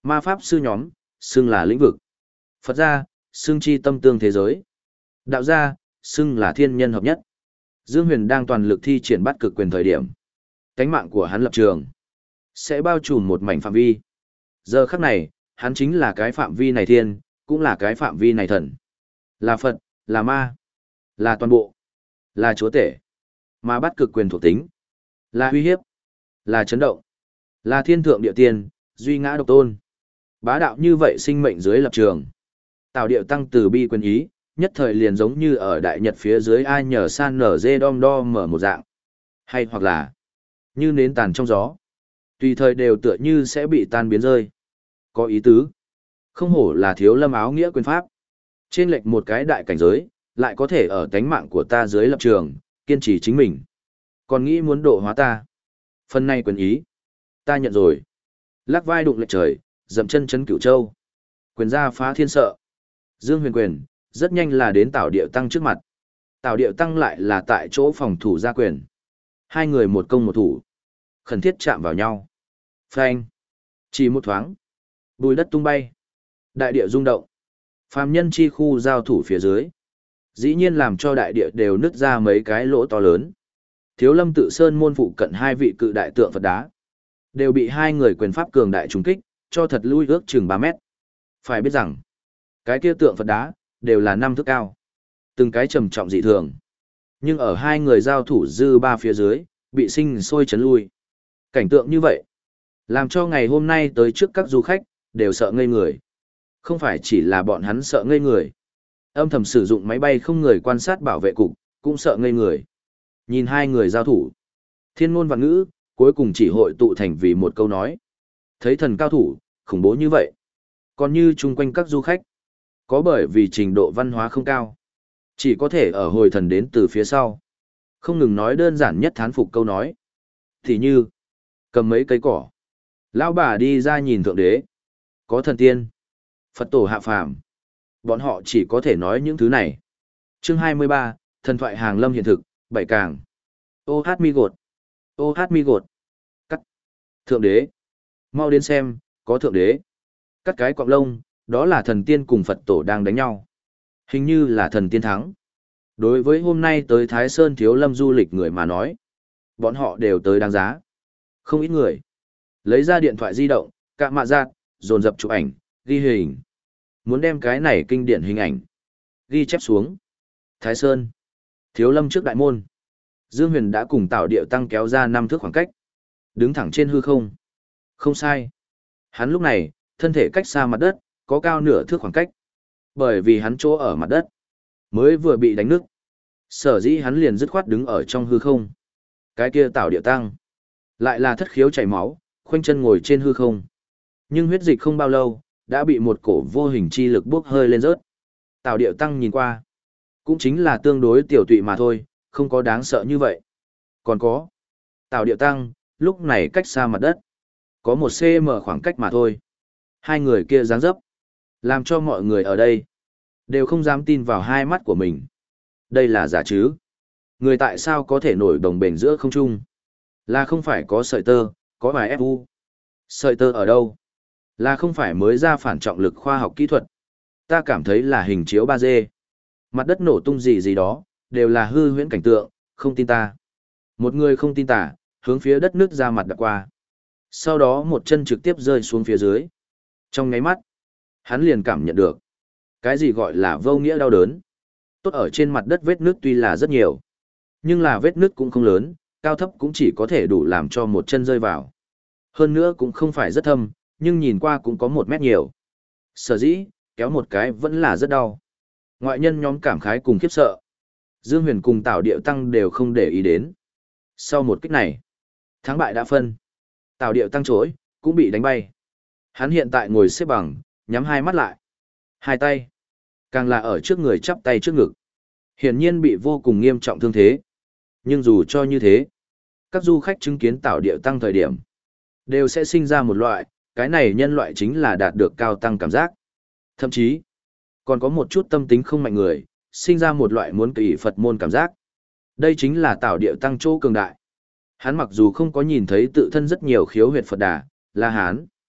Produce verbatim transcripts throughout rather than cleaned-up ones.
Ma pháp sư nhóm, xưng là lĩnh vực. Phật gia, xưng chi tâm tương thế giới. Đạo gia, xưng là thiên nhân hợp nhất. Dương Huyền đang toàn lực thi triển bắt cực quyền thời điểm. Cánh mạng của hắn lập trường sẽ bao trùm một mảnh phạm vi. Giờ khắc này, hắn chính là cái phạm vi này thiên, cũng là cái phạm vi này thần. Là Phật, là ma, là toàn bộ, là chúa tể. Mà bắt cực quyền thuộc tính, là uy hiếp, là chấn động, là thiên thượng địa tiên, duy ngã độc tôn. Bá đạo như vậy sinh mệnh dưới lập trường. Tạo điệu tăng từ bi quyền ý, nhất thời liền giống như ở đại nhật phía dưới ai nhờ san nở dê đom đo mở một dạng. Hay hoặc là, như nến tàn trong gió. Tùy thời đều tựa như sẽ bị tan biến rơi. Có ý tứ. Không hổ là thiếu lâm áo nghĩa quyền pháp. Trên lệch một cái đại cảnh giới, lại có thể ở tánh mạng của ta dưới lập trường, kiên trì chính mình. Còn nghĩ muốn độ hóa ta. Phần này quyền ý. Ta nhận rồi. Lắc vai đụng lệch trời, dậm chân chấn cửu châu. Quyền ra phá thiên sợ. Dương Huyền quyền, rất nhanh là đến Tào Điệu Tăng trước mặt. Tào Điệu Tăng lại là tại chỗ phòng thủ ra quyền. Hai người một công một thủ. Khẩn thiết chạm vào nhau. Phanh. Chỉ một thoáng. Bùi đất tung bay. Đại địa rung động. Phàm nhân chi khu giao thủ phía dưới. Dĩ nhiên làm cho đại địa đều nứt ra mấy cái lỗ to lớn. Thiếu lâm tự sơn môn phụ cận hai vị cự đại tượng Phật đá. Đều bị hai người quyền pháp cường đại trúng kích, cho thật lui ước chừng ba mét. Phải biết rằng, cái kia tượng Phật đá, đều là năm thước cao. Từng cái trầm trọng dị thường. Nhưng ở hai người giao thủ dư ba phía dưới, bị sinh sôi chấn lui. Cảnh tượng như vậy, làm cho ngày hôm nay tới trước các du khách, đều sợ ngây người. Không phải chỉ là bọn hắn sợ ngây người. Âm thầm sử dụng máy bay không người quan sát bảo vệ cục, cũng sợ ngây người. Nhìn hai người giao thủ. Thiên ngôn và ngữ, cuối cùng chỉ hội tụ thành vì một câu nói. Thấy thần cao thủ, khủng bố như vậy. Còn như chung quanh các du khách, có bởi vì trình độ văn hóa không cao. Chỉ có thể ở hồi thần đến từ phía sau. Không ngừng nói đơn giản nhất thán phục câu nói. Thì như, cầm mấy cây cỏ. Lão bà đi ra nhìn thượng đế. Có thần tiên. Phật tổ hạ phàm. Bọn họ chỉ có thể nói những thứ này. Chương hai mươi ba, thần thoại hàng lâm hiện thực, bảy càng. Ô hát mi gột. Ô hát mi gột. Cắt. Thượng đế. Mau đến xem, có thượng đế. Cắt cái cọng lông, đó là thần tiên cùng Phật tổ đang đánh nhau. Hình như là thần tiên thắng. Đối với hôm nay tới Thái Sơn Thiếu Lâm du lịch người mà nói, bọn họ đều tới đáng giá. Không ít người. Lấy ra điện thoại di động, cạ mạ giác, dồn dập chụp ảnh, ghi hình. Muốn đem cái này kinh điển hình ảnh. Ghi chép xuống. Thái Sơn. Thiếu Lâm trước đại môn. Dương Huyền đã cùng Tào Điệu Tăng kéo ra năm thước khoảng cách. Đứng thẳng trên hư không. Không sai. Hắn lúc này, thân thể cách xa mặt đất, có cao nửa thước khoảng cách. Bởi vì hắn chỗ ở mặt đất, mới vừa bị đánh nứt. Sở dĩ hắn liền dứt khoát đứng ở trong hư không. Cái kia Tào Điệu Tăng, lại là thất khiếu chảy máu, khoanh chân ngồi trên hư không. Nhưng huyết dịch không bao lâu, đã bị một cổ vô hình chi lực bốc hơi lên rớt. Tào Điệu Tăng nhìn qua, cũng chính là tương đối tiểu tụy mà thôi, không có đáng sợ như vậy. Còn có, Tào Điệu Tăng, lúc này cách xa mặt đất, có một cm khoảng cách mà thôi. Hai người kia dáng dấp, làm cho mọi người ở đây, đều không dám tin vào hai mắt của mình. Đây là giả chứ? Người tại sao có thể nổi đồng bền giữa không trung? Là không phải có sợi tơ, có bài ép u. Sợi tơ ở đâu? Là không phải mới ra phản trọng lực khoa học kỹ thuật. Ta cảm thấy là hình chiếu ba D. Mặt đất nổ tung gì gì đó, đều là hư huyễn cảnh tượng, không tin ta. Một người không tin tả, hướng phía đất nước ra mặt đạp qua. Sau đó một chân trực tiếp rơi xuống phía dưới. Trong ngáy mắt, hắn liền cảm nhận được. Cái gì gọi là vô nghĩa đau đớn. Tốt ở trên mặt đất vết nước tuy là rất nhiều. Nhưng là vết nước cũng không lớn, cao thấp cũng chỉ có thể đủ làm cho một chân rơi vào. Hơn nữa cũng không phải rất thâm, nhưng nhìn qua cũng có một mét nhiều. Sở dĩ, kéo một cái vẫn là rất đau. Ngoại nhân nhóm cảm khái cùng khiếp sợ. Dương Huyền cùng Tào Điệu Tăng đều không để ý đến. Sau một kích này, thắng bại đã phân. Tào Điệu Tăng chối, cũng bị đánh bay. Hắn hiện tại ngồi xếp bằng, nhắm hai mắt lại. Hai tay, càng là ở trước người chắp tay trước ngực. Hiển nhiên bị vô cùng nghiêm trọng thương thế. Nhưng dù cho như thế, các du khách chứng kiến Tào Điệu Tăng thời điểm, đều sẽ sinh ra một loại, cái này nhân loại chính là đạt được cao tăng cảm giác. Thậm chí, còn có một chút tâm tính không mạnh người, sinh ra một loại muốn kỳ Phật môn cảm giác. Đây chính là Tào Điệu Tăng chỗ cường đại. Hắn mặc dù không có nhìn thấy tự thân rất nhiều khiếu huyệt Phật Đà, La Hán,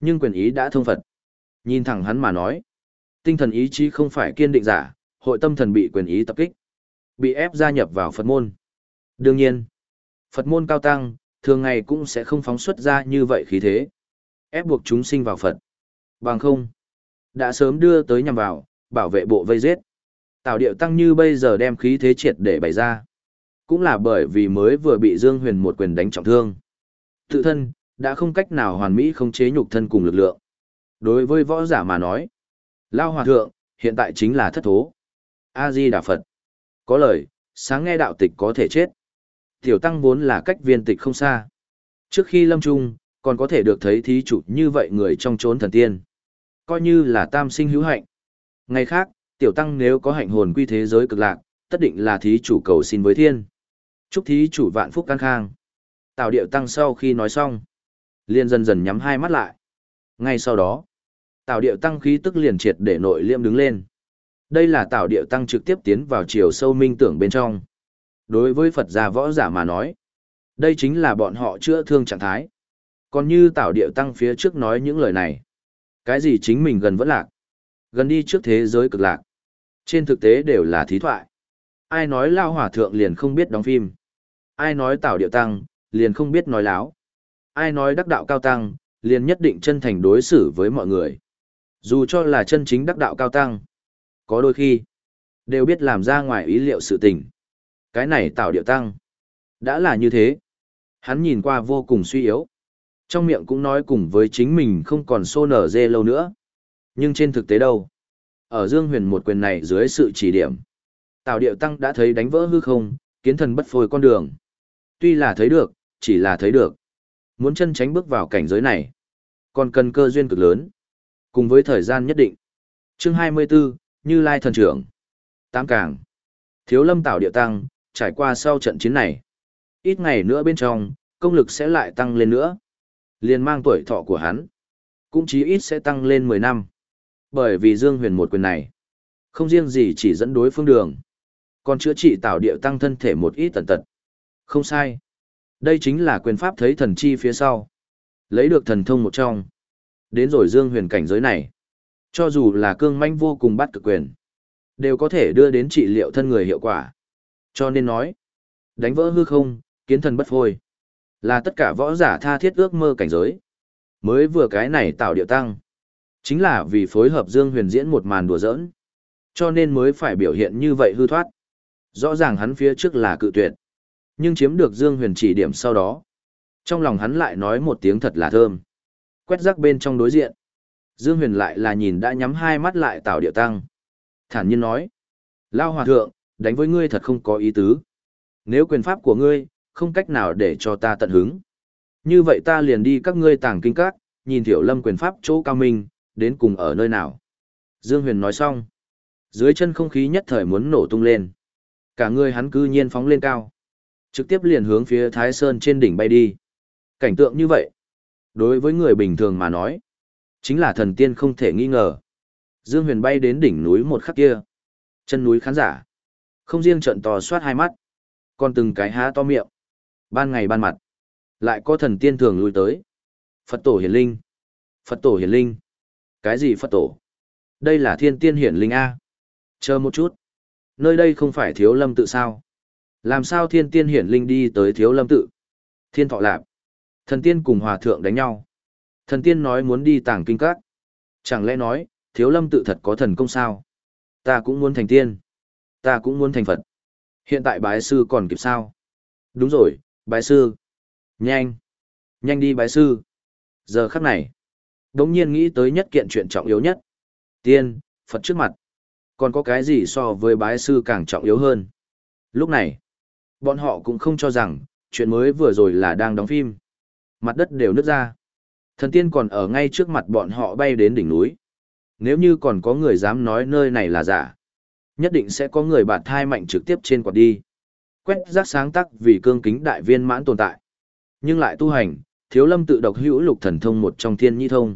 Nhưng quyền ý đã thông Phật. Nhìn thẳng hắn mà nói. Tinh thần ý chí không phải kiên định giả, hội tâm thần bị quyền ý tập kích. Bị ép gia nhập vào Phật môn. Đương nhiên, Phật môn cao tăng, thường ngày cũng sẽ không phóng xuất ra như vậy khí thế. Ép buộc chúng sinh vào Phật. Bằng không, đã sớm đưa tới nhằm vào, bảo vệ bộ vây giết. Tào Điệu Tăng như bây giờ đem khí thế triệt để bày ra. Cũng là bởi vì mới vừa bị Dương Huyền một quyền đánh trọng thương. Tự thân, đã không cách nào hoàn mỹ khống chế nhục thân cùng lực lượng. Đối với võ giả mà nói, Lao Hòa Thượng, hiện tại chính là thất thố. A-di-đà Phật. Có lời, sáng nghe đạo tịch có thể chết. Tiểu Tăng vốn là cách viên tịch không xa. Trước khi lâm trung, còn có thể được thấy thí chủ như vậy người trong chốn thần tiên. Coi như là tam sinh hữu hạnh. Ngày khác, Tiểu Tăng nếu có hạnh hồn quy thế giới cực lạc, tất định là thí chủ cầu xin với thiên. Chúc thí chủ vạn phúc an khang. Tào Điệu Tăng sau khi nói xong, liền dần dần nhắm hai mắt lại. Ngay sau đó, Tào Điệu Tăng khí tức liền triệt để nội liêm đứng lên. Đây là Tào Điệu Tăng trực tiếp tiến vào chiều sâu minh tưởng bên trong. Đối với Phật gia võ giả mà nói, đây chính là bọn họ chữa thương trạng thái. Còn như Tào Điệu Tăng phía trước nói những lời này, cái gì chính mình gần vẫn lạc, gần đi trước thế giới cực lạc. Trên thực tế đều là thí thoại. Ai nói Lao Hòa Thượng liền không biết đóng phim. Ai nói Tào Điệu Tăng, liền không biết nói láo. Ai nói đắc đạo cao tăng, liền nhất định chân thành đối xử với mọi người. Dù cho là chân chính đắc đạo cao tăng, có đôi khi, đều biết làm ra ngoài ý liệu sự tình. Cái này Tào Điệu Tăng, đã là như thế. Hắn nhìn qua vô cùng suy yếu. Trong miệng cũng nói cùng với chính mình không còn xô nở dê lâu nữa. Nhưng trên thực tế đâu? Ở Dương Huyền một quyền này dưới sự chỉ điểm, Tào Điệu Tăng đã thấy đánh vỡ hư không, kiến thần bất phôi con đường. Tuy là thấy được, chỉ là thấy được. Muốn chân tránh bước vào cảnh giới này, còn cần cơ duyên cực lớn, cùng với thời gian nhất định. Chương hai mươi 24, Như Lai Thần Trưởng. Tám Càng. Thiếu Lâm Tào Điệu Tăng, trải qua sau trận chiến này. Ít ngày nữa bên trong, công lực sẽ lại tăng lên nữa. Liền mang tuổi thọ của hắn, cũng chí ít sẽ tăng lên mười năm. Bởi vì Dương Huyền một quyền này, không riêng gì chỉ dẫn đối phương đường, còn chữa trị Tào Điệu Tăng thân thể một ít tần tật. Không sai. Đây chính là quyền pháp thấy thần chi phía sau. Lấy được thần thông một trong. Đến rồi Dương Huyền cảnh giới này. Cho dù là cương manh vô cùng bắt cực quyền, đều có thể đưa đến trị liệu thân người hiệu quả. Cho nên nói, đánh vỡ hư không, kiến thần bất phôi, là tất cả võ giả tha thiết ước mơ cảnh giới. Mới vừa cái này Tào Điệu Tăng, chính là vì phối hợp Dương Huyền diễn một màn đùa giỡn, cho nên mới phải biểu hiện như vậy hư thoát. Rõ ràng hắn phía trước là cự tuyệt, nhưng chiếm được Dương Huyền chỉ điểm sau đó. Trong lòng hắn lại nói một tiếng thật là thơm. Quét rác bên trong đối diện. Dương Huyền lại là nhìn đã nhắm hai mắt lại Tào Điệu Tăng. Thản nhiên nói. Lao Hòa Thượng, đánh với ngươi thật không có ý tứ. Nếu quyền pháp của ngươi, không cách nào để cho ta tận hứng. Như vậy ta liền đi các ngươi tàng kinh các, nhìn Thiểu Lâm quyền pháp chỗ cao minh, đến cùng ở nơi nào. Dương Huyền nói xong. Dưới chân không khí nhất thời muốn nổ tung lên. Cả người hắn cư nhiên phóng lên cao. Trực tiếp liền hướng phía Thái Sơn trên đỉnh bay đi. Cảnh tượng như vậy, đối với người bình thường mà nói, chính là thần tiên không thể nghi ngờ. Dương Huyền bay đến đỉnh núi một khắc kia. Chân núi khán giả, không riêng trận to soát hai mắt, còn từng cái há to miệng. Ban ngày ban mặt, lại có thần tiên thường lui tới. Phật tổ hiển linh. Phật tổ hiển linh. Cái gì Phật tổ? Đây là thiên tiên hiển linh A. Chờ một chút. Nơi đây không phải Thiếu Lâm tự sao? Làm sao thiên tiên hiển linh đi tới Thiếu Lâm tự? Thiên Thọ Lạp. Thần tiên cùng hòa thượng đánh nhau. Thần tiên nói muốn đi tàng kinh các. Chẳng lẽ nói, Thiếu Lâm tự thật có thần công sao? Ta cũng muốn thành tiên. Ta cũng muốn thành Phật. Hiện tại bái sư còn kịp sao? Đúng rồi, bái sư. Nhanh. Nhanh đi bái sư. Giờ khắc này. Đống nhiên nghĩ tới nhất kiện chuyện trọng yếu nhất. Tiên, Phật trước mặt. Còn có cái gì so với bái sư càng trọng yếu hơn? Lúc này, bọn họ cũng không cho rằng, chuyện mới vừa rồi là đang đóng phim. Mặt đất đều nứt ra. Thần tiên còn ở ngay trước mặt bọn họ bay đến đỉnh núi. Nếu như còn có người dám nói nơi này là giả, nhất định sẽ có người bạt thai mạnh trực tiếp trên quạt đi. Quét rác sáng tác vì cương kính đại viên mãn tồn tại. Nhưng lại tu hành, Thiếu Lâm tự độc hữu lục thần thông một trong thiên nhi thông.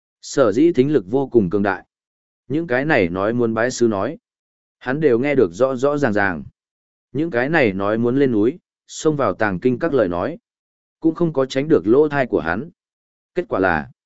Sở dĩ thính lực vô cùng cường đại. Những cái này nói muốn bái sư nói, hắn đều nghe được rõ rõ ràng ràng. Những cái này nói muốn lên núi, xông vào tàng kinh các lời nói, cũng không có tránh được lỗ thai của hắn. Kết quả là,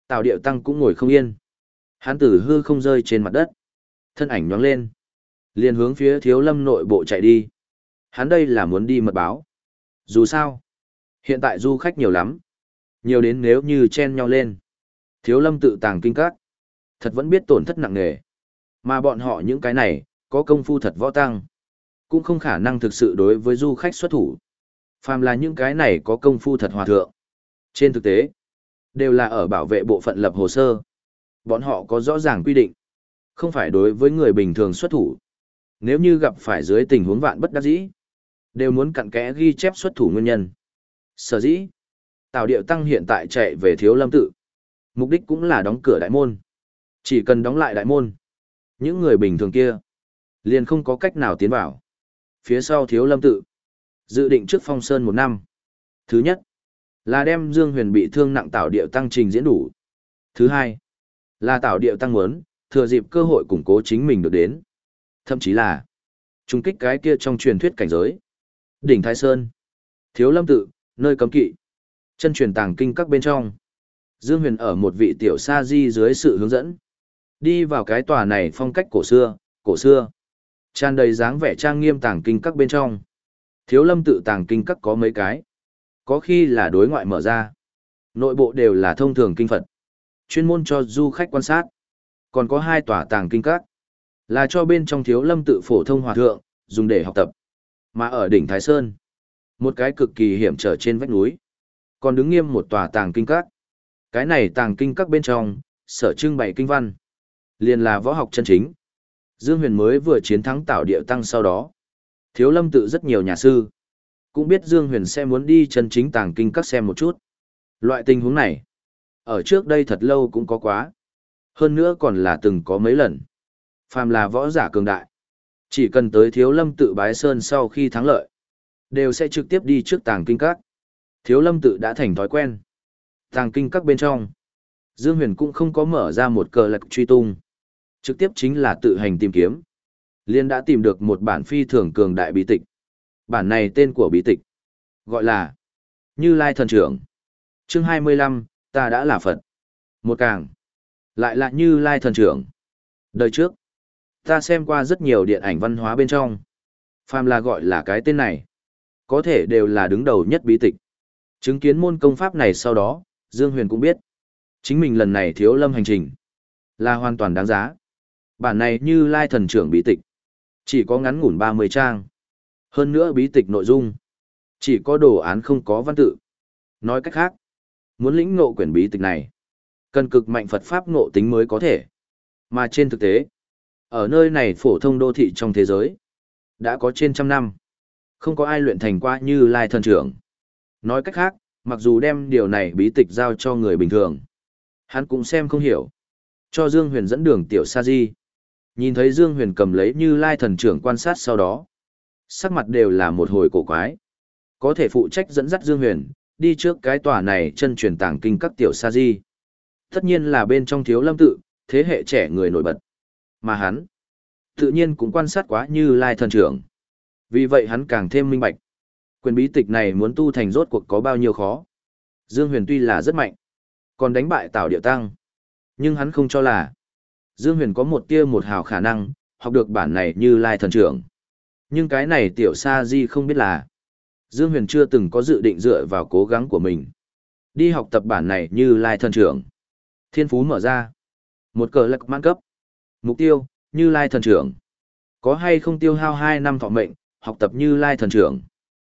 Tào Điệu Tăng cũng ngồi không yên. Hắn tử hư không rơi trên mặt đất. Thân ảnh nhoáng lên. Liền hướng phía Thiếu Lâm nội bộ chạy đi. Hắn đây là muốn đi mật báo. Dù sao, hiện tại du khách nhiều lắm. Nhiều đến nếu như chen nhau lên. Thiếu Lâm tự tàng kinh các. Thật vẫn biết tổn thất nặng nề. Mà bọn họ những cái này, có công phu thật võ tăng. Cũng không khả năng thực sự đối với du khách xuất thủ. Phàm là những cái này có công phu thật hòa thượng. Trên thực tế, đều là ở bảo vệ bộ phận lập hồ sơ. Bọn họ có rõ ràng quy định. Không phải đối với người bình thường xuất thủ. Nếu như gặp phải dưới tình huống vạn bất đắc dĩ, đều muốn cặn kẽ ghi chép xuất thủ nguyên nhân. Sở dĩ, Tào Điệu Tăng hiện tại chạy về Thiếu Lâm tự. Mục đích cũng là đóng cửa đại môn. Chỉ cần đóng lại đại môn, những người bình thường kia liền không có cách nào tiến vào. Phía sau Thiếu Lâm tự, dự định trước Phong Sơn một năm. Thứ nhất, là đem Dương Huyền bị thương nặng Tào Điệu Tăng trình diễn đủ. Thứ hai, là Tào Điệu Tăng muốn thừa dịp cơ hội củng cố chính mình được đến. Thậm chí là trùng kích cái kia trong truyền thuyết cảnh giới. Đỉnh Thái Sơn, Thiếu Lâm tự, nơi cấm kỵ, chân truyền tàng kinh các bên trong. Dương Huyền ở một vị tiểu sa di dưới sự hướng dẫn, đi vào cái tòa này phong cách cổ xưa, cổ xưa, tràn đầy dáng vẻ trang nghiêm tàng kinh các bên trong. Thiếu Lâm tự tàng kinh các có mấy cái, có khi là đối ngoại mở ra, nội bộ đều là thông thường kinh Phật, chuyên môn cho du khách quan sát. Còn có hai tòa tàng kinh các, là cho bên trong Thiếu Lâm tự phổ thông hòa thượng, dùng để học tập. Mà ở đỉnh Thái Sơn, một cái cực kỳ hiểm trở trên vách núi, còn đứng nghiêm một tòa tàng kinh các. Cái này tàng kinh các bên trong, sở trưng bày kinh văn, liền là võ học chân chính. Dương Huyền mới vừa chiến thắng Tào Điệu Tăng sau đó. Thiếu Lâm tự rất nhiều nhà sư, cũng biết Dương Huyền sẽ muốn đi chân chính tàng kinh các xem một chút. Loại tình huống này, ở trước đây thật lâu cũng có quá. Hơn nữa còn là từng có mấy lần. Phàm là võ giả cường đại, chỉ cần tới Thiếu Lâm tự bái sơn sau khi thắng lợi, đều sẽ trực tiếp đi trước tàng kinh các. Thiếu Lâm tự đã thành thói quen. Tàng kinh các bên trong, Dương Huyền cũng không có mở ra một cờ lạc truy tung. Trực tiếp chính là tự hành tìm kiếm. Liên đã tìm được một bản phi thường cường đại bí tịch. Bản này tên của bí tịch, gọi là Như Lai Thần Trưởng. Chương hai mươi lăm, ta đã là Phật. Một càng, lại là Như Lai Thần Trưởng. Đời trước, ta xem qua rất nhiều điện ảnh văn hóa bên trong. Phàm là gọi là cái tên này, có thể đều là đứng đầu nhất bí tịch. Chứng kiến môn công pháp này sau đó, Dương Huyền cũng biết, chính mình lần này Thiếu Lâm hành trình là hoàn toàn đáng giá. Bản này Như Lai Thần Trưởng bí tịch, chỉ có ngắn ngủn ba mươi trang. Hơn nữa bí tịch nội dung, chỉ có đồ án không có văn tự. Nói cách khác, muốn lĩnh ngộ quyển bí tịch này, cần cực mạnh Phật Pháp ngộ tính mới có thể. Mà trên thực tế, ở nơi này phổ thông đô thị trong thế giới, đã có trên trăm năm, không có ai luyện thành qua Như Lai Thần Trưởng. Nói cách khác, mặc dù đem điều này bí tịch giao cho người bình thường, hắn cũng xem không hiểu. Cho Dương Huyền dẫn đường tiểu sa di. Nhìn thấy Dương Huyền cầm lấy Như Lai Thần Trưởng quan sát sau đó, sắc mặt đều là một hồi cổ quái. Có thể phụ trách dẫn dắt Dương Huyền, đi trước cái tòa này chân truyền tàng kinh các tiểu sa di. Tất nhiên là bên trong Thiếu Lâm tự, thế hệ trẻ người nổi bật. Mà hắn, tự nhiên cũng quan sát quá Như Lai Thần Trưởng. Vì vậy hắn càng thêm minh bạch. Quyền bí tịch này muốn tu thành rốt cuộc có bao nhiêu khó. Dương Huyền tuy là rất mạnh, còn đánh bại Tào Điệu Tăng. Nhưng hắn không cho là Dương Huyền có một tia một hào khả năng học được bản này Như Lai Thần Trưởng. Nhưng cái này tiểu sa di không biết là Dương Huyền chưa từng có dự định dựa vào cố gắng của mình đi học tập bản này Như Lai Thần Trưởng. Thiên phú mở ra, một cờ lạc mãn cấp. Mục tiêu, Như Lai Thần Trưởng. Có hay không tiêu hao hai năm thọ mệnh, học tập Như Lai Thần Trưởng?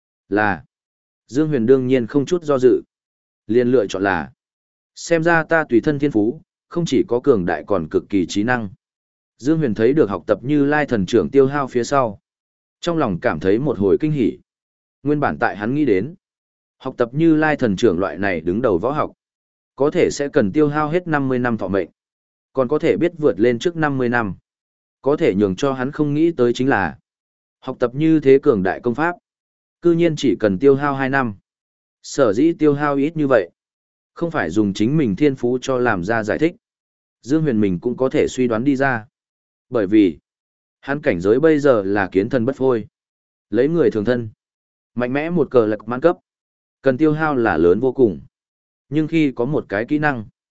Là. Dương Huyền đương nhiên không chút do dự. Liền lựa chọn là. Xem ra ta tùy thân thiên phú, không chỉ có cường đại còn cực kỳ trí năng. Dương Huyền thấy được học tập Như Lai Thần Trưởng tiêu hao phía sau. Trong lòng cảm thấy một hồi kinh hỉ. Nguyên bản tại hắn nghĩ đến, học tập Như Lai Thần Trưởng loại này đứng đầu võ học, có thể sẽ cần tiêu hao hết năm mươi năm thọ mệnh. Còn có thể biết vượt lên trước năm mươi năm. Có thể nhường cho hắn không nghĩ tới chính là học tập như thế cường đại công pháp, cư nhiên chỉ cần tiêu hao hai năm. Sở dĩ tiêu hao ít như vậy, không phải dùng chính mình thiên phú cho làm ra giải thích. Dương Huyền mình cũng có thể suy đoán đi ra. Bởi vì, hắn cảnh giới bây giờ là kiến thần bất phôi. Lấy người thường thân, mạnh mẽ một cờ lạc mãn cấp, cần tiêu hao là lớn vô cùng. Nhưng khi có một cái kỹ năng,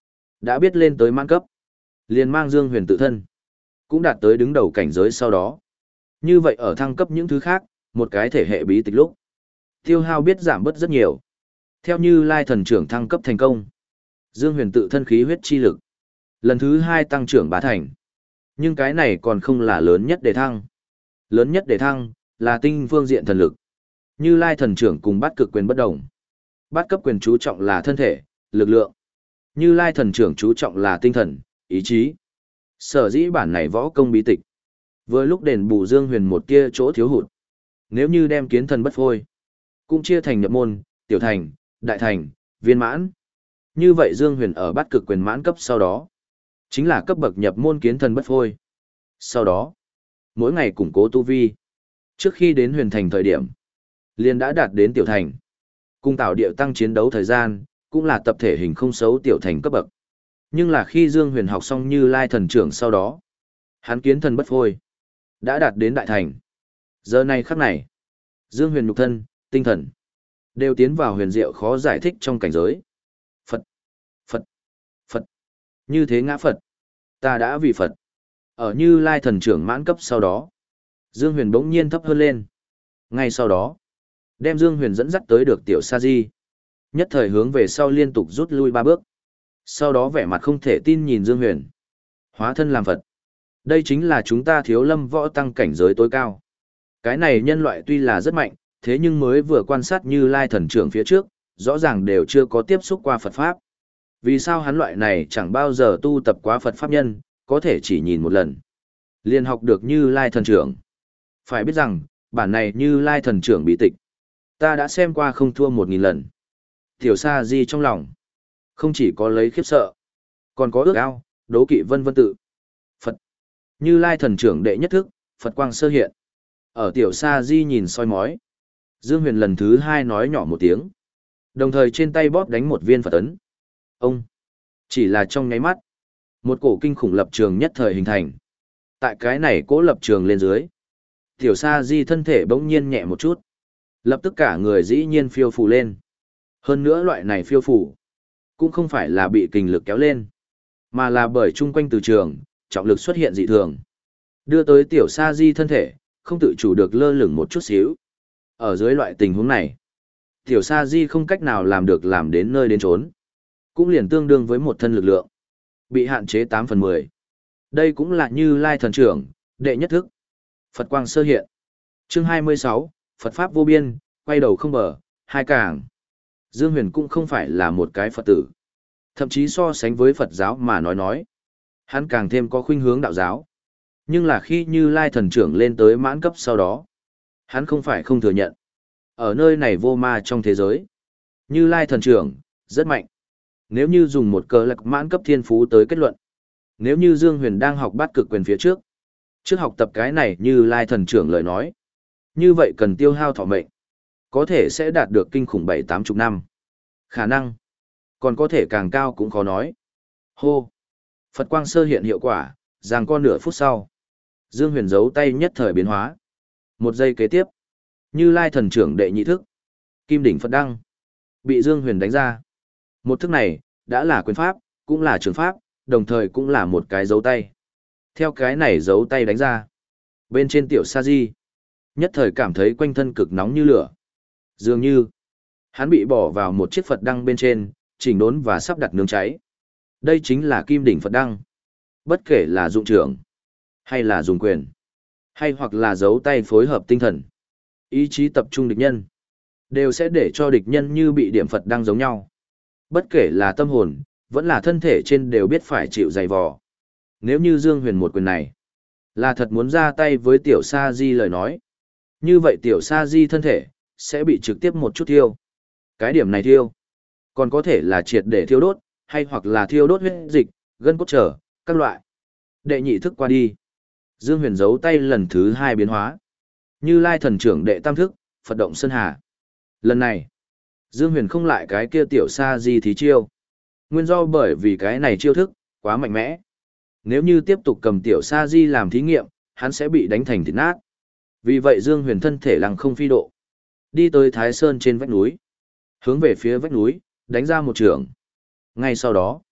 Đã biết lên tới mãn cấp, liền mang Dương Huyền tự thân, cũng đạt tới đứng đầu cảnh giới sau đó. Như vậy ở thăng cấp những thứ khác, một cái thể hệ bí tịch lúc, tiêu hao biết giảm bớt rất nhiều. Theo Như Lai thần trưởng thăng cấp thành công, Dương Huyền tự thân khí huyết chi lực, lần thứ hai tăng trưởng bá thành. Nhưng cái này còn không là lớn nhất để thăng. Lớn nhất để thăng, là tinh phương diện thần lực. Như Lai thần trưởng cùng bát cực quyền bất đồng. Bát cấp quyền chú trọng là thân thể, lực lượng. Như Lai thần trưởng chú trọng là tinh thần, ý chí. Sở dĩ bản này võ công bí tịch, vừa lúc đền bù Dương Huyền một kia chỗ thiếu hụt. Nếu như đem kiến thần bất phôi, cũng chia thành nhập môn, tiểu thành, đại thành, viên mãn. Như vậy Dương Huyền ở bát cực quyền mãn cấp sau đó, chính là cấp bậc nhập môn kiến thần bất phôi. Sau đó, mỗi ngày củng cố tu vi. Trước khi đến huyền thành thời điểm, liền đã đạt đến tiểu thành. Cung tạo điệu tăng chiến đấu thời gian, cũng là tập thể hình không xấu tiểu thành cấp bậc. Nhưng là khi Dương Huyền học xong Như Lai thần trưởng sau đó, hắn kiến thần bất phôi, đã đạt đến đại thành. Giờ này khắc này, Dương Huyền nhục thân, tinh thần, đều tiến vào huyền diệu khó giải thích trong cảnh giới. Phật, Phật, Phật, như thế ngã Phật, ta đã vì Phật. Ở Như Lai thần trưởng mãn cấp sau đó, Dương Huyền bỗng nhiên thấp hơn lên. Ngay sau đó, đem Dương Huyền dẫn dắt tới được tiểu sa di. Nhất thời hướng về sau liên tục rút lui ba bước. Sau đó vẻ mặt không thể tin nhìn Dương Huyền. Hóa thân làm Phật. Đây chính là chúng ta thiếu lâm võ tăng cảnh giới tối cao. Cái này nhân loại tuy là rất mạnh, thế nhưng mới vừa quan sát Như Lai thần trưởng phía trước, rõ ràng đều chưa có tiếp xúc qua Phật Pháp. Vì sao hắn loại này chẳng bao giờ tu tập quá Phật Pháp nhân, có thể chỉ nhìn một lần, liền học được Như Lai thần trưởng. Phải biết rằng, bản này Như Lai thần trưởng bí tịch, ta đã xem qua không thua một nghìn lần. Tiểu sa di trong lòng, không chỉ có lấy khiếp sợ, còn có ước ao, đố kỵ vân vân tự. Phật, Như Lai thần trưởng đệ nhất thức, Phật quang sơ hiện. Ở tiểu sa di nhìn soi mói, Dương Huyền lần thứ hai nói nhỏ một tiếng, đồng thời trên tay bóp đánh một viên Phật ấn. Ông, chỉ là trong nháy mắt, một cổ kinh khủng lập trường nhất thời hình thành. Tại cái này cố lập trường lên dưới, tiểu sa di thân thể bỗng nhiên nhẹ một chút, lập tức cả người dĩ nhiên phiêu phù lên. Hơn nữa loại này phiêu phù, cũng không phải là bị kình lực kéo lên, mà là bởi chung quanh từ trường, trọng lực xuất hiện dị thường. Đưa tới tiểu sa di thân thể, không tự chủ được lơ lửng một chút xíu. Ở dưới loại tình huống này, tiểu sa di không cách nào làm được làm đến nơi đến chốn, cũng liền tương đương với một thân lực lượng bị hạn chế tám phần mười. Đây cũng là Như Lai thần trưởng, đệ nhất thức. Phật quang sơ hiện. Chương hai mươi sáu, Phật Pháp vô biên, quay đầu không bờ, hai càng. Dương Huyền cũng không phải là một cái Phật tử. Thậm chí so sánh với Phật giáo mà nói nói, hắn càng thêm có khuynh hướng đạo giáo. Nhưng là khi Như Lai thần trưởng lên tới mãn cấp sau đó, hắn không phải không thừa nhận. Ở nơi này vô ma trong thế giới, Như Lai thần trưởng, rất mạnh. Nếu như dùng một cờ lạc mãn cấp thiên phú tới kết luận, nếu như Dương Huyền đang học bát cực quyền phía trước, trước học tập cái này Như Lai thần trưởng lời nói, như vậy cần tiêu hao thọ mệnh, có thể sẽ đạt được kinh khủng bảy tám chục năm. Khả năng, còn có thể càng cao cũng khó nói. Hô! Phật quang sơ hiện hiệu quả, giằng co nửa phút sau. Dương Huyền giấu tay nhất thời biến hóa. Một giây kế tiếp, Như Lai thần trưởng đệ nhị thức, Kim đỉnh Phật đăng, bị Dương Huyền đánh ra. Một thức này, đã là quyền pháp, cũng là trường pháp, đồng thời cũng là một cái dấu tay. Theo cái này dấu tay đánh ra, bên trên tiểu sa di, nhất thời cảm thấy quanh thân cực nóng như lửa. Dường như, hắn bị bỏ vào một chiếc Phật đăng bên trên, chỉnh đốn và sắp đặt nướng cháy. Đây chính là Kim đỉnh Phật đăng. Bất kể là dụng trưởng, hay là dùng quyền, hay hoặc là dấu tay phối hợp tinh thần, ý chí tập trung địch nhân, đều sẽ để cho địch nhân như bị điểm Phật đăng giống nhau. Bất kể là tâm hồn, vẫn là thân thể trên đều biết phải chịu dày vò. Nếu như Dương Huyền một quyền này, là thật muốn ra tay với tiểu sa di lời nói, như vậy tiểu sa di thân thể, sẽ bị trực tiếp một chút thiêu. Cái điểm này thiêu, còn có thể là triệt để thiêu đốt, hay hoặc là thiêu đốt huyết dịch, gân cốt trở, các loại. Đệ nhị thức qua đi, Dương Huyền giấu tay lần thứ hai biến hóa. Như Lai thần trưởng đệ tam thức, Phật động Sơn Hà. Lần này, Dương Huyền không lại cái kia tiểu sa di thí chiêu. Nguyên do bởi vì cái này chiêu thức, quá mạnh mẽ. Nếu như tiếp tục cầm tiểu sa di làm thí nghiệm, hắn sẽ bị đánh thành thịt nát. Vì vậy Dương Huyền thân thể lăng không phi độ. Đi tới Thái Sơn trên vách núi. Hướng về phía vách núi, đánh ra một trường. Ngay sau đó,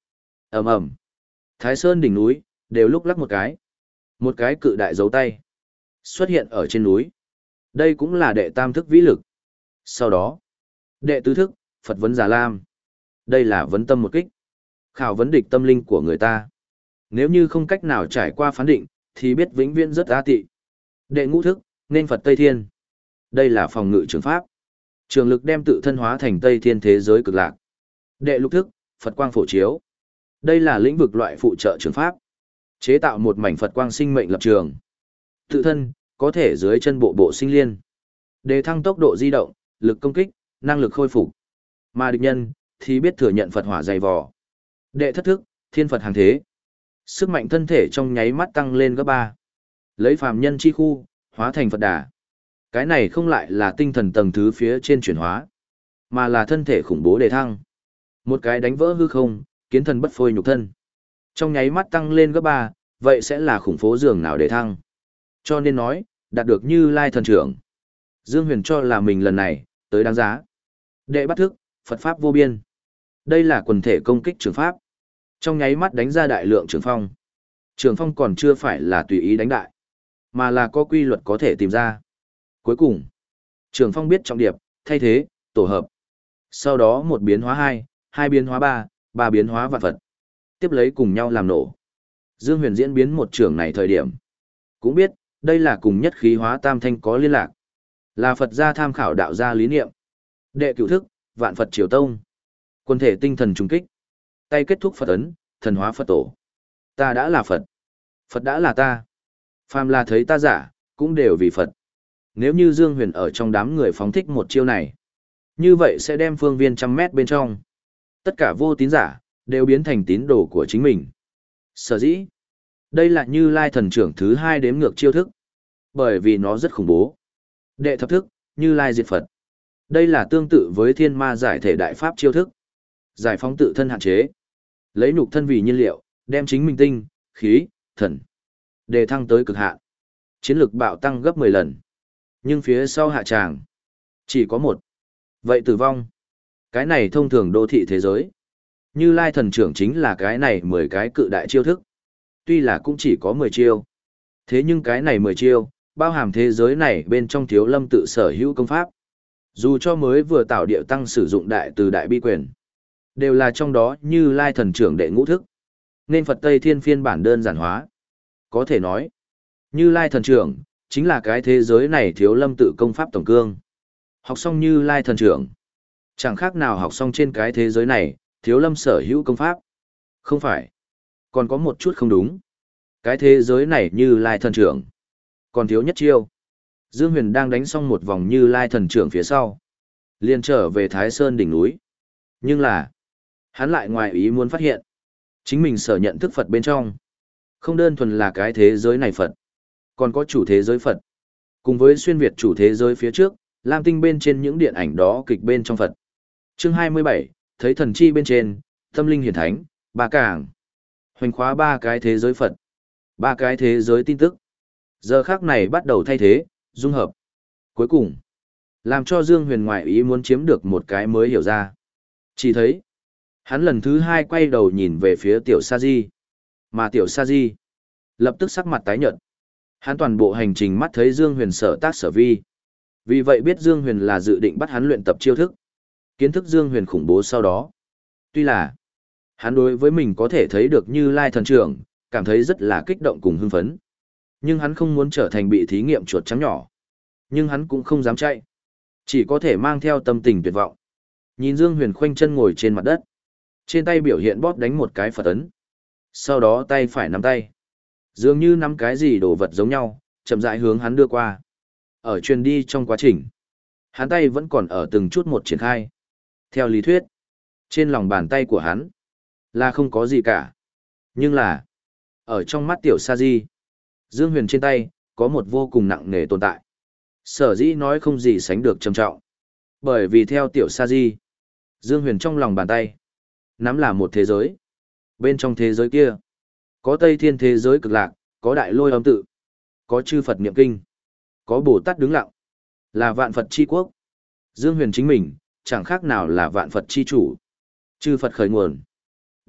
Ầm ầm. Thái Sơn đỉnh núi đều lúc lắc một cái. Một cái cự đại dấu tay xuất hiện ở trên núi. Đây cũng là đệ tam thức vĩ lực. Sau đó, đệ tứ thức, Phật vấn Già Lam. Đây là vấn tâm một kích. Khảo vấn địch tâm linh của người ta. Nếu như không cách nào trải qua phán định, thì biết vĩnh viễn rất a tị. Đệ ngũ thức, nên Phật Tây Thiên. Đây là phòng ngự trường pháp. Trường lực đem tự thân hóa thành Tây Thiên thế giới cực lạc. Đệ lục thức, Phật quang phổ chiếu. Đây là lĩnh vực loại phụ trợ trường pháp. Chế tạo một mảnh Phật quang sinh mệnh lập trường. Tự thân, có thể dưới chân bộ bộ sinh liên. Đề thăng tốc độ di động, lực công kích, năng lực khôi phục. Mà địch nhân, thì biết thừa nhận Phật hỏa dày vò. Đệ thất thức, Thiên Phật hàng thế. Sức mạnh thân thể trong nháy mắt tăng lên gấp ba. Lấy phàm nhân chi khu, hóa thành Phật đà. Cái này không lại là tinh thần tầng thứ phía trên chuyển hóa, mà là thân thể khủng bố đề thăng. Một cái đánh vỡ hư không, kiến thần bất phôi nhục thân. Trong nháy mắt tăng lên gấp ba, vậy sẽ là khủng phố giường nào đề thăng. Cho nên nói, đạt được Như Lai thần trưởng. Dương Huyền cho là mình lần này, tới đáng giá. Đệ bắt thức, Phật Pháp vô biên. Đây là quần thể công kích trường pháp. Trong nháy mắt đánh ra đại lượng trường phong. Trường phong còn chưa phải là tùy ý đánh đại, mà là có quy luật có thể tìm ra. Cuối cùng, trường phong biết trọng điệp, thay thế, tổ hợp. Sau đó một biến hóa hai, hai biến hóa ba, ba biến hóa vạn Phật. Tiếp lấy cùng nhau làm nổ. Dương Huyền diễn biến một trường này thời điểm. Cũng biết, đây là cùng nhất khí hóa tam thanh có liên lạc. Là Phật gia tham khảo đạo gia lý niệm. Đệ cửu thức, vạn Phật triều tông. Quân thể tinh thần trùng kích. Tay kết thúc Phật ấn, thần hóa Phật tổ. Ta đã là Phật. Phật đã là ta. Phàm là thấy ta giả, cũng đều vì Phật. Nếu như Dương Huyền ở trong đám người phóng thích một chiêu này, như vậy sẽ đem phương viên trăm mét bên trong. Tất cả vô tín giả, đều biến thành tín đồ của chính mình. Sở dĩ, đây là Như Lai thần trưởng thứ hai đếm ngược chiêu thức. Bởi vì nó rất khủng bố. Đệ thập thức, Như Lai diệt Phật. Đây là tương tự với thiên ma giải thể đại pháp chiêu thức. Giải phóng tự thân hạn chế. Lấy nhục thân vì nhiên liệu, đem chính mình tinh, khí, thần. Đề thăng tới cực hạn. Chiến lực bạo tăng gấp mười lần. Nhưng phía sau hạ tràng, chỉ có một. Vậy tử vong. Cái này thông thường đô thị thế giới. Như Lai thần trưởng chính là cái này mười cái cự đại chiêu thức. Tuy là cũng chỉ có mười chiêu. Thế nhưng cái này mười chiêu, bao hàm thế giới này bên trong Thiếu Lâm tự sở hữu công pháp. Dù cho mới vừa tạo điệu tăng sử dụng đại từ đại bi quyền, đều là trong đó Như Lai thần trưởng đệ ngũ thức. Nên Phật Tây Thiên phiên bản đơn giản hóa. Có thể nói, Như Lai thần trưởng, chính là cái thế giới này Thiếu Lâm tự công pháp tổng cương. Học xong Như Lai thần trưởng, chẳng khác nào học xong trên cái thế giới này, Thiếu Lâm sở hữu công pháp. Không phải. Còn có một chút không đúng. Cái thế giới này Như Lai thần trưởng, còn thiếu nhất chiêu. Dương Huyền đang đánh xong một vòng Như Lai thần trưởng phía sau, liền trở về Thái Sơn đỉnh núi. Nhưng là, hắn lại ngoài ý muốn phát hiện, chính mình sở nhận thức Phật bên trong, không đơn thuần là cái thế giới này Phật, còn có chủ thế giới Phật. Cùng với xuyên Việt chủ thế giới phía trước, Lam Tinh bên trên những điện ảnh đó kịch bên trong Phật. Chương hai mươi bảy, thấy thần chi bên trên, tâm linh hiển thánh, ba cảng. Hoành khóa ba cái thế giới Phật. Ba cái thế giới tin tức. Giờ khác này bắt đầu thay thế, dung hợp. Cuối cùng, làm cho Dương Huyền ngoại ý muốn chiếm được một cái mới hiểu ra. Chỉ thấy, hắn lần thứ hai quay đầu nhìn về phía Tiểu Sa Di. Mà Tiểu Sa Di, lập tức sắc mặt tái nhợt. Hắn toàn bộ hành trình mắt thấy Dương Huyền sở tác sở vi. Vì vậy biết Dương Huyền là dự định bắt hắn luyện tập chiêu thức. Kiến thức Dương Huyền khủng bố sau đó. Tuy là, hắn đối với mình có thể thấy được Như Lai thần trưởng, cảm thấy rất là kích động cùng hưng phấn. Nhưng hắn không muốn trở thành bị thí nghiệm chuột trắng nhỏ. Nhưng hắn cũng không dám chạy. Chỉ có thể mang theo tâm tình tuyệt vọng. Nhìn Dương Huyền khoanh chân ngồi trên mặt đất. Trên tay biểu hiện bóp đánh một cái Phật ấn. Sau đó tay phải nắm tay. Dường như nắm cái gì đồ vật giống nhau, chậm rãi hướng hắn đưa qua. Ở truyền đi trong quá trình, hắn tay vẫn còn ở từng chút một triển khai. Theo lý thuyết, trên lòng bàn tay của hắn là không có gì cả. Nhưng là, ở trong mắt Tiểu Sa Di, Dương Huyền trên tay có một vô cùng nặng nề tồn tại. Sở dĩ nói không gì sánh được trầm trọng. Bởi vì theo Tiểu Sa Di, Dương Huyền trong lòng bàn tay nắm là một thế giới. Bên trong thế giới kia, có Tây Thiên thế giới cực lạc, có Đại Lôi âm tự, có chư Phật niệm kinh, có Bồ Tát đứng lặng, là vạn Phật chi quốc. Dương Huyền chính mình, chẳng khác nào là vạn Phật chi chủ. Chư Phật khởi nguồn.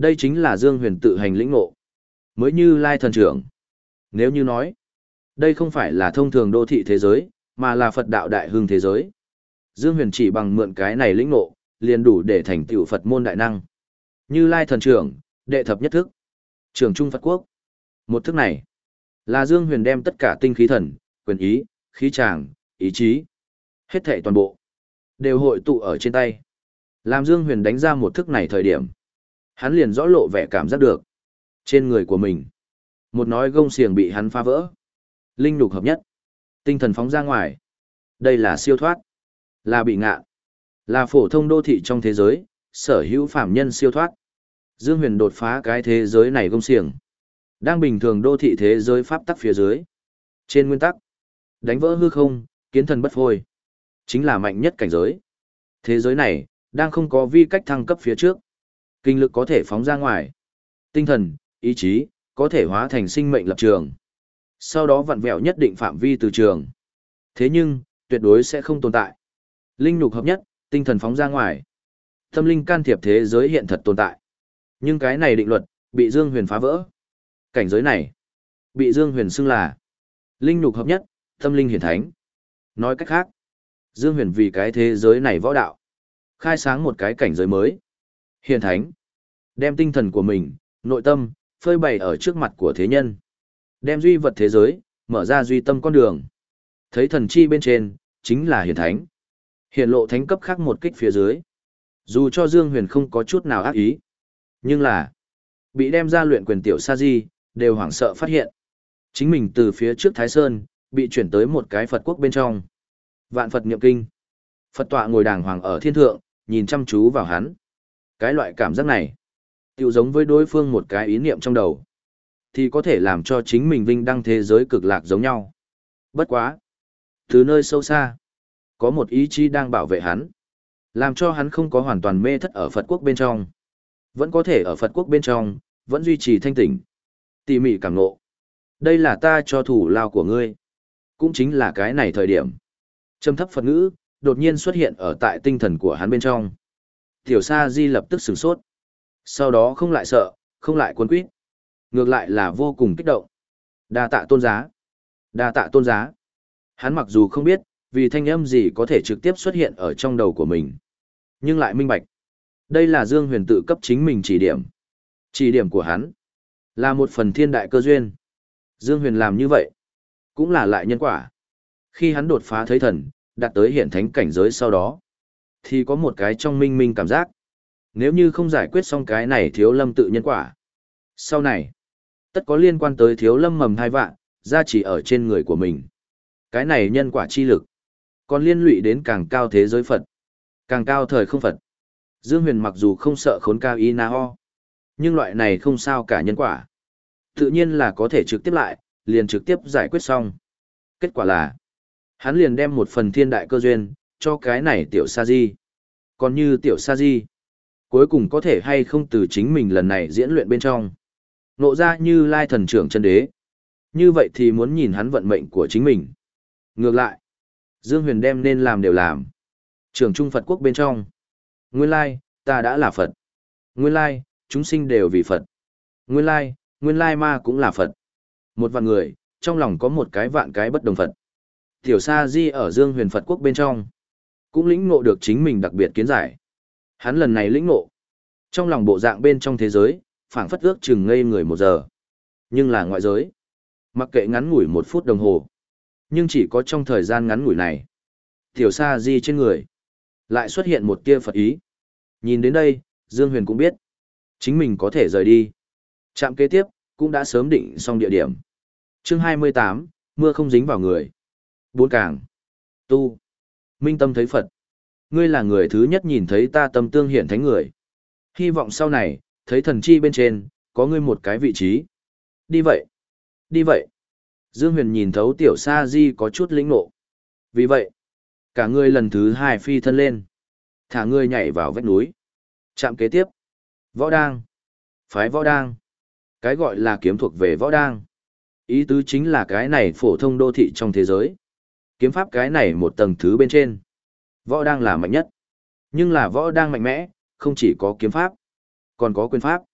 Đây chính là Dương Huyền tự hành lĩnh ngộ. Mới như Lai thần trưởng. Nếu như nói, đây không phải là thông thường đô thị thế giới, mà là Phật đạo đại hưng thế giới. Dương Huyền chỉ bằng mượn cái này lĩnh ngộ, liền đủ để thành tựu Phật môn đại năng. Như Lai thần trưởng, đệ thập nhất thức. Trưởng trung Phật quốc. Một thức này, là Dương Huyền đem tất cả tinh khí thần, quyền ý, khí tràng, ý chí, hết thảy toàn bộ, đều hội tụ ở trên tay. Làm Dương Huyền đánh ra một thức này thời điểm, hắn liền rõ lộ vẻ cảm giác được. Trên người của mình, một nói gông xiềng bị hắn phá vỡ. Linh nhục hợp nhất, tinh thần phóng ra ngoài. Đây là siêu thoát, là bị ngạ, là phổ thông đô thị trong thế giới, sở hữu phạm nhân siêu thoát. Dương Huyền đột phá cái thế giới này gông xiềng. Đang bình thường đô thị thế giới pháp tắc phía dưới. Trên nguyên tắc, đánh vỡ hư không, kiến thần bất phôi. Chính là mạnh nhất cảnh giới. Thế giới này, đang không có vi cách thăng cấp phía trước. Kinh lực có thể phóng ra ngoài. Tinh thần, ý chí, có thể hóa thành sinh mệnh lập trường. Sau đó vặn vẹo nhất định phạm vi từ trường. Thế nhưng, tuyệt đối sẽ không tồn tại. Linh nhục hợp nhất, tinh thần phóng ra ngoài. Tâm linh can thiệp thế giới hiện thật tồn tại. Nhưng cái này định luật, bị Dương Huyền phá vỡ. Cảnh giới này, bị Dương Huyền xưng là linh nhục hợp nhất, tâm linh hiển thánh. Nói cách khác, Dương Huyền vì cái thế giới này võ đạo, khai sáng một cái cảnh giới mới. Hiển thánh, đem tinh thần của mình, nội tâm, phơi bày ở trước mặt của thế nhân. Đem duy vật thế giới, mở ra duy tâm con đường. Thấy thần chi bên trên, chính là hiển thánh. Hiển lộ thánh cấp khác một kích phía dưới. Dù cho Dương Huyền không có chút nào ác ý, nhưng là bị đem ra luyện quyền tiểu sa di, đều hoảng sợ phát hiện. Chính mình từ phía trước Thái Sơn, bị chuyển tới một cái Phật quốc bên trong. Vạn Phật niệm kinh. Phật tọa ngồi đàng hoàng ở thiên thượng, nhìn chăm chú vào hắn. Cái loại cảm giác này, tựu giống với đối phương một cái ý niệm trong đầu, thì có thể làm cho chính mình vinh đăng thế giới cực lạc giống nhau. Bất quá. Từ nơi sâu xa, có một ý chí đang bảo vệ hắn. Làm cho hắn không có hoàn toàn mê thất ở Phật quốc bên trong. Vẫn có thể ở Phật quốc bên trong, vẫn duy trì thanh tỉnh. Tỉ mỉ cảm ngộ. Đây là ta cho thủ lao của ngươi. Cũng chính là cái này thời điểm. Trầm thấp Phật ngữ, đột nhiên xuất hiện ở tại tinh thần của hắn bên trong. Tiểu Sa Di lập tức sửng sốt. Sau đó không lại sợ, không lại cuốn quýt. Ngược lại là vô cùng kích động. Đa tạ tôn giá. Đa tạ tôn giá. Hắn mặc dù không biết, vì thanh âm gì có thể trực tiếp xuất hiện ở trong đầu của mình. Nhưng lại minh bạch. Đây là Dương Huyền tự cấp chính mình chỉ điểm. Chỉ điểm của hắn là một phần thiên đại cơ duyên. Dương Huyền làm như vậy, cũng là lại nhân quả. Khi hắn đột phá thấy thần, đạt tới hiển thánh cảnh giới sau đó, thì có một cái trong minh minh cảm giác. Nếu như không giải quyết xong cái này thiếu lâm tự nhân quả, sau này, tất có liên quan tới thiếu lâm mầm hai vạn, ra chỉ ở trên người của mình. Cái này nhân quả chi lực, còn liên lụy đến càng cao thế giới Phật, càng cao thời không Phật. Dương Huyền mặc dù không sợ khốn cao y na ho, nhưng loại này không sao cả nhân quả. Tự nhiên là có thể trực tiếp lại, liền trực tiếp giải quyết xong. Kết quả là, hắn liền đem một phần thiên đại cơ duyên, cho cái này tiểu sa di. Còn như tiểu sa di, cuối cùng có thể hay không từ chính mình lần này diễn luyện bên trong. Nộ ra như Lai thần trưởng chân đế. Như vậy thì muốn nhìn hắn vận mệnh của chính mình. Ngược lại, Dương Huyền đem nên làm đều làm. Trưởng trung Phật quốc bên trong. Nguyên lai, ta đã là Phật. Nguyên lai, chúng sinh đều vì Phật. Nguyên lai, nguyên lai ma cũng là Phật. Một vạn người, trong lòng có một cái vạn cái bất đồng Phật. Tiểu Sa Di ở Dương Huyền Phật quốc bên trong, cũng lĩnh ngộ được chính mình đặc biệt kiến giải. Hắn lần này lĩnh ngộ, trong lòng bộ dạng bên trong thế giới, phảng phất ước chừng ngây người một giờ. Nhưng là ngoại giới, mặc kệ ngắn ngủi một phút đồng hồ, nhưng chỉ có trong thời gian ngắn ngủi này, Tiểu Sa Di trên người, lại xuất hiện một tia Phật ý. Nhìn đến đây, Dương Huyền cũng biết, chính mình có thể rời đi. Trạm kế tiếp, cũng đã sớm định xong địa điểm. Chương hai mươi tám, mưa không dính vào người. Bốn càng. Tu. Minh tâm thấy Phật. Ngươi là người thứ nhất nhìn thấy ta tâm tương hiển thánh người. Hy vọng sau này, thấy thần chi bên trên, có ngươi một cái vị trí. Đi vậy. Đi vậy. Dương Huyền nhìn thấu tiểu sa di có chút lĩnh ngộ. Vì vậy, cả ngươi lần thứ hai phi thân lên. Thả ngươi nhảy vào vách núi. Trạm kế tiếp. Võ đang. Phái võ đang. Cái gọi là kiếm thuộc về võ đang. Ý tứ chính là cái này phổ thông đô thị trong thế giới. Kiếm pháp cái này một tầng thứ bên trên. Võ đang là mạnh nhất. Nhưng là võ đang mạnh mẽ, không chỉ có kiếm pháp, còn có quyền pháp.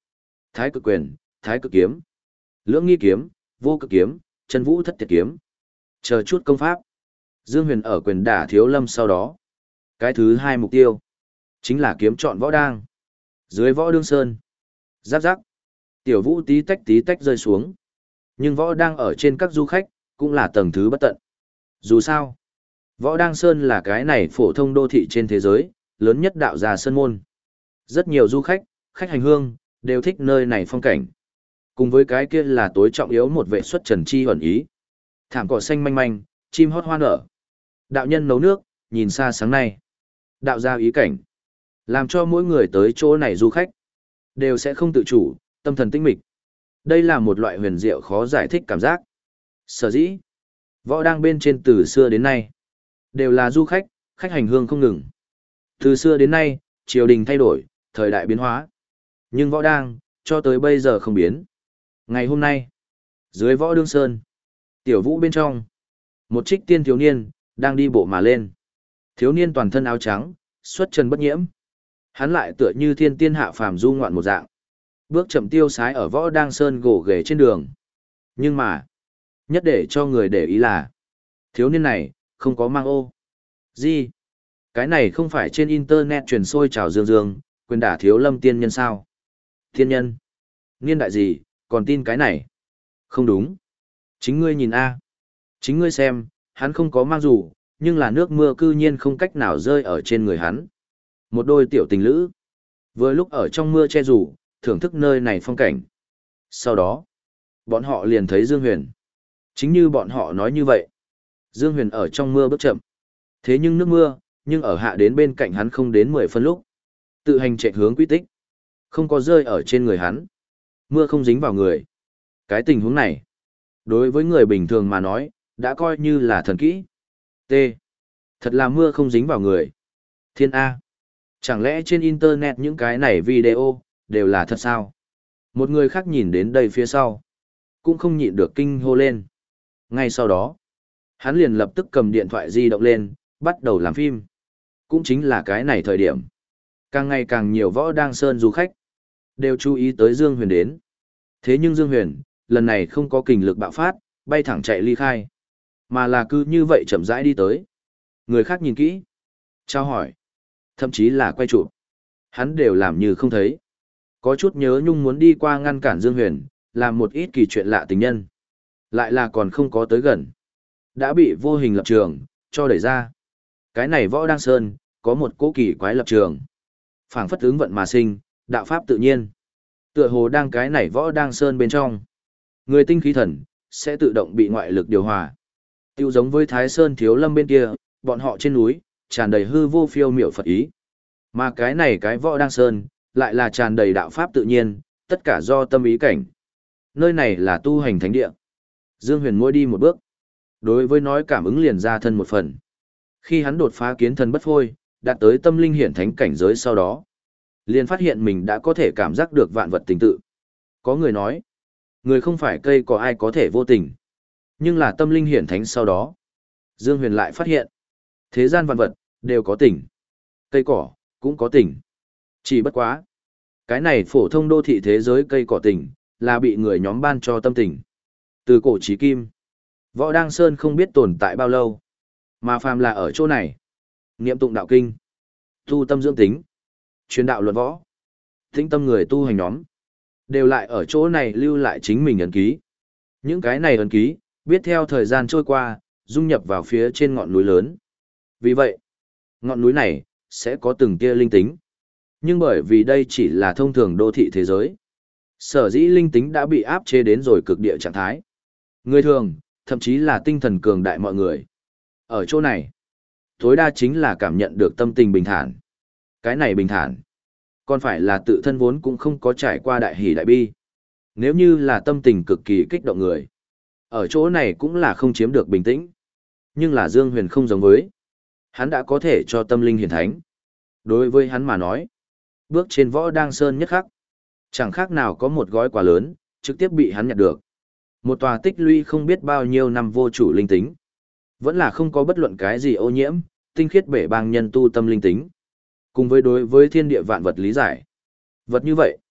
Thái cực quyền, thái cực kiếm, lưỡng nghi kiếm, vô cực kiếm, chân vũ thất tiệt kiếm. Chờ chút công pháp. Dương Huyền ở quyền đả Thiếu Lâm sau đó. Cái thứ hai mục tiêu, chính là kiếm chọn võ đang. Dưới võ đương sơn. Giáp giáp. Tiểu vũ tí tách tí tách rơi xuống. Nhưng võ đang ở trên các du khách, cũng là tầng thứ bất tận. Dù sao, võ đang sơn là cái này phổ thông đô thị trên thế giới, lớn nhất đạo gia sơn môn. Rất nhiều du khách, khách hành hương, đều thích nơi này phong cảnh. Cùng với cái kia là tối trọng yếu một vệ xuất trần chi huẩn ý. Thảm cỏ xanh manh manh, chim hót hoa nở. Đạo nhân nấu nước, nhìn xa sáng nay. Đạo gia ý cảnh. Làm cho mỗi người tới chỗ này du khách, đều sẽ không tự chủ, tâm thần tinh mịch. Đây là một loại huyền diệu khó giải thích cảm giác. Sở dĩ, võ đang bên trên từ xưa đến nay, đều là du khách, khách hành hương không ngừng. Từ xưa đến nay, triều đình thay đổi, thời đại biến hóa. Nhưng võ đang, cho tới bây giờ không biến. Ngày hôm nay, dưới võ đương sơn, tiểu vũ bên trong, một trích tiên thiếu niên, đang đi bộ mà lên. Thiếu niên toàn thân áo trắng, xuất trần bất nhiễm. Hắn lại tựa như thiên tiên hạ phàm du ngoạn một dạng. Bước chậm tiêu sái ở võ đang sơn gỗ ghề trên đường. Nhưng mà, nhất để cho người để ý là, thiếu niên này, không có mang ô. Gì? Cái này không phải trên internet truyền sôi trào dương dương, quyền đả Thiếu Lâm tiên nhân sao? Tiên nhân? Niên đại gì, còn tin cái này? Không đúng. Chính ngươi nhìn a, chính ngươi xem, hắn không có mang dù, nhưng là nước mưa cư nhiên không cách nào rơi ở trên người hắn. Một đôi tiểu tình lữ, vừa lúc ở trong mưa che dù, thưởng thức nơi này phong cảnh. Sau đó, bọn họ liền thấy Dương Huyền. Chính như bọn họ nói như vậy. Dương Huyền ở trong mưa bước chậm. Thế nhưng nước mưa, nhưng ở hạ đến bên cạnh hắn không đến mười phân lúc. Tự hành chạy hướng quy tích. Không có rơi ở trên người hắn. Mưa không dính vào người. Cái tình huống này, đối với người bình thường mà nói, đã coi như là thần kỹ. T. Thật là mưa không dính vào người. Thiên A. Chẳng lẽ trên internet những cái này video, đều là thật sao? Một người khác nhìn đến đây phía sau, cũng không nhịn được kinh hô lên. Ngay sau đó, hắn liền lập tức cầm điện thoại di động lên, bắt đầu làm phim. Cũng chính là cái này thời điểm. Càng ngày càng nhiều võ đang sơn du khách, đều chú ý tới Dương Huyền đến. Thế nhưng Dương Huyền, lần này không có kình lực bạo phát, bay thẳng chạy ly khai. Mà là cứ như vậy chậm rãi đi tới. Người khác nhìn kỹ, trao hỏi, thậm chí là quay chụp. Hắn đều làm như không thấy. Có chút nhớ nhung muốn đi qua ngăn cản Dương Huyền, làm một ít kỳ chuyện lạ tình nhân. Lại là còn không có tới gần. Đã bị vô hình lập trường, cho đẩy ra. Cái này võ đang sơn, có một cố kỳ quái lập trường. Phảng phất ứng vận mà sinh, đạo pháp tự nhiên. Tựa hồ đang cái này võ đang sơn bên trong. Người tinh khí thần, sẽ tự động bị ngoại lực điều hòa. Tiêu giống với Thái Sơn Thiếu Lâm bên kia, bọn họ trên núi, tràn đầy hư vô phiêu miểu Phật ý. Mà cái này cái võ đang sơn, lại là tràn đầy đạo pháp tự nhiên, tất cả do tâm ý cảnh. Nơi này là tu hành thánh địa. Dương Huyền mỗi đi một bước, đối với nói cảm ứng liền ra thân một phần. Khi hắn đột phá kiến thần bất phôi, đạt tới tâm linh hiển thánh cảnh giới sau đó, liền phát hiện mình đã có thể cảm giác được vạn vật tình tự. Có người nói, người không phải cây có ai có thể vô tình. Nhưng là tâm linh hiển thánh sau đó, Dương Huyền lại phát hiện, thế gian vạn vật, đều có tình. Cây cỏ, cũng có tình. Chỉ bất quá. Cái này phổ thông đô thị thế giới cây cỏ tình, là bị người nhóm ban cho tâm tình. Từ cổ chí kim, võ đang sơn không biết tồn tại bao lâu. Mà phàm là ở chỗ này. Niệm tụng đạo kinh, tu tâm dưỡng tính, truyền đạo luận võ. Tĩnh tâm người tu hành nhóm, đều lại ở chỗ này lưu lại chính mình ấn ký. Những cái này ấn ký, biết theo thời gian trôi qua, dung nhập vào phía trên ngọn núi lớn. Vì vậy, ngọn núi này, sẽ có từng tia linh tính. Nhưng bởi vì đây chỉ là thông thường đô thị thế giới, sở dĩ linh tính đã bị áp chế đến rồi cực địa trạng thái. Người thường, thậm chí là tinh thần cường đại mọi người. Ở chỗ này, tối đa chính là cảm nhận được tâm tình bình thản. Cái này bình thản, còn phải là tự thân vốn cũng không có trải qua đại hỷ đại bi. Nếu như là tâm tình cực kỳ kích động người, ở chỗ này cũng là không chiếm được bình tĩnh. Nhưng là Dương Huyền không giống với. Hắn đã có thể cho tâm linh hiển thánh. Đối với hắn mà nói, bước trên võ đang sơn nhất khắc, chẳng khác nào có một gói quà lớn, trực tiếp bị hắn nhặt được. Một tòa tích lũy không biết bao nhiêu năm vô chủ linh tính. Vẫn là không có bất luận cái gì ô nhiễm, tinh khiết bể bang nhân tu tâm linh tính. Cùng với đối với thiên địa vạn vật lý giải. Vật như vậy,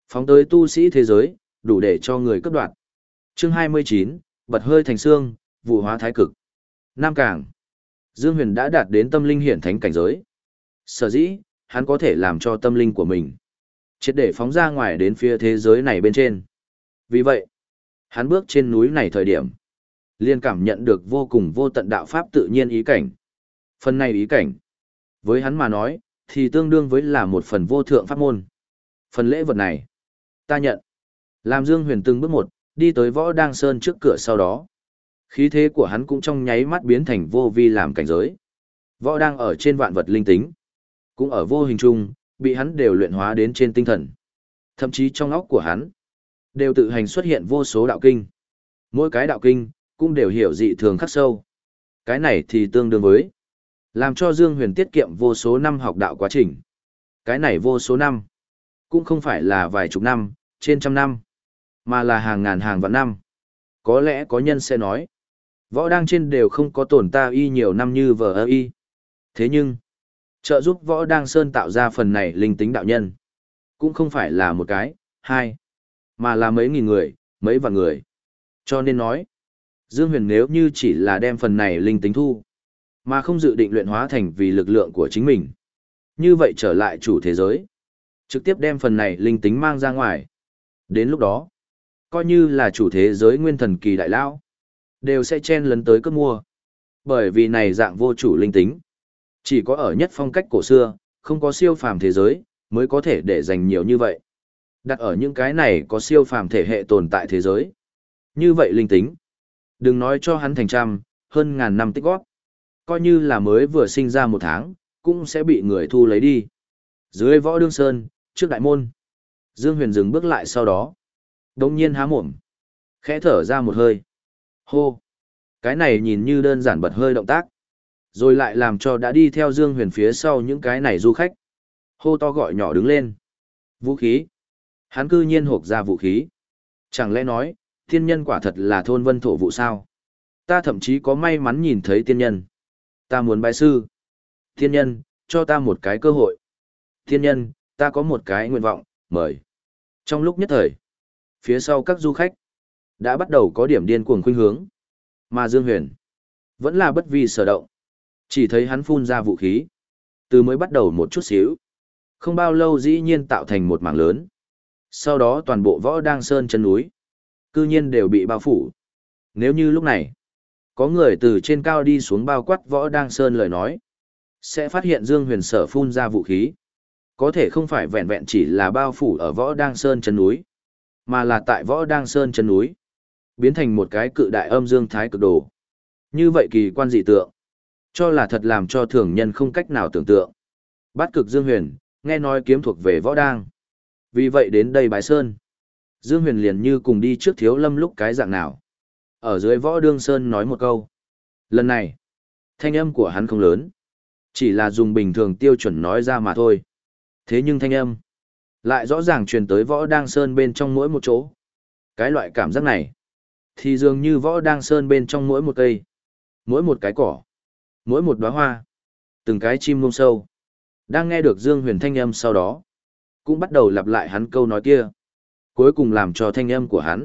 Phóng tới tu sĩ thế giới, đủ để cho người cấp đoạt. Chương hai mươi chín, bật hơi thành xương, vụ hóa thái cực. Nam Cảng. Dương Huyền đã đạt đến tâm linh hiển thánh cảnh giới. Sở dĩ, hắn có thể làm cho tâm linh của mình triệt để phóng ra ngoài đến phía thế giới này bên trên. Vì vậy, hắn bước trên núi này thời điểm, liền cảm nhận được vô cùng vô tận đạo pháp tự nhiên ý cảnh. Phần này ý cảnh, với hắn mà nói, thì tương đương với là một phần vô thượng pháp môn. Phần lễ vật này, ta nhận. Làm Dương Huyền từng bước một, đi tới Võ Đang Sơn trước cửa sau đó. Khí thế của hắn cũng trong nháy mắt biến thành vô vi làm cảnh giới. Võ đang ở trên vạn vật linh tính, cũng ở vô hình chung, bị hắn đều luyện hóa đến trên tinh thần. Thậm chí trong óc của hắn, đều tự hành xuất hiện vô số đạo kinh. Mỗi cái đạo kinh, cũng đều hiểu dị thường khắc sâu. Cái này thì tương đương với làm cho Dương Huyền tiết kiệm vô số năm học đạo quá trình. Cái này vô số năm, cũng không phải là vài chục năm, trên trăm năm, mà là hàng ngàn hàng vạn năm. Có lẽ có nhân sẽ nói, võ đang trên đều không có tồn ta y nhiều năm như vờ ơ y. Thế nhưng, trợ giúp võ đang sơn tạo ra phần này linh tính đạo nhân, cũng không phải là một cái, hai, mà là mấy nghìn người, mấy vạn người. Cho nên nói, Dương Huyền nếu như chỉ là đem phần này linh tính thu, mà không dự định luyện hóa thành vì lực lượng của chính mình, như vậy trở lại chủ thế giới, trực tiếp đem phần này linh tính mang ra ngoài. Đến lúc đó, coi như là chủ thế giới nguyên thần kỳ đại lão, đều sẽ chen lấn tới cướp mua. Bởi vì này dạng vô chủ linh tính, chỉ có ở nhất phong cách cổ xưa, không có siêu phàm thế giới, mới có thể để dành nhiều như vậy. Đặt ở những cái này có siêu phàm thể hệ tồn tại thế giới. Như vậy linh tính, đừng nói cho hắn thành trăm, hơn ngàn năm tích góp. Coi như là mới vừa sinh ra một tháng, cũng sẽ bị người thu lấy đi. Dưới Võ Đương Sơn, trước đại môn, Dương Huyền dừng bước lại sau đó. Đông nhiên há mồm, khẽ thở ra một hơi. Hô! Cái này nhìn như đơn giản bật hơi động tác. Rồi lại làm cho đã đi theo Dương Huyền phía sau những cái này du khách. Hô to gọi nhỏ đứng lên. Vũ khí! Hắn cư nhiên hộp ra vũ khí. Chẳng lẽ nói, tiên nhân quả thật là thôn vân thổ vụ sao? Ta thậm chí có may mắn nhìn thấy tiên nhân. Ta muốn bái sư. Tiên nhân, cho ta một cái cơ hội. Tiên nhân, ta có một cái nguyện vọng, mời. Trong lúc nhất thời, phía sau các du khách đã bắt đầu có điểm điên cuồng khuynh hướng. Mà Dương Huyền vẫn là bất vi sở động. Chỉ thấy hắn phun ra vũ khí. Từ mới bắt đầu một chút xíu. Không bao lâu dĩ nhiên tạo thành một mảng lớn. Sau đó toàn bộ Võ Đang Sơn chân núi, cư nhiên đều bị bao phủ. Nếu như lúc này, có người từ trên cao đi xuống bao quát Võ Đang Sơn lời nói, sẽ phát hiện Dương Huyền sở phun ra vũ khí. Có thể không phải vẹn vẹn chỉ là bao phủ ở Võ Đang Sơn chân núi, mà là tại Võ Đang Sơn chân núi, biến thành một cái cự đại âm dương thái cực đồ. Như vậy kỳ quan dị tượng, cho là thật làm cho thường nhân không cách nào tưởng tượng. Bát cực Dương Huyền, nghe nói kiếm thuộc về Võ Đang. Vì vậy đến đây bái sơn. Dương Huyền liền như cùng đi trước Thiếu Lâm lúc cái dạng nào. Ở dưới Võ Đương Sơn nói một câu. Lần này, thanh âm của hắn không lớn. Chỉ là dùng bình thường tiêu chuẩn nói ra mà thôi. Thế nhưng thanh âm lại rõ ràng truyền tới Võ Đang Sơn bên trong mỗi một chỗ. Cái loại cảm giác này thì dường như Võ Đang Sơn bên trong mỗi một cây, mỗi một cái cỏ, mỗi một đóa hoa, từng cái chim muông sâu. Đang nghe được Dương Huyền thanh âm sau đó, cũng bắt đầu lặp lại hắn câu nói kia. Cuối cùng làm cho thanh âm của hắn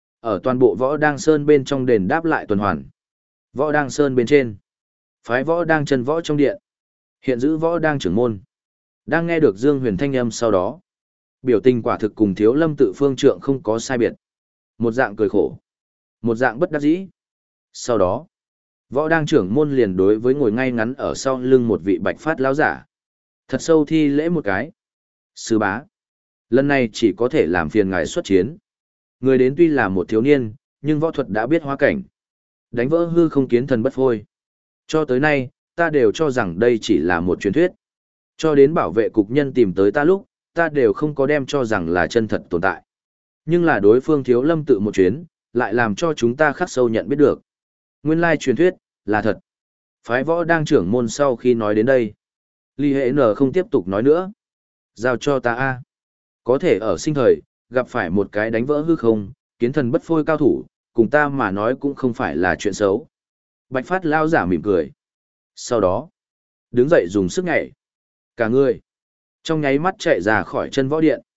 ở toàn bộ Võ Đang Sơn bên trong đền đáp lại tuần hoàn. Võ Đang Sơn bên trên, phái Võ Đang chân võ trong điện, hiện giữ Võ Đang trưởng môn. Đang nghe được Dương Huyền thanh âm sau đó, biểu tình quả thực cùng Thiếu Lâm tự phương trượng không có sai biệt. Một dạng cười khổ, một dạng bất đắc dĩ. Sau đó, Võ Đang trưởng môn liền đối với ngồi ngay ngắn ở sau lưng một vị bạch phát lão giả, thật sâu thi lễ một cái. Sư bá, lần này chỉ có thể làm phiền ngài xuất chiến. Người đến tuy là một thiếu niên, nhưng võ thuật đã biết hóa cảnh, đánh vỡ hư không kiến thần bất phôi. Cho tới nay, ta đều cho rằng đây chỉ là một truyền thuyết. Cho đến bảo vệ cục nhân tìm tới ta lúc, ta đều không có đem cho rằng là chân thật tồn tại. Nhưng là đối phương Thiếu Lâm tự một chuyến, lại làm cho chúng ta khắc sâu nhận biết được. Nguyên lai truyền thuyết, là thật. Phái Võ Đang trưởng môn sau khi nói đến đây, Ly Hệ Nở không tiếp tục nói nữa. Giao cho ta a. Có thể ở sinh thời, gặp phải một cái đánh vỡ hư không, kiến thần bất phôi cao thủ, cùng ta mà nói cũng không phải là chuyện xấu. Bạch phát lao giả mỉm cười. Sau đó, đứng dậy dùng sức nhảy. Cả người, trong nháy mắt chạy ra khỏi chân võ điện.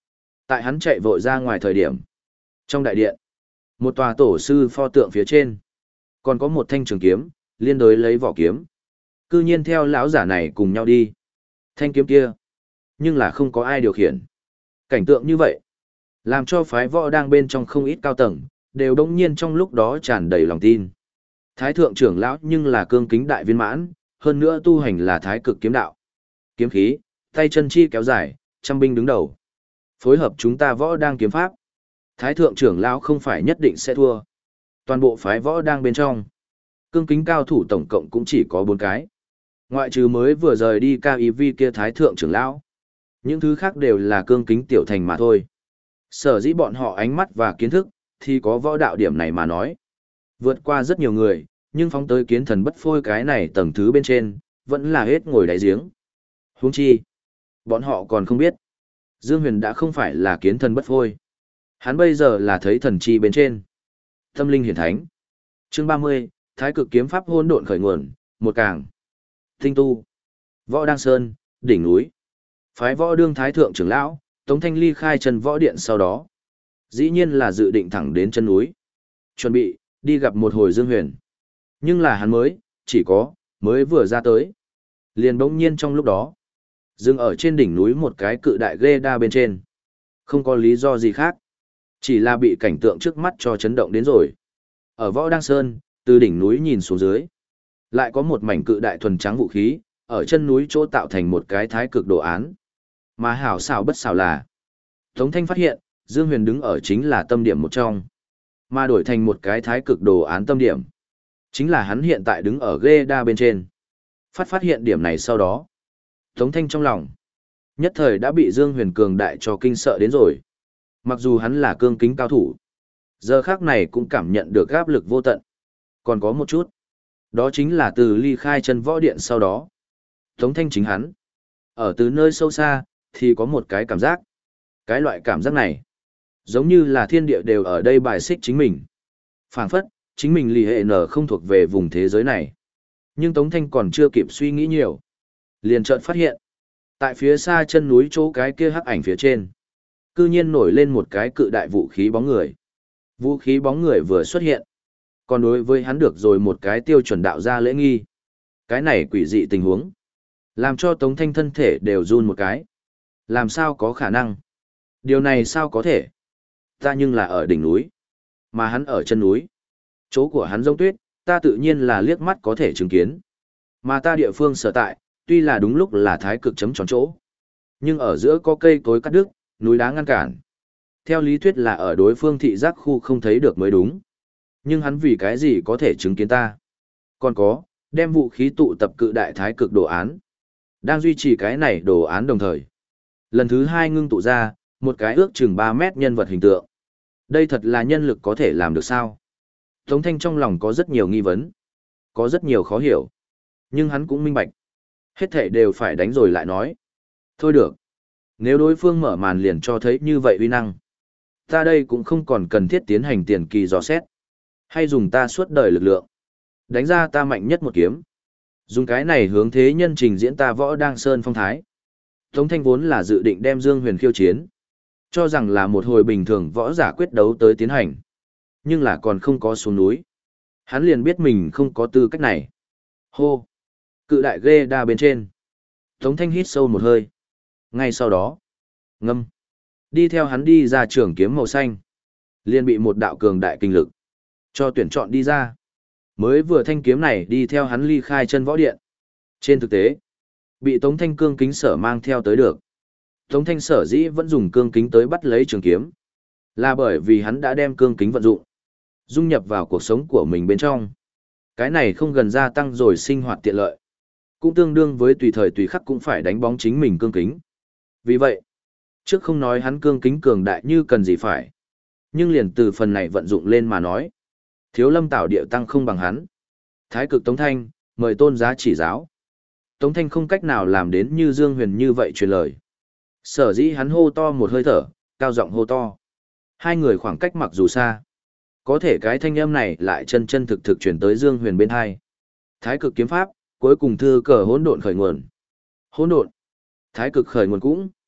Tại hắn chạy vội ra ngoài thời điểm. Trong đại điện, một tòa tổ sư pho tượng phía trên, còn có một thanh trường kiếm, liên đối lấy vỏ kiếm. Cư nhiên theo lão giả này cùng nhau đi. Thanh kiếm kia, nhưng là không có ai điều khiển. Cảnh tượng như vậy, làm cho phái võ đang bên trong không ít cao tầng, đều đống nhiên trong lúc đó tràn đầy lòng tin. Thái thượng trưởng lão nhưng là cương kính đại viên mãn, hơn nữa tu hành là thái cực kiếm đạo. Kiếm khí, tay chân chi kéo dài, trăm binh đứng đầu. Phối hợp chúng ta võ đang kiếm pháp. Thái thượng trưởng lão không phải nhất định sẽ thua. Toàn bộ phái võ đang bên trong. Cương kính cao thủ tổng cộng cũng chỉ có bốn cái. Ngoại trừ mới vừa rời đi cao y vi kia thái thượng trưởng lão. Những thứ khác đều là cương kính tiểu thành mà thôi. Sở dĩ bọn họ ánh mắt và kiến thức, thì có võ đạo điểm này mà nói. Vượt qua rất nhiều người, nhưng phóng tới kiến thần bất phôi cái này tầng thứ bên trên, vẫn là hết ngồi đáy giếng. Huống chi, bọn họ còn không biết. Dương Huyền đã không phải là kiến thần bất phôi. Hắn bây giờ là thấy thần chi bên trên. Tâm linh hiển thánh. Chương ba mươi, Thái cực kiếm pháp hỗn độn khởi nguồn, một càng. Tinh tu. Võ Đăng Sơn, đỉnh núi. Phái võ đương thái thượng trưởng lão, Tống Thanh ly khai chân võ điện sau đó. Dĩ nhiên là dự định thẳng đến chân núi. Chuẩn bị, đi gặp một hồi Dương Huyền. Nhưng là hắn mới, chỉ có, mới vừa ra tới. Liền bỗng nhiên trong lúc đó. Dừng ở trên đỉnh núi một cái cự đại ghê đa bên trên. Không có lý do gì khác. Chỉ là bị cảnh tượng trước mắt cho chấn động đến rồi. Ở Võ Đăng Sơn, từ đỉnh núi nhìn xuống dưới. Lại có một mảnh cự đại thuần trắng vũ khí, ở chân núi chỗ tạo thành một cái thái cực đồ án. Mà hảo xảo bất xảo là. Tống Thanh phát hiện, Dương Huyền đứng ở chính là tâm điểm một trong. Mà đổi thành một cái thái cực đồ án tâm điểm. Chính là hắn hiện tại đứng ở ghê đa bên trên. Phát phát hiện điểm này sau đó. Tống Thanh trong lòng. Nhất thời đã bị Dương Huyền cường đại cho kinh sợ đến rồi. Mặc dù hắn là cương kính cao thủ. Giờ khác này cũng cảm nhận được áp lực vô tận. Còn có một chút. Đó chính là từ ly khai chân võ điện sau đó. Tống Thanh chính hắn. Ở từ nơi sâu xa, thì có một cái cảm giác. Cái loại cảm giác này. Giống như là thiên địa đều ở đây bài xích chính mình. Phảng phất, chính mình lì hệ nở không thuộc về vùng thế giới này. Nhưng Tống Thanh còn chưa kịp suy nghĩ nhiều. Liền chợt phát hiện. Tại phía xa chân núi chỗ cái kia hắc ảnh phía trên. Cư nhiên nổi lên một cái cự đại vũ khí bóng người. Vũ khí bóng người vừa xuất hiện. Còn đối với hắn được rồi một cái tiêu chuẩn đạo gia lễ nghi. Cái này quỷ dị tình huống. Làm cho Tống Thanh thân thể đều run một cái. Làm sao có khả năng? Điều này sao có thể? Ta nhưng là ở đỉnh núi. Mà hắn ở chân núi. Chỗ của hắn giống tuyết, ta tự nhiên là liếc mắt có thể chứng kiến. Mà ta địa phương sở tại, tuy là đúng lúc là thái cực chấm tròn chỗ. Nhưng ở giữa có cây cối cắt đứt, núi đá ngăn cản. Theo lý thuyết là ở đối phương thị giác khu không thấy được mới đúng. Nhưng hắn vì cái gì có thể chứng kiến ta? Còn có, đem vũ khí tụ tập cự đại thái cực đồ án. Đang duy trì cái này đồ án đồng thời. Lần thứ hai ngưng tụ ra, một cái ước chừng ba mét nhân vật hình tượng. Đây thật là nhân lực có thể làm được sao? Tống Thanh trong lòng có rất nhiều nghi vấn. Có rất nhiều khó hiểu. Nhưng hắn cũng minh bạch. Hết thể đều phải đánh rồi lại nói. Thôi được. Nếu đối phương mở màn liền cho thấy như vậy uy năng. Ta đây cũng không còn cần thiết tiến hành tiền kỳ dò xét. Hay dùng ta suốt đời lực lượng. Đánh ra ta mạnh nhất một kiếm. Dùng cái này hướng thế nhân trình diễn ta Võ Đăng Sơn phong thái. Tống Thanh vốn là dự định đem Dương Huyền khiêu chiến. Cho rằng là một hồi bình thường võ giả quyết đấu tới tiến hành. Nhưng là còn không có xuống núi. Hắn liền biết mình không có tư cách này. Hô! Cự đại ghê đa bên trên. Tống Thanh hít sâu một hơi. Ngay sau đó. Ngâm. Đi theo hắn đi ra trường kiếm màu xanh. Liền bị một đạo cường đại kinh lực. Cho tuyển chọn đi ra. Mới vừa thanh kiếm này đi theo hắn ly khai chân võ điện. Trên thực tế. Bị Tống Thanh cương kính sở mang theo tới được. Tống Thanh sở dĩ vẫn dùng cương kính tới bắt lấy trường kiếm. Là bởi vì hắn đã đem cương kính vận dụng. Dung nhập vào cuộc sống của mình bên trong. Cái này không gần gia tăng rồi sinh hoạt tiện lợi. Cũng tương đương với tùy thời tùy khắc cũng phải đánh bóng chính mình cương kính. Vì vậy, trước không nói hắn cương kính cường đại như cần gì phải. Nhưng liền từ phần này vận dụng lên mà nói. Thiếu lâm tảo địa tăng không bằng hắn. Thái cực Tống Thanh, mời tôn giá chỉ giáo. Tống Thanh không cách nào làm đến như Dương Huyền như vậy truyền lời. Sở dĩ hắn hô to một hơi thở, cao giọng hô to. Hai người khoảng cách mặc dù xa. Có thể cái thanh âm này lại chân chân thực thực chuyển tới Dương Huyền bên hai. Thái cực kiếm pháp, cuối cùng thư cờ hỗn độn khởi nguồn. Hỗn độn. Thái cực khởi nguồn cũng.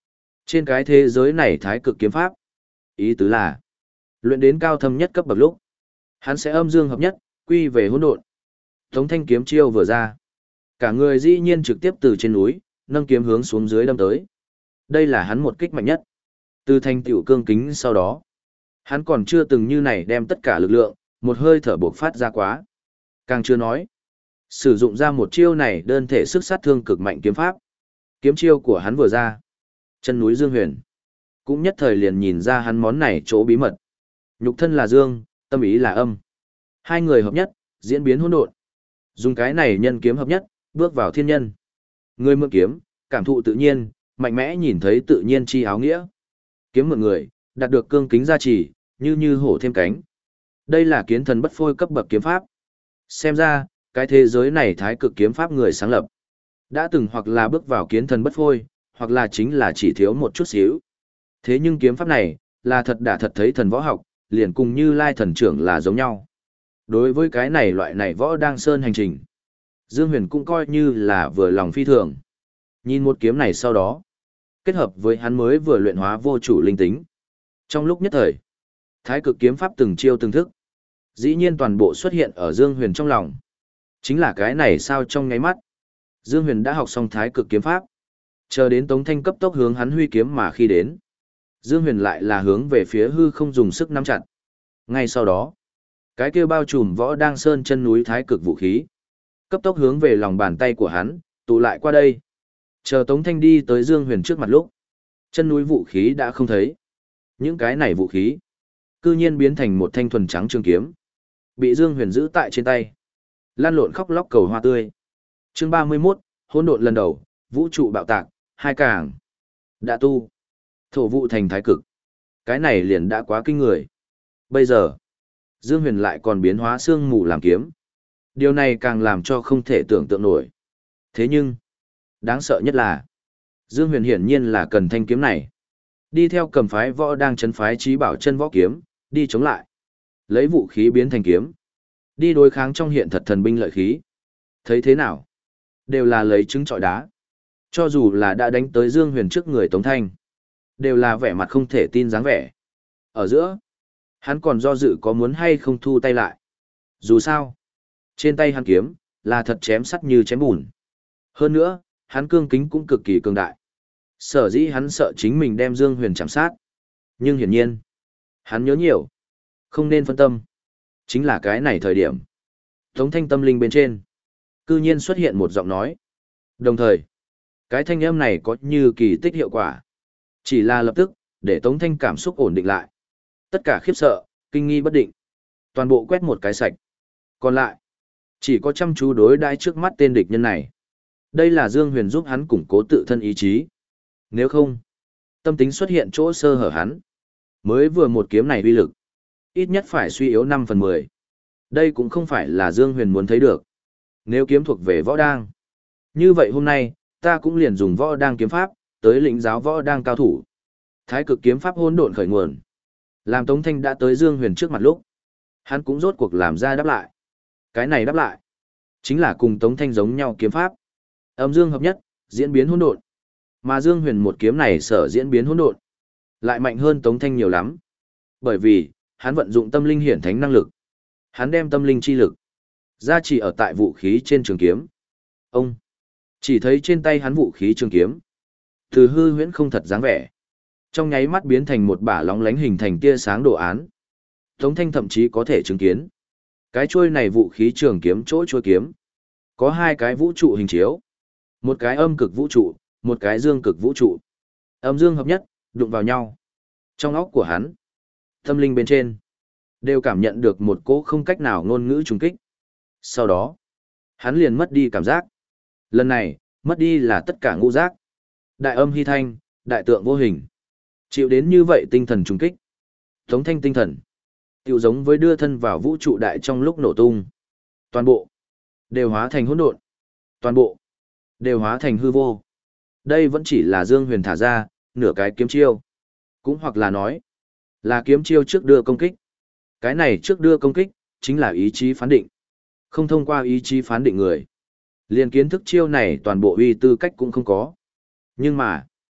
Trên cái thế giới này thái cực kiếm pháp, ý tứ là luyện đến cao thâm nhất cấp bậc lúc, hắn sẽ âm dương hợp nhất, quy về hỗn độn. Tống Thanh kiếm chiêu vừa ra, cả người dĩ nhiên trực tiếp từ trên núi, nâng kiếm hướng xuống dưới đâm tới. Đây là hắn một kích mạnh nhất. Từ thành tựu cương kính sau đó, hắn còn chưa từng như này đem tất cả lực lượng, một hơi thở buộc phát ra quá. Càng chưa nói, sử dụng ra một chiêu này đơn thể sức sát thương cực mạnh kiếm pháp. Kiếm chiêu của hắn vừa ra, chân núi Dương Huyền cũng nhất thời liền nhìn ra hắn món này chỗ bí mật. Nhục thân là dương, tâm ý là âm. Hai người hợp nhất, diễn biến hỗn độn. Dùng cái này nhân kiếm hợp nhất, bước vào thiên nhân. Người mượn kiếm, cảm thụ tự nhiên, mạnh mẽ nhìn thấy tự nhiên chi áo nghĩa. Kiếm mượn người, đạt được cương kính gia trì, như như hổ thêm cánh. Đây là kiến thần bất phôi cấp bậc kiếm pháp. Xem ra, cái thế giới này thái cực kiếm pháp người sáng lập. Đã từng hoặc là bước vào kiến thần bất phôi, hoặc là chính là chỉ thiếu một chút xíu. Thế nhưng kiếm pháp này, là thật đã thật thấy thần võ học, liền cùng như lai thần trưởng là giống nhau. Đối với cái này loại này võ đang sơn hành trình, Dương Huyền cũng coi như là vừa lòng phi thường. Nhìn một kiếm này sau đó, kết hợp với hắn mới vừa luyện hóa vô chủ linh tính. Trong lúc nhất thời, thái cực kiếm pháp từng chiêu từng thức, dĩ nhiên toàn bộ xuất hiện ở Dương Huyền trong lòng. Chính là cái này sao trong nháy mắt, Dương Huyền đã học xong thái cực kiếm pháp. Chờ đến Tống Thanh cấp tốc hướng hắn huy kiếm mà khi đến, Dương Huyền lại là hướng về phía hư không dùng sức nắm chặt. Ngay sau đó, cái kia bao trùm võ đang sơn chân núi thái cực vũ khí, cấp tốc hướng về lòng bàn tay của hắn, tụ lại qua đây. Chờ Tống Thanh đi tới Dương Huyền trước mặt lúc, chân núi vũ khí đã không thấy. Những cái này vũ khí, cư nhiên biến thành một thanh thuần trắng trường kiếm, bị Dương Huyền giữ tại trên tay. Lan lộn khóc lóc cầu hoa tươi. Chương ba mươi mốt, hỗn độn lần đầu, vũ trụ bạo tạc, hai càng. Đã tu. Thổ vụ thành thái cực. Cái này liền đã quá kinh người. Bây giờ, Dương Huyền lại còn biến hóa xương mù làm kiếm. Điều này càng làm cho không thể tưởng tượng nổi. Thế nhưng, đáng sợ nhất là, Dương Huyền hiển nhiên là cần thanh kiếm này. Đi theo cầm phái võ đang chấn phái trí bảo chân võ kiếm, đi chống lại. Lấy vũ khí biến thành kiếm. Đi đối kháng trong hiện thật thần binh lợi khí. Thấy thế nào? Đều là lấy trứng trọi đá. Cho dù là đã đánh tới Dương Huyền trước người Tống Thanh, đều là vẻ mặt không thể tin dáng vẻ. Ở giữa, hắn còn do dự có muốn hay không thu tay lại. Dù sao, trên tay hắn kiếm, là thật chém sắt như chém bùn. Hơn nữa, hắn cương kính cũng cực kỳ cường đại. Sở dĩ hắn sợ chính mình đem Dương Huyền chạm sát. Nhưng hiển nhiên, hắn nhớ nhiều. Không nên phân tâm. Chính là cái này thời điểm. Tống Thanh tâm linh bên trên, cư nhiên xuất hiện một giọng nói. Đồng thời, cái thanh âm này có như kỳ tích hiệu quả. Chỉ là lập tức, để Tống Thanh cảm xúc ổn định lại. Tất cả khiếp sợ, kinh nghi bất định. Toàn bộ quét một cái sạch. Còn lại, chỉ có chăm chú đối đãi trước mắt tên địch nhân này. Đây là Dương Huyền giúp hắn củng cố tự thân ý chí. Nếu không, tâm tính xuất hiện chỗ sơ hở hắn. Mới vừa một kiếm này uy lực, ít nhất phải suy yếu năm phần mười. Đây cũng không phải là Dương Huyền muốn thấy được. Nếu kiếm thuộc về võ đang, như vậy hôm nay, ta cũng liền dùng võ đang kiếm pháp, tới lĩnh giáo võ đang cao thủ. Thái cực kiếm pháp hỗn độn khởi nguồn. Làm Tống Thanh đã tới Dương Huyền trước mặt lúc, hắn cũng rốt cuộc làm ra đáp lại. Cái này đáp lại, chính là cùng Tống Thanh giống nhau kiếm pháp. Âm dương hợp nhất, diễn biến hỗn độn. Mà Dương Huyền một kiếm này sở diễn biến hỗn độn, lại mạnh hơn Tống Thanh nhiều lắm. Bởi vì, hắn vận dụng tâm linh hiển thánh năng lực. Hắn đem tâm linh chi lực ra chỉ ở tại vũ khí trên trường kiếm. Ông chỉ thấy trên tay hắn vũ khí trường kiếm, từ hư huyễn không thật dáng vẻ, trong nháy mắt biến thành một bả lóng lánh hình thành tia sáng đồ án. Tống Thanh thậm chí có thể chứng kiến, cái chuôi này vũ khí trường kiếm chỗ chuôi kiếm, có hai cái vũ trụ hình chiếu, một cái âm cực vũ trụ, một cái dương cực vũ trụ. Âm dương hợp nhất, đụng vào nhau. Trong óc của hắn, tâm linh bên trên, đều cảm nhận được một cỗ không cách nào ngôn ngữ trùng kích. Sau đó, hắn liền mất đi cảm giác. Lần này, mất đi là tất cả ngũ giác. Đại âm hy thanh, đại tượng vô hình. Chịu đến như vậy tinh thần trùng kích. Tống Thanh tinh thần, tiểu giống với đưa thân vào vũ trụ đại trong lúc nổ tung. Toàn bộ, đều hóa thành hỗn độn. Toàn bộ, đều hóa thành hư vô. Đây vẫn chỉ là Dương Huyền thả ra, nửa cái kiếm chiêu. Cũng hoặc là nói, là kiếm chiêu trước đưa công kích. Cái này trước đưa công kích, chính là ý chí phán định. Không thông qua ý chí phán định người, liền kiến thức chiêu này toàn bộ uy tư cách cũng không có. Nhưng mà,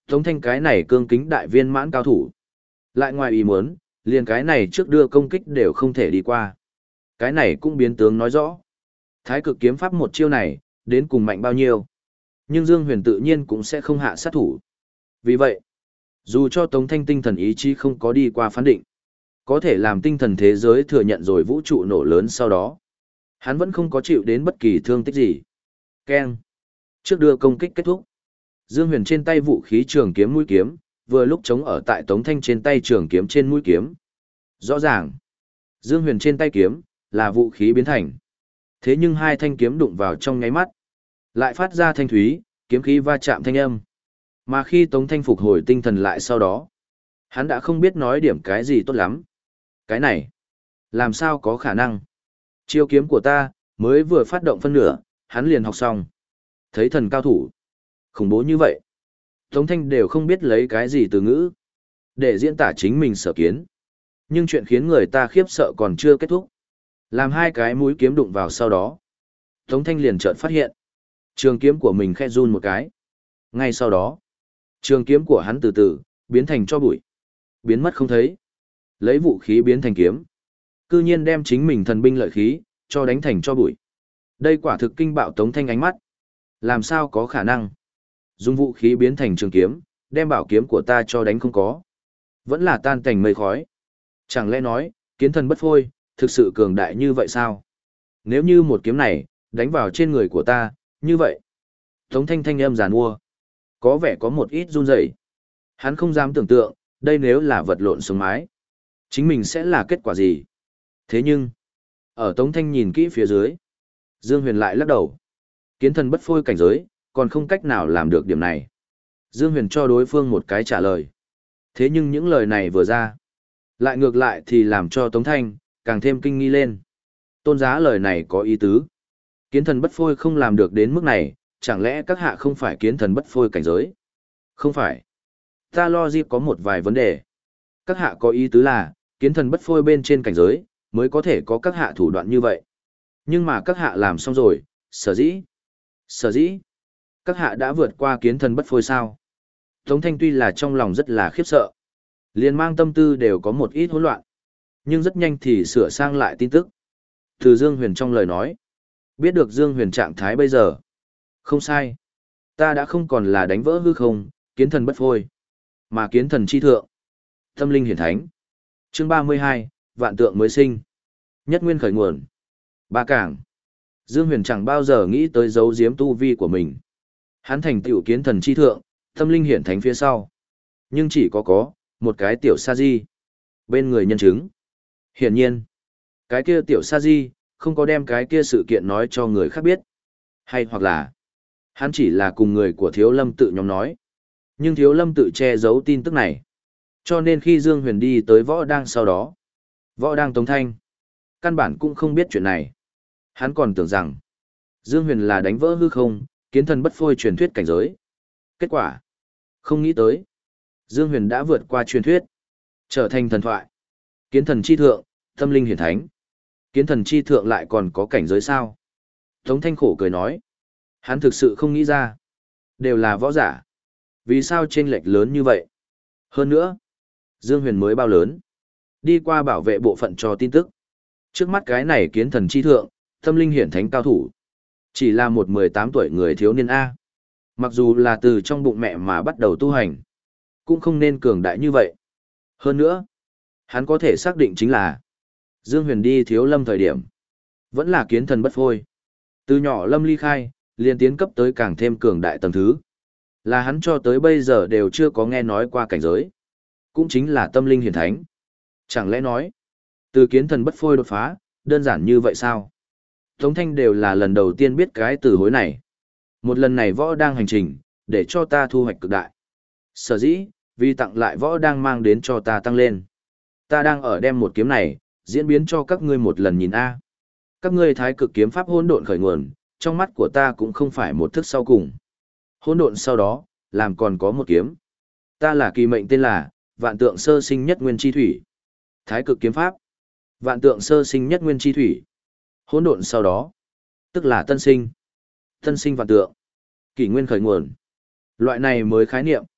Tống Thanh cái này cương kính đại viên mãn cao thủ. Lại ngoài ý muốn, liền cái này trước đưa công kích đều không thể đi qua. Cái này cũng biến tướng nói rõ. Thái cực kiếm pháp một chiêu này, đến cùng mạnh bao nhiêu. Nhưng Dương Huyền tự nhiên cũng sẽ không hạ sát thủ. Vì vậy, dù cho Tống Thanh tinh thần ý chí không có đi qua phán định, có thể làm tinh thần thế giới thừa nhận rồi vũ trụ nổ lớn sau đó, hắn vẫn không có chịu đến bất kỳ thương tích gì. Keng. Trước đưa công kích kết thúc, Dương Huyền trên tay vũ khí trường kiếm mũi kiếm, vừa lúc chống ở tại Tống Thanh trên tay trường kiếm trên mũi kiếm. Rõ ràng, Dương Huyền trên tay kiếm là vũ khí biến thành. Thế nhưng hai thanh kiếm đụng vào trong nháy mắt, lại phát ra thanh thúy, kiếm khí va chạm thanh âm. Mà khi Tống Thanh phục hồi tinh thần lại sau đó, hắn đã không biết nói điểm cái gì tốt lắm. Cái này, làm sao có khả năng? Chiêu kiếm của ta, mới vừa phát động phân nửa, hắn liền học xong. Thấy thần cao thủ, khủng bố như vậy. Tống Thanh đều không biết lấy cái gì từ ngữ, để diễn tả chính mình sở kiến. Nhưng chuyện khiến người ta khiếp sợ còn chưa kết thúc. Làm hai cái mũi kiếm đụng vào sau đó. Tống Thanh liền chợt phát hiện. Trường kiếm của mình khẽ run một cái. Ngay sau đó, trường kiếm của hắn từ từ, biến thành tro bụi. Biến mất không thấy. Lấy vũ khí biến thành kiếm. Cư nhiên đem chính mình thần binh lợi khí, cho đánh thành tro bụi. Đây quả thực kinh bạo Tống Thanh ánh mắt. Làm sao có khả năng? Dùng vũ khí biến thành trường kiếm, đem bảo kiếm của ta cho đánh không có. Vẫn là tan cảnh mây khói. Chẳng lẽ nói, kiến thần bất phôi, thực sự cường đại như vậy sao? Nếu như một kiếm này, đánh vào trên người của ta, như vậy. Tống Thanh thanh âm giàn mua. Có vẻ có một ít run rẩy. Hắn không dám tưởng tượng, đây nếu là vật lộn sống mái. Chính mình sẽ là kết quả gì? Thế nhưng, ở Tống Thanh nhìn kỹ phía dưới, Dương Huyền lại lắc đầu. Kiến thần bất phôi cảnh giới, còn không cách nào làm được điểm này. Dương Huyền cho đối phương một cái trả lời. Thế nhưng những lời này vừa ra, lại ngược lại thì làm cho Tống Thanh, càng thêm kinh nghi lên. Tôn giá lời này có ý tứ. Kiến thần bất phôi không làm được đến mức này, chẳng lẽ các hạ không phải kiến thần bất phôi cảnh giới? Không phải. Ta lo dịp có một vài vấn đề. Các hạ có ý tứ là, kiến thần bất phôi bên trên cảnh giới, mới có thể có các hạ thủ đoạn như vậy. Nhưng mà các hạ làm xong rồi, sở dĩ. Sở dĩ. Các hạ đã vượt qua kiến thần bất phôi sao? Tống Thanh tuy là trong lòng rất là khiếp sợ. Liền mang tâm tư đều có một ít hỗn loạn. Nhưng rất nhanh thì sửa sang lại tin tức. Từ Dương Huyền trong lời nói. Biết được Dương Huyền trạng thái bây giờ. Không sai. Ta đã không còn là đánh vỡ hư không, kiến thần bất phôi. Mà kiến thần chi thượng. Tâm linh hiển thánh. Chương ba mươi hai, vạn tượng mới sinh. Nhất nguyên khởi nguồn. Ba cảng. Dương Huyền chẳng bao giờ nghĩ tới giấu giếm tu vi của mình. Hắn thành tựu kiến thần chi thượng, tâm linh hiển thánh phía sau. Nhưng chỉ có có, một cái tiểu sa di. Bên người nhân chứng. Hiển nhiên, cái kia tiểu sa di, không có đem cái kia sự kiện nói cho người khác biết. Hay hoặc là, hắn chỉ là cùng người của Thiếu Lâm tự nhóm nói. Nhưng Thiếu Lâm tự che giấu tin tức này. Cho nên khi Dương Huyền đi tới Võ Đang sau đó, Võ Đang Tống Thanh, căn bản cũng không biết chuyện này. Hắn còn tưởng rằng, Dương Huyền là đánh vỡ hư không, kiến thần bất phôi truyền thuyết cảnh giới. Kết quả, không nghĩ tới. Dương Huyền đã vượt qua truyền thuyết, trở thành thần thoại. Kiến thần chi thượng, tâm linh hiển thánh. Kiến thần chi thượng lại còn có cảnh giới sao? Tống Thanh khổ cười nói. Hắn thực sự không nghĩ ra. Đều là võ giả. Vì sao chênh lệch lớn như vậy? Hơn nữa, Dương Huyền mới bao lớn. Đi qua bảo vệ bộ phận cho tin tức. Trước mắt cái này kiến thần chi thượng, tâm linh hiển thánh cao thủ. Chỉ là một mười tám tuổi người thiếu niên A. Mặc dù là từ trong bụng mẹ mà bắt đầu tu hành, cũng không nên cường đại như vậy. Hơn nữa, hắn có thể xác định chính là Dương Huyền đi Thiếu Lâm thời điểm, vẫn là kiến thần bất phôi. Từ nhỏ Lâm ly khai, liền tiến cấp tới càng thêm cường đại tầng thứ. Là hắn cho tới bây giờ đều chưa có nghe nói qua cảnh giới. Cũng chính là tâm linh hiển thánh. Chẳng lẽ nói, từ kiến thần bất phôi đột phá, đơn giản như vậy sao? Tống Thanh đều là lần đầu tiên biết cái từ hối này. Một lần này võ đang hành trình, để cho ta thu hoạch cực đại. Sở dĩ, vì tặng lại võ đang mang đến cho ta tăng lên. Ta đang ở đem một kiếm này, diễn biến cho các ngươi một lần nhìn A. Các ngươi thái cực kiếm pháp hỗn độn khởi nguồn, trong mắt của ta cũng không phải một thức sau cùng. Hỗn độn sau đó, làm còn có một kiếm. Ta là kỳ mệnh tên là, vạn tượng sơ sinh nhất nguyên chi thủy. Thái cực kiếm pháp. Vạn tượng sơ sinh nhất nguyên chi thủy. Hỗn độn sau đó, tức là tân sinh. Tân sinh vạn tượng. Kỷ nguyên khởi nguồn. Loại này mới khái niệm.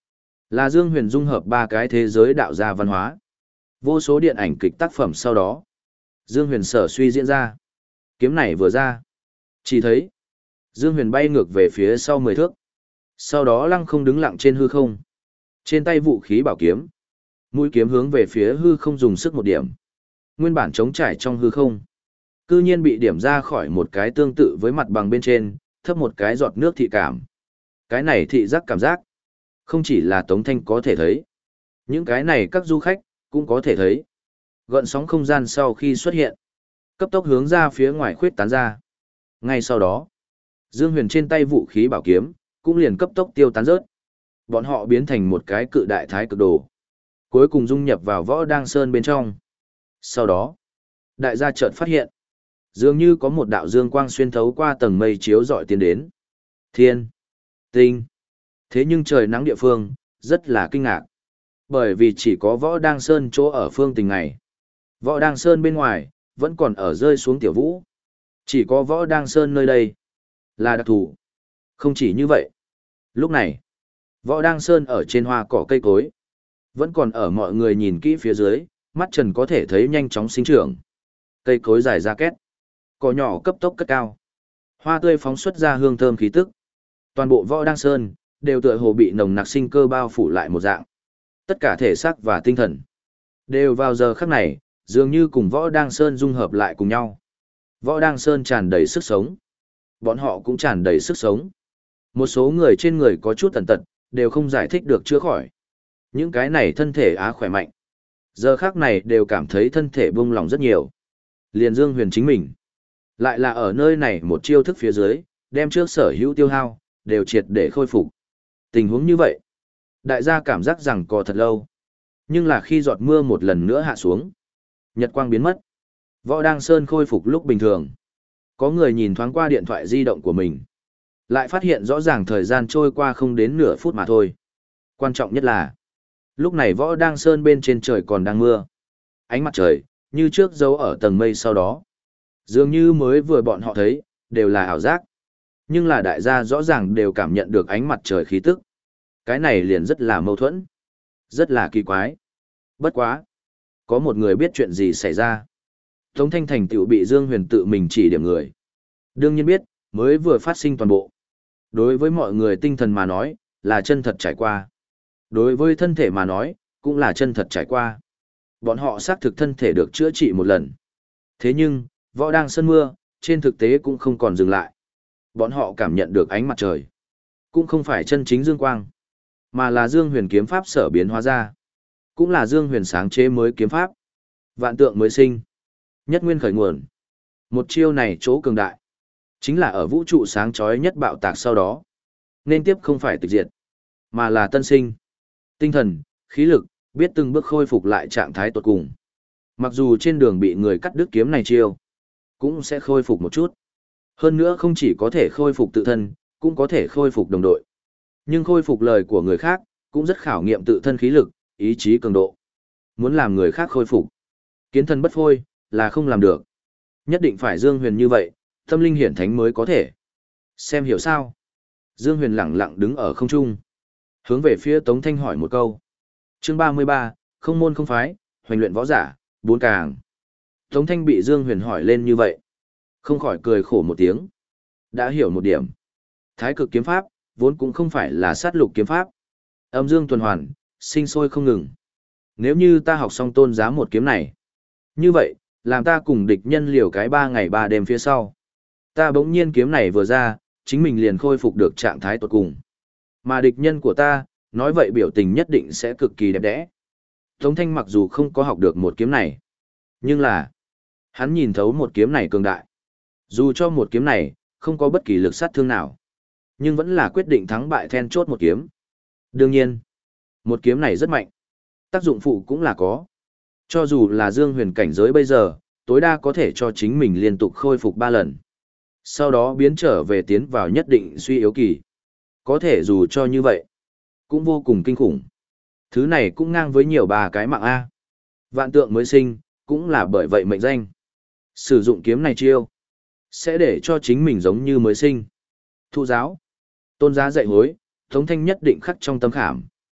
Là Dương Huyền dung hợp ba cái thế giới đạo gia văn hóa. Vô số điện ảnh kịch tác phẩm sau đó. Dương Huyền sở suy diễn ra. Kiếm này vừa ra. Chỉ thấy. Dương Huyền bay ngược về phía sau mười thước. Sau đó lăng không đứng lặng trên hư không. Trên tay vũ khí bảo kiếm. Mũi kiếm hướng về phía hư không dùng sức một điểm. Nguyên bản trống trải trong hư không. Cư nhiên bị điểm ra khỏi một cái tương tự với mặt bằng bên trên, thấp một cái giọt nước thị cảm. Cái này thị giác cảm giác. Không chỉ là Tống Thanh có thể thấy. Những cái này các du khách cũng có thể thấy. Gợn sóng không gian sau khi xuất hiện. Cấp tốc hướng ra phía ngoài khuyết tán ra. Ngay sau đó, Dương Huyền trên tay vũ khí bảo kiếm, cũng liền cấp tốc tiêu tán rớt. Bọn họ biến thành một cái cự đại thái cực đồ. Cuối cùng dung nhập vào võ đăng sơn bên trong. Sau đó, đại gia chợt phát hiện. Dường như có một đạo dương quang xuyên thấu qua tầng mây chiếu rọi tiến đến. Thiên, tinh. Thế nhưng trời nắng địa phương, rất là kinh ngạc. Bởi vì chỉ có võ đăng sơn chỗ ở phương tình này. Võ đăng sơn bên ngoài, vẫn còn ở rơi xuống tiểu vũ. Chỉ có võ đăng sơn nơi đây. Là đặc thù. Không chỉ như vậy. Lúc này, võ đăng sơn ở trên hoa cỏ cây cối. Vẫn còn ở mọi người nhìn kỹ phía dưới, mắt trần có thể thấy nhanh chóng sinh trưởng. Cây cối dài ra két. Cỏ nhỏ cấp tốc cất cao. Hoa tươi phóng xuất ra hương thơm khí tức. Toàn bộ võ đăng sơn, đều tựa hồ bị nồng nặc sinh cơ bao phủ lại một dạng. Tất cả thể xác và tinh thần. Đều vào giờ khắc này, dường như cùng võ đăng sơn dung hợp lại cùng nhau. Võ đăng sơn tràn đầy sức sống. Bọn họ cũng tràn đầy sức sống. Một số người trên người có chút tần tật, đều không giải thích được chữa khỏi. Những cái này thân thể á khỏe mạnh. Giờ khắc này đều cảm thấy thân thể buông lỏng rất nhiều. Liền Dương Huyền chính mình. Lại là ở nơi này một chiêu thức phía dưới, đem trước sở hữu tiêu hao, đều triệt để khôi phục. Tình huống như vậy, đại gia cảm giác rằng có thật lâu. Nhưng là khi giọt mưa một lần nữa hạ xuống, nhật quang biến mất. Võ Đăng Sơn khôi phục lúc bình thường. Có người nhìn thoáng qua điện thoại di động của mình. Lại phát hiện rõ ràng thời gian trôi qua không đến nửa phút mà thôi. Quan trọng nhất là, lúc này Võ Đăng Sơn bên trên trời còn đang mưa. Ánh mặt trời, như trước giấu ở tầng mây sau đó. Dường như mới vừa bọn họ thấy, đều là ảo giác. Nhưng là đại gia rõ ràng đều cảm nhận được ánh mặt trời khí tức. Cái này liền rất là mâu thuẫn. Rất là kỳ quái. Bất quá. Có một người biết chuyện gì xảy ra. Tống Thanh thành tựu bị Dương Huyền tự mình chỉ điểm người. Đương nhiên biết, mới vừa phát sinh toàn bộ. Đối với mọi người tinh thần mà nói, là chân thật trải qua. Đối với thân thể mà nói, cũng là chân thật trải qua. Bọn họ xác thực thân thể được chữa trị một lần. Thế nhưng, võ đang sân mưa, trên thực tế cũng không còn dừng lại. Bọn họ cảm nhận được ánh mặt trời. Cũng không phải chân chính dương quang, mà là Dương Huyền kiếm pháp sở biến hóa ra. Cũng là Dương Huyền sáng chế mới kiếm pháp. Vạn tượng mới sinh. Nhất nguyên khởi nguồn. Một chiêu này chỗ cường đại. Chính là ở vũ trụ sáng chói nhất bạo tạc sau đó. Nên tiếp không phải tịch diệt, mà là tân sinh. Tinh thần, khí lực, biết từng bước khôi phục lại trạng thái tột cùng. Mặc dù trên đường bị người cắt đứt kiếm này chiêu, cũng sẽ khôi phục một chút. Hơn nữa không chỉ có thể khôi phục tự thân, cũng có thể khôi phục đồng đội. Nhưng khôi phục lời của người khác, cũng rất khảo nghiệm tự thân khí lực, ý chí cường độ. Muốn làm người khác khôi phục, kiến thân bất phôi, là không làm được. Nhất định phải Dương Huyền như vậy, tâm linh hiển thánh mới có thể. Xem hiểu sao? Dương Huyền lặng lặng đứng ở không trung. Hướng về phía Tống Thanh hỏi một câu. Chương ba mươi ba, không môn không phái, hoành luyện võ giả, bốn càng. Tống Thanh bị Dương Huyền hỏi lên như vậy. Không khỏi cười khổ một tiếng. Đã hiểu một điểm. Thái cực kiếm pháp, vốn cũng không phải là sát lục kiếm pháp. Âm dương tuần hoàn, sinh sôi không ngừng. Nếu như ta học xong tôn giá một kiếm này. Như vậy, làm ta cùng địch nhân liều cái ba ngày ba đêm phía sau. Ta bỗng nhiên kiếm này vừa ra, chính mình liền khôi phục được trạng thái tột cùng. Mà địch nhân của ta, nói vậy biểu tình nhất định sẽ cực kỳ đẹp đẽ. Tống Thanh mặc dù không có học được một kiếm này, nhưng là hắn nhìn thấu một kiếm này cường đại. Dù cho một kiếm này không có bất kỳ lực sát thương nào, nhưng vẫn là quyết định thắng bại then chốt một kiếm. Đương nhiên, một kiếm này rất mạnh, tác dụng phụ cũng là có. Cho dù là Dương Huyền cảnh giới bây giờ, tối đa có thể cho chính mình liên tục khôi phục ba lần. Sau đó biến trở về tiến vào nhất định suy yếu kỳ. Có thể dù cho như vậy, cũng vô cùng kinh khủng. Thứ này cũng ngang với nhiều bà cái mạng A. Vạn tượng mới sinh, cũng là bởi vậy mệnh danh. Sử dụng kiếm này chiêu, sẽ để cho chính mình giống như mới sinh. Thụ giáo, tôn giá dạy hối, Tống Thanh nhất định khắc trong tâm khảm.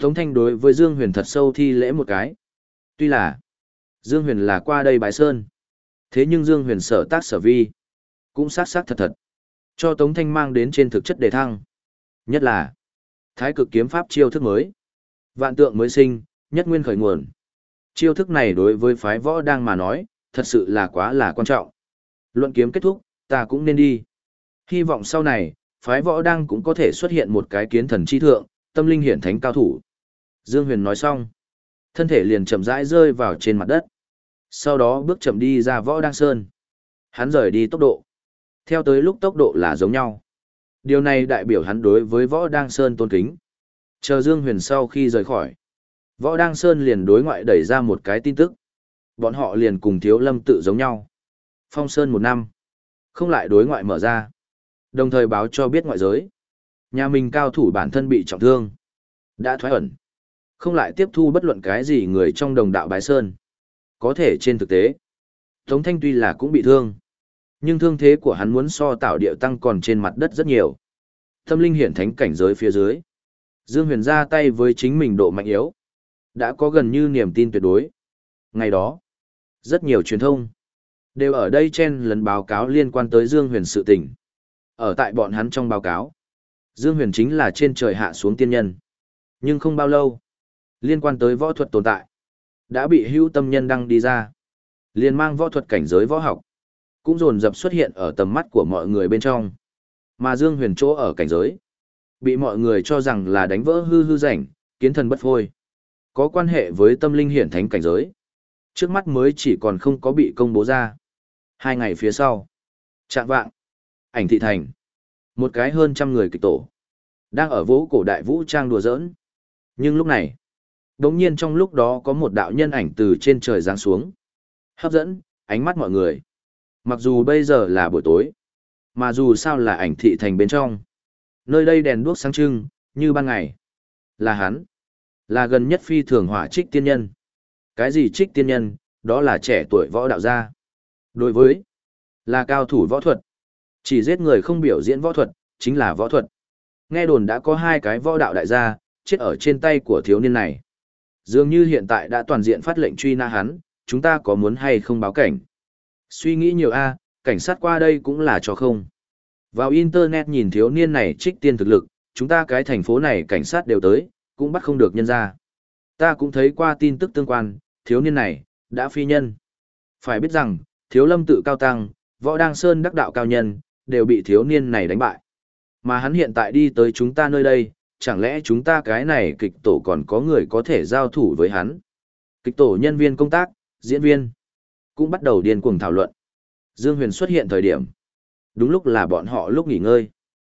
Tống Thanh đối với Dương Huyền thật sâu thi lễ một cái. Tuy là Dương Huyền là qua đây bái sơn, thế nhưng Dương Huyền sở tác sở vi cũng sát sát thật thật, cho Tống Thanh mang đến trên thực chất đề thăng. Nhất là Thái Cực kiếm pháp chiêu thức mới, vạn tượng mới sinh, nhất nguyên khởi nguồn. Chiêu thức này đối với phái võ đang mà nói, thật sự là quá là quan trọng. Luận kiếm kết thúc, ta cũng nên đi. Hy vọng sau này, phái võ đang cũng có thể xuất hiện một cái kiến thần chi thượng, tâm linh hiển thánh cao thủ. Dương Huyền nói xong, thân thể liền chậm rãi rơi vào trên mặt đất. Sau đó bước chậm đi ra võ đang sơn. Hắn rời đi tốc độ. Theo tới lúc tốc độ là giống nhau. Điều này đại biểu hắn đối với võ đang sơn tôn kính. Chờ Dương Huyền sau khi rời khỏi, võ đang sơn liền đối ngoại đẩy ra một cái tin tức. Bọn họ liền cùng Thiếu Lâm tự giống nhau. Phong sơn một năm, không lại đối ngoại mở ra. Đồng thời báo cho biết ngoại giới. Nhà mình cao thủ bản thân bị trọng thương. Đã thoái ẩn. Không lại tiếp thu bất luận cái gì người trong đồng đạo bái sơn. Có thể trên thực tế, Tống Thanh tuy là cũng bị thương. Nhưng thương thế của hắn muốn so tạo điệu tăng còn trên mặt đất rất nhiều. Tâm linh hiển thánh cảnh giới phía dưới. Dương Huyền ra tay với chính mình độ mạnh yếu. Đã có gần như niềm tin tuyệt đối. Ngày đó, rất nhiều truyền thông đều ở đây chen lấn báo cáo liên quan tới Dương Huyền sự tình. Ở tại bọn hắn trong báo cáo, Dương Huyền chính là trên trời hạ xuống tiên nhân. Nhưng không bao lâu, liên quan tới võ thuật tồn tại, đã bị hữu tâm nhân đăng đi ra. Liên mang võ thuật cảnh giới võ học, cũng dồn dập xuất hiện ở tầm mắt của mọi người bên trong. Mà Dương Huyền chỗ ở cảnh giới, bị mọi người cho rằng là đánh vỡ hư hư rảnh, kiến thần bất phôi. Có quan hệ với tâm linh hiển thánh cảnh giới. Trước mắt mới chỉ còn không có bị công bố ra. Hai ngày phía sau, Trạng vạng, Ảnh Thị Thành. Một cái hơn trăm người kịch tổ, đang ở vỗ cổ đại vũ trang đùa giỡn. Nhưng lúc này, đống nhiên trong lúc đó có một đạo nhân ảnh từ trên trời giáng xuống. Hấp dẫn ánh mắt mọi người. Mặc dù bây giờ là buổi tối, mà dù sao là Ảnh Thị Thành bên trong. Nơi đây đèn đuốc sáng trưng, như ban ngày. Là hắn. Là gần nhất phi thường hỏa Trích tiên nhân. Cái gì Trích tiên nhân, đó là trẻ tuổi võ đạo gia. Đối với, là cao thủ võ thuật. Chỉ giết người không biểu diễn võ thuật, chính là võ thuật. Nghe đồn đã có hai cái võ đạo đại gia, chết ở trên tay của thiếu niên này. Dường như hiện tại đã toàn diện phát lệnh truy nã hắn, chúng ta có muốn hay không báo cảnh? Suy nghĩ nhiều a, cảnh sát qua đây cũng là cho không. Vào internet nhìn thiếu niên này Trích tiên thực lực, chúng ta cái thành phố này cảnh sát đều tới, cũng bắt không được nhân ra. Ta cũng thấy qua tin tức tương quan, thiếu niên này, đã phi nhân. Phải biết rằng, Thiếu Lâm tự cao tăng, võ đang sơn đắc đạo cao nhân, đều bị thiếu niên này đánh bại. Mà hắn hiện tại đi tới chúng ta nơi đây, chẳng lẽ chúng ta cái này kịch tổ còn có người có thể giao thủ với hắn? Kịch tổ nhân viên công tác, diễn viên, cũng bắt đầu điên cuồng thảo luận. Dương Huyền xuất hiện thời điểm. Đúng lúc là bọn họ lúc nghỉ ngơi.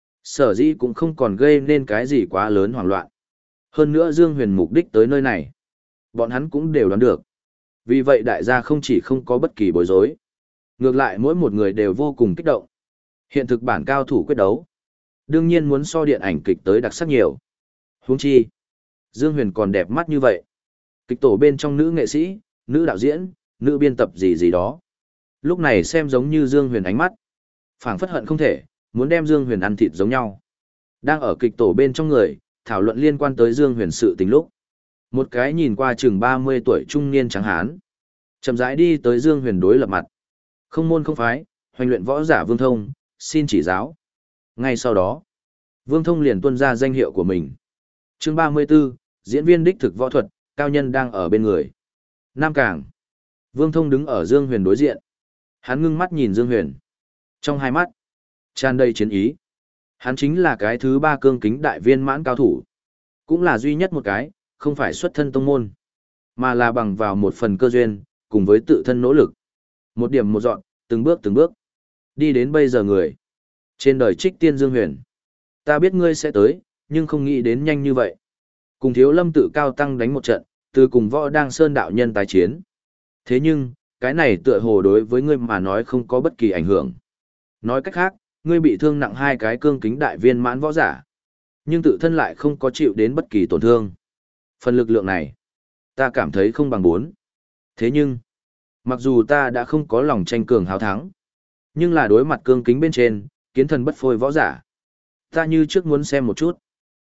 Sở dĩ cũng không còn gây nên cái gì quá lớn hoảng loạn. Hơn nữa Dương Huyền mục đích tới nơi này. Bọn hắn cũng đều đoán được. Vì vậy đại gia không chỉ không có bất kỳ bối rối. Ngược lại mỗi một người đều vô cùng kích động. Hiện thực bản cao thủ quyết đấu. Đương nhiên muốn so điện ảnh kịch tới đặc sắc nhiều. Huống chi. Dương Huyền còn đẹp mắt như vậy. Kịch tổ bên trong nữ nghệ sĩ, nữ đạo diễn, nữ biên tập gì gì đó. Lúc này xem giống như Dương Huyền ánh mắt. Phảng phất hận không thể, muốn đem Dương Huyền ăn thịt giống nhau. Đang ở kịch tổ bên trong người, thảo luận liên quan tới Dương Huyền sự tình lúc. Một cái nhìn qua chừng ba mươi tuổi trung niên trắng hán. Chậm rãi đi tới Dương Huyền đối lập mặt. Không môn không phái, hoành luyện võ giả Vương Thông, xin chỉ giáo. Ngay sau đó, Vương Thông liền tuân ra danh hiệu của mình. Chương ba mươi 34, diễn viên đích thực võ thuật, cao nhân đang ở bên người. Nam Cảng. Vương Thông đứng ở Dương Huyền đối diện. Hắn ngưng mắt nhìn Dương Huyền. Trong hai mắt, tràn đầy chiến ý. Hắn chính là cái thứ ba cương kính đại viên mãn cao thủ. Cũng là duy nhất một cái, không phải xuất thân tông môn, mà là bằng vào một phần cơ duyên, cùng với tự thân nỗ lực. Một điểm một dọn, từng bước từng bước. Đi đến bây giờ người. Trên đời Trích tiên Dương Huyền. Ta biết ngươi sẽ tới, nhưng không nghĩ đến nhanh như vậy. Cùng Thiếu Lâm tự cao tăng đánh một trận, từ cùng võ đang sơn đạo nhân tái chiến. Thế nhưng, cái này tựa hồ đối với ngươi mà nói không có bất kỳ ảnh hưởng. Nói cách khác, ngươi bị thương nặng hai cái cương kính đại viên mãn võ giả. Nhưng tự thân lại không có chịu đến bất kỳ tổn thương. Phần lực lượng này, ta cảm thấy không bằng bốn. Thế nhưng, mặc dù ta đã không có lòng tranh cường hào thắng, nhưng là đối mặt cương kính bên trên, kiến thần bất phôi võ giả. Ta như trước muốn xem một chút.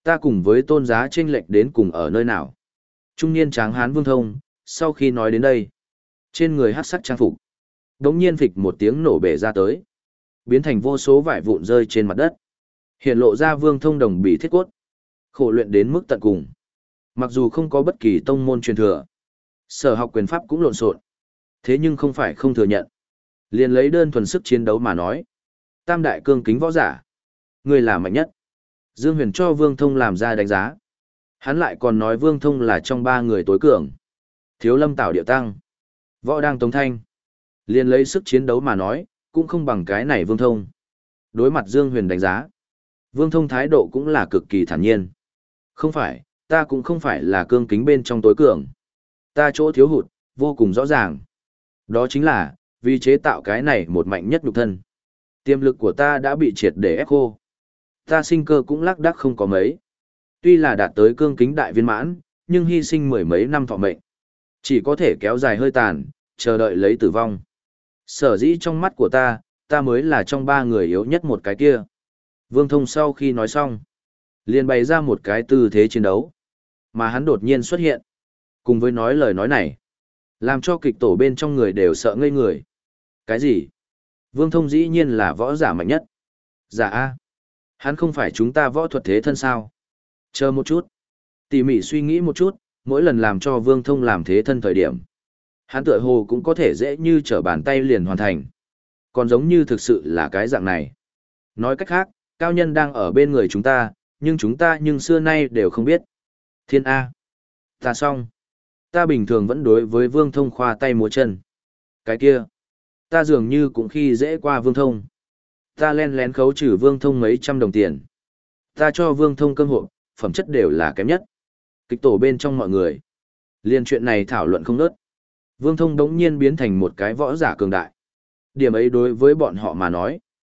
Ta cùng với tôn giá chênh lệch đến cùng ở nơi nào? Trung niên tráng hán Vương Thông, sau khi nói đến đây, trên người hắc sắc trang phục, đống nhiên phịch một tiếng nổ bể ra tới, biến thành vô số vải vụn rơi trên mặt đất. Hiện lộ ra Vương Thông đồng bị thiết cốt, khổ luyện đến mức tận cùng. Mặc dù không có bất kỳ tông môn truyền thừa, sở học quyền pháp cũng lộn xộn, thế nhưng không phải không thừa nhận. Liền lấy đơn thuần sức chiến đấu mà nói, tam đại cương kính võ giả, người là mạnh nhất. Dương Huyền cho Vương Thông làm ra đánh giá. Hắn lại còn nói Vương Thông là trong ba người tối cường. Thiếu Lâm Tảo Điệu Tăng, Võ Đang Tống Thanh. Liền lấy sức chiến đấu mà nói, cũng không bằng cái này Vương Thông. Đối mặt Dương Huyền đánh giá, Vương Thông thái độ cũng là cực kỳ thản nhiên. Không phải, ta cũng không phải là cương kính bên trong tối cường. Ta chỗ thiếu hụt, vô cùng rõ ràng. Đó chính là, vì chế tạo cái này một mạnh nhất nhục thân. Tiềm lực của ta đã bị triệt để ép khô. Ta sinh cơ cũng lác đác không có mấy. Tuy là đạt tới cương kính đại viên mãn, nhưng hy sinh mười mấy năm thọ mệnh. Chỉ có thể kéo dài hơi tàn, chờ đợi lấy tử vong. Sở dĩ trong mắt của ta, ta mới là trong ba người yếu nhất một cái kia. Vương Thông sau khi nói xong, liền bày ra một cái tư thế chiến đấu. Mà hắn đột nhiên xuất hiện. Cùng với nói lời nói này, làm cho kịch tổ bên trong người đều sợ ngây người. Cái gì? Vương Thông dĩ nhiên là võ giả mạnh nhất. Giả A. Hắn không phải chúng ta võ thuật thế thân sao? Chờ một chút. Tỉ mỉ suy nghĩ một chút, mỗi lần làm cho Vương Thông làm thế thân thời điểm. Hắn tựa hồ cũng có thể dễ như trở bàn tay liền hoàn thành. Còn giống như thực sự là cái dạng này. Nói cách khác, cao nhân đang ở bên người chúng ta, nhưng chúng ta nhưng xưa nay đều không biết. Thiên A. Ta xong. Ta bình thường vẫn đối với Vương Thông khoa tay múa chân. Cái kia. Ta dường như cũng khi dễ qua Vương Thông. Ta len lén khấu trừ Vương Thông mấy trăm đồng tiền. Ta cho Vương Thông cơm hộ, phẩm chất đều là kém nhất. Kịch tổ bên trong mọi người. Liên chuyện này thảo luận không nớt. Vương Thông đống nhiên biến thành một cái võ giả cường đại. Điểm ấy đối với bọn họ mà nói.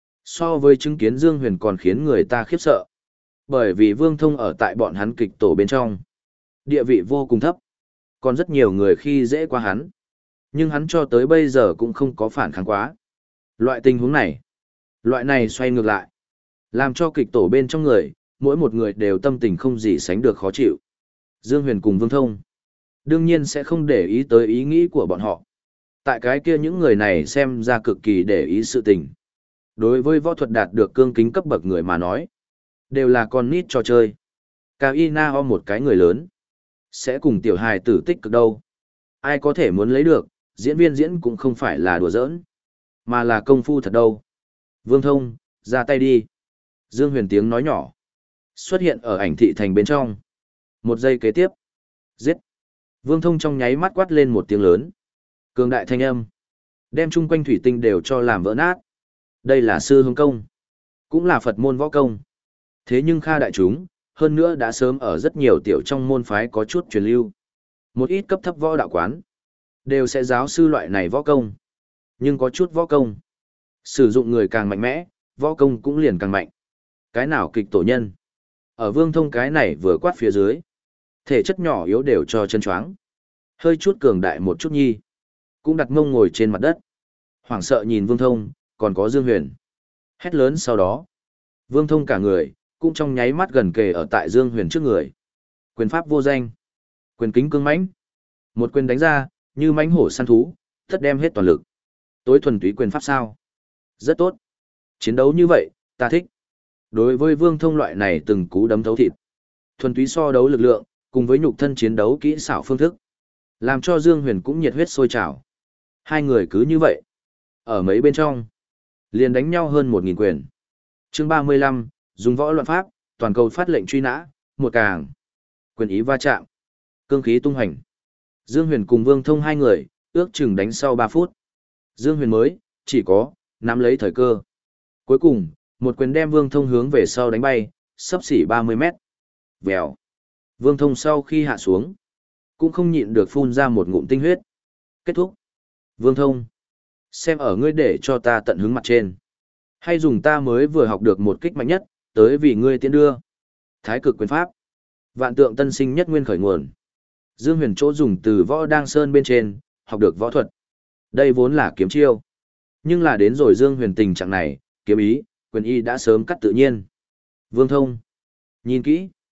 So với chứng kiến Dương Huyền còn khiến người ta khiếp sợ. Bởi vì Vương Thông ở tại bọn hắn kịch tổ bên trong. Địa vị vô cùng thấp. Còn rất nhiều người khi dễ qua hắn. Nhưng hắn cho tới bây giờ cũng không có phản kháng quá. Loại tình huống này. Loại này xoay ngược lại. Làm cho kịch tổ bên trong người, mỗi một người đều tâm tình không gì sánh được khó chịu. Dương Huyền cùng Vương Thông. Đương nhiên sẽ không để ý tới ý nghĩ của bọn họ. Tại cái kia những người này xem ra cực kỳ để ý sự tình. Đối với võ thuật đạt được cương kính cấp bậc người mà nói. Đều là con nít trò chơi. Cao y na ho một cái người lớn. Sẽ cùng tiểu hài tử tích cực đâu. Ai có thể muốn lấy được, diễn viên diễn cũng không phải là đùa giỡn. Mà là công phu thật đâu. Vương Thông, ra tay đi. Dương Huyền tiếng nói nhỏ. Xuất hiện ở ảnh thị thành bên trong. Một giây kế tiếp. Giết. Vương Thông trong nháy mắt quát lên một tiếng lớn. Cường đại thanh âm. Đem chung quanh thủy tinh đều cho làm vỡ nát. Đây là sư hướng công. Cũng là Phật môn võ công. Thế nhưng Kha đại chúng, hơn nữa đã sớm ở rất nhiều tiểu trong môn phái có chút truyền lưu. Một ít cấp thấp võ đạo quán. Đều sẽ giáo sư loại này võ công. Nhưng có chút võ công. Sử dụng người càng mạnh mẽ, võ công cũng liền càng mạnh. Cái nào kịch tổ nhân. Ở Vương Thông cái này vừa quát phía dưới. Thể chất nhỏ yếu đều cho chân choáng. Hơi chút cường đại một chút nhi. Cũng đặt mông ngồi trên mặt đất. Hoảng sợ nhìn Vương Thông, còn có Dương Huyền. Hét lớn sau đó. Vương Thông cả người, cũng trong nháy mắt gần kề ở tại Dương Huyền trước người. Quyền pháp vô danh. Quyền kính cương mãnh. Một quyền đánh ra, như mãnh hổ săn thú, tất đem hết toàn lực. Tối thuần túy quyền pháp sao? Rất tốt. Chiến đấu như vậy, ta thích. Đối với Vương Thông loại này từng cú đấm thấu thịt. Thuần túy so đấu lực lượng, cùng với nhục thân chiến đấu kỹ xảo phương thức. Làm cho Dương Huyền cũng nhiệt huyết sôi trào. Hai người cứ như vậy. Ở mấy bên trong. Liền đánh nhau hơn một nghìn quyền. Chương ba mươi lăm, dùng võ loạn pháp, toàn cầu phát lệnh truy nã, một càng. Quyền ý va chạm. Cương khí tung hành. Dương Huyền cùng Vương Thông hai người, ước chừng đánh sau ba phút. Dương Huyền mới, chỉ có, nắm lấy thời cơ. Cuối cùng, một quyền đem Vương Thông hướng về sau đánh bay, sấp xỉ ba mươi mét. Vèo. Vương Thông sau khi hạ xuống, cũng không nhịn được phun ra một ngụm tinh huyết. Kết thúc. Vương Thông. Xem ở ngươi để cho ta tận hứng mặt trên. Hay dùng ta mới vừa học được một kích mạnh nhất, tới vì ngươi tiến đưa. Thái cực quyền pháp. Vạn tượng tân sinh nhất nguyên khởi nguồn. Dương Huyền chỗ dùng từ võ đang sơn bên trên, học được võ thuật. Đây vốn là kiếm chiêu. Nhưng là đến rồi Dương Huyền tình trạng này, kiếm ý, quyền y đã sớm cắt tự nhiên. Vương Thông. Nhìn kỹ.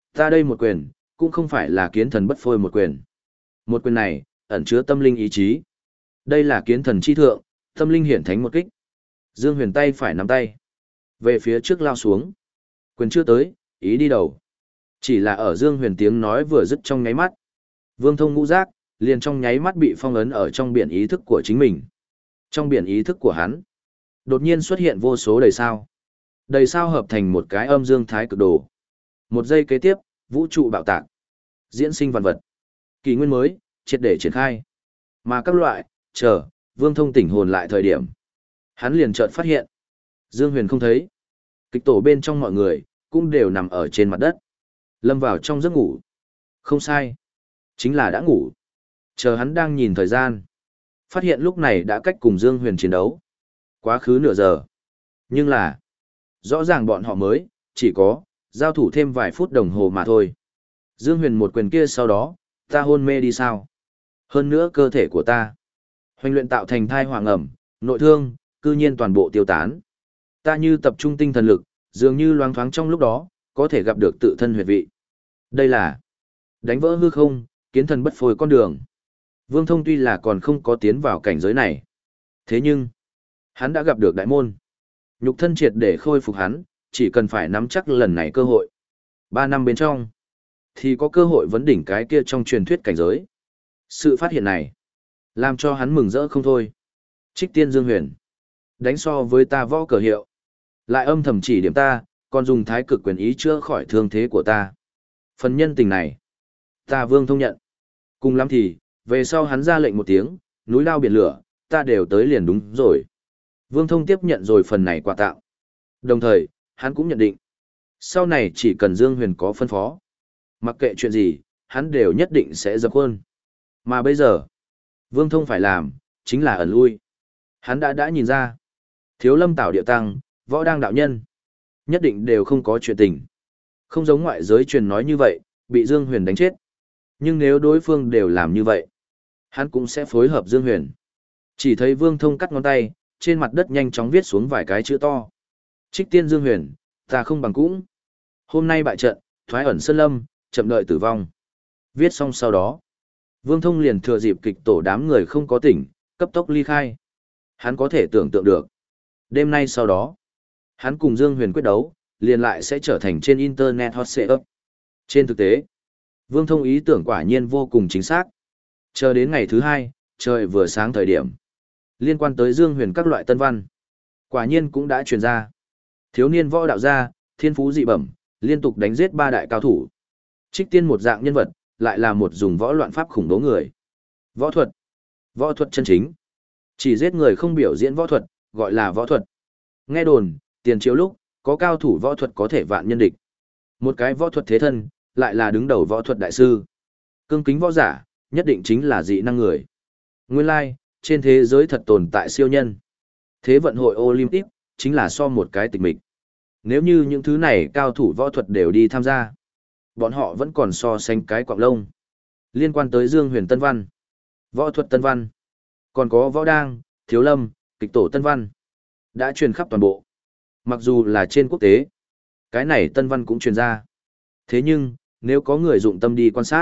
Ta đây một quyền, cũng không phải là kiến thần bất phôi một quyền. Một quyền này, ẩn chứa tâm linh ý chí. Đây là kiến thần chi thượng, tâm linh hiển thánh một kích. Dương Huyền tay phải nắm tay, về phía trước lao xuống. Quyền chưa tới, ý đi đầu. Chỉ là ở Dương Huyền tiếng nói vừa dứt trong nháy mắt. Vương Thông ngũ giác, liền trong nháy mắt bị phong ấn ở trong biển ý thức của chính mình. Trong biển ý thức của hắn, đột nhiên xuất hiện vô số đầy sao. Đầy sao hợp thành một cái âm dương thái cực đồ. Một giây kế tiếp, vũ trụ bạo tạc. Diễn sinh vạn vật. Kỷ nguyên mới, triệt để triển khai. Mà các loại, chờ, Vương Thông tỉnh hồn lại thời điểm. Hắn liền chợt phát hiện. Dương Huyền không thấy. Kịch tổ bên trong mọi người, cũng đều nằm ở trên mặt đất. Lâm vào trong giấc ngủ. Không sai. Chính là đã ngủ. Chờ hắn đang nhìn thời gian. Phát hiện lúc này đã cách cùng Dương Huyền chiến đấu. Quá khứ nửa giờ. Nhưng là, rõ ràng bọn họ mới, chỉ có, giao thủ thêm vài phút đồng hồ mà thôi. Dương Huyền một quyền kia sau đó, ta hôn mê đi sao? Hơn nữa cơ thể của ta. Hoành luyện tạo thành thai hoàng ẩm, nội thương, cư nhiên toàn bộ tiêu tán. Ta như tập trung tinh thần lực, dường như loáng thoáng trong lúc đó, có thể gặp được tự thân huyệt vị. Đây là đánh vỡ hư không, kiến thần bất phôi con đường. Vương Thông tuy là còn không có tiến vào cảnh giới này. Thế nhưng, hắn đã gặp được đại môn. Nhục thân triệt để khôi phục hắn, chỉ cần phải nắm chắc lần này cơ hội. Ba năm bên trong, thì có cơ hội vấn đỉnh cái kia trong truyền thuyết cảnh giới. Sự phát hiện này, làm cho hắn mừng rỡ không thôi. Trích tiên Dương Huyền, đánh so với ta võ cờ hiệu. Lại âm thầm chỉ điểm ta, còn dùng thái cực quyền ý chữa khỏi thương thế của ta. Phần nhân tình này, ta Vương Thông nhận. Cùng lắm thì, về sau hắn ra lệnh một tiếng, núi lao biển lửa, ta đều tới liền đúng rồi. Vương Thông tiếp nhận rồi phần này quà tặng. Đồng thời, hắn cũng nhận định, sau này chỉ cần Dương Huyền có phân phó, mặc kệ chuyện gì, hắn đều nhất định sẽ dập khuôn. Mà bây giờ, Vương Thông phải làm, chính là ẩn lui. Hắn đã đã nhìn ra, Thiếu Lâm Tảo Điệu Tăng, Võ Đang đạo nhân, nhất định đều không có chuyện tình. Không giống ngoại giới truyền nói như vậy, bị Dương Huyền đánh chết. Nhưng nếu đối phương đều làm như vậy, hắn cũng sẽ phối hợp Dương Huyền. Chỉ thấy Vương Thông cắt ngón tay, trên mặt đất nhanh chóng viết xuống vài cái chữ to. Trích tiên Dương Huyền, ta không bằng cũng. Hôm nay bại trận, thoái ẩn sơn lâm, chậm đợi tử vong. Viết xong sau đó, Vương Thông liền thừa dịp kịch tổ đám người không có tỉnh, cấp tốc ly khai. Hắn có thể tưởng tượng được. Đêm nay sau đó, hắn cùng Dương Huyền quyết đấu, liền lại sẽ trở thành trên Internet hot setup. Trên thực tế, Vương Thông ý tưởng quả nhiên vô cùng chính xác. Chờ đến ngày thứ hai, trời vừa sáng thời điểm. Liên quan tới Dương Huyền các loại tân văn. Quả nhiên cũng đã truyền ra. Thiếu niên võ đạo gia, thiên phú dị bẩm, liên tục đánh giết ba đại cao thủ. Trích tiên một dạng nhân vật, lại là một dùng võ loạn pháp khủng bố người. Võ thuật. Võ thuật chân chính. Chỉ giết người không biểu diễn võ thuật, gọi là võ thuật. Nghe đồn, tiền triều lúc, có cao thủ võ thuật có thể vạn nhân địch. Một cái võ thuật thế thân, lại là đứng đầu võ thuật đại sư. Cương kính võ giả, nhất định chính là dị năng người. Nguyên lai, like, trên thế giới thật tồn tại siêu nhân. Thế vận hội Olympic, chính là so một cái tịch mịch. Nếu như những thứ này cao thủ võ thuật đều đi tham gia, bọn họ vẫn còn so sánh cái quạng lông. Liên quan tới Dương Huyền Tân Văn, võ thuật Tân Văn, còn có võ đang, thiếu lâm, kịch tổ Tân Văn, đã truyền khắp toàn bộ. Mặc dù là trên quốc tế, cái này Tân Văn cũng truyền ra. Thế nhưng, nếu có người dụng tâm đi quan sát,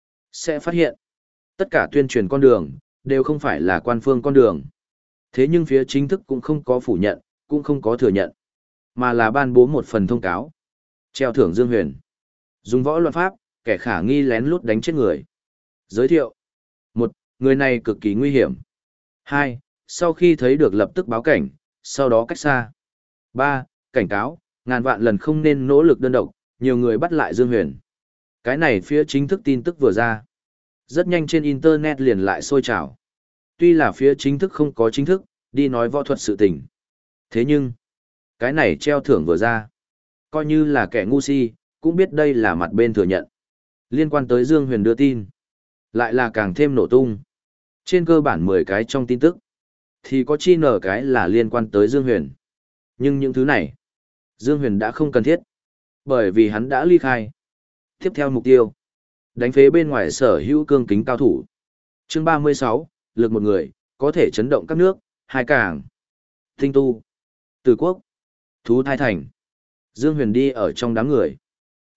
sẽ phát hiện, tất cả tuyên truyền con đường, đều không phải là quan phương con đường. Thế nhưng phía chính thức cũng không có phủ nhận, cũng không có thừa nhận, mà là ban bố một phần thông cáo. Treo thưởng Dương Huyền. Dùng võ loạn pháp, kẻ khả nghi lén lút đánh chết người. Giới thiệu. Một, người này cực kỳ nguy hiểm. Hai, sau khi thấy được lập tức báo cảnh, sau đó cách xa. Ba, cảnh cáo, ngàn vạn lần không nên nỗ lực đơn độc, nhiều người bắt lại Dương Huyền. Cái này phía chính thức tin tức vừa ra. Rất nhanh trên Internet liền lại sôi trào. Tuy là phía chính thức không có chính thức, đi nói võ thuật sự tình. Thế nhưng, cái này treo thưởng vừa ra. Coi như là kẻ ngu si, cũng biết đây là mặt bên thừa nhận. Liên quan tới Dương Huyền đưa tin. Lại là càng thêm nổ tung. Trên cơ bản mười cái trong tin tức. Thì có chi nở cái là liên quan tới Dương Huyền. Nhưng những thứ này, Dương Huyền đã không cần thiết. Bởi vì hắn đã ly khai. Tiếp theo mục tiêu. Đánh phế bên ngoài sở hữu cương kính cao thủ. Chương ba mươi sáu, lực một người, có thể chấn động các nước, hai cảng. Tinh tu. Từ quốc. Thú thai thành. Dương Huyền đi ở trong đám người.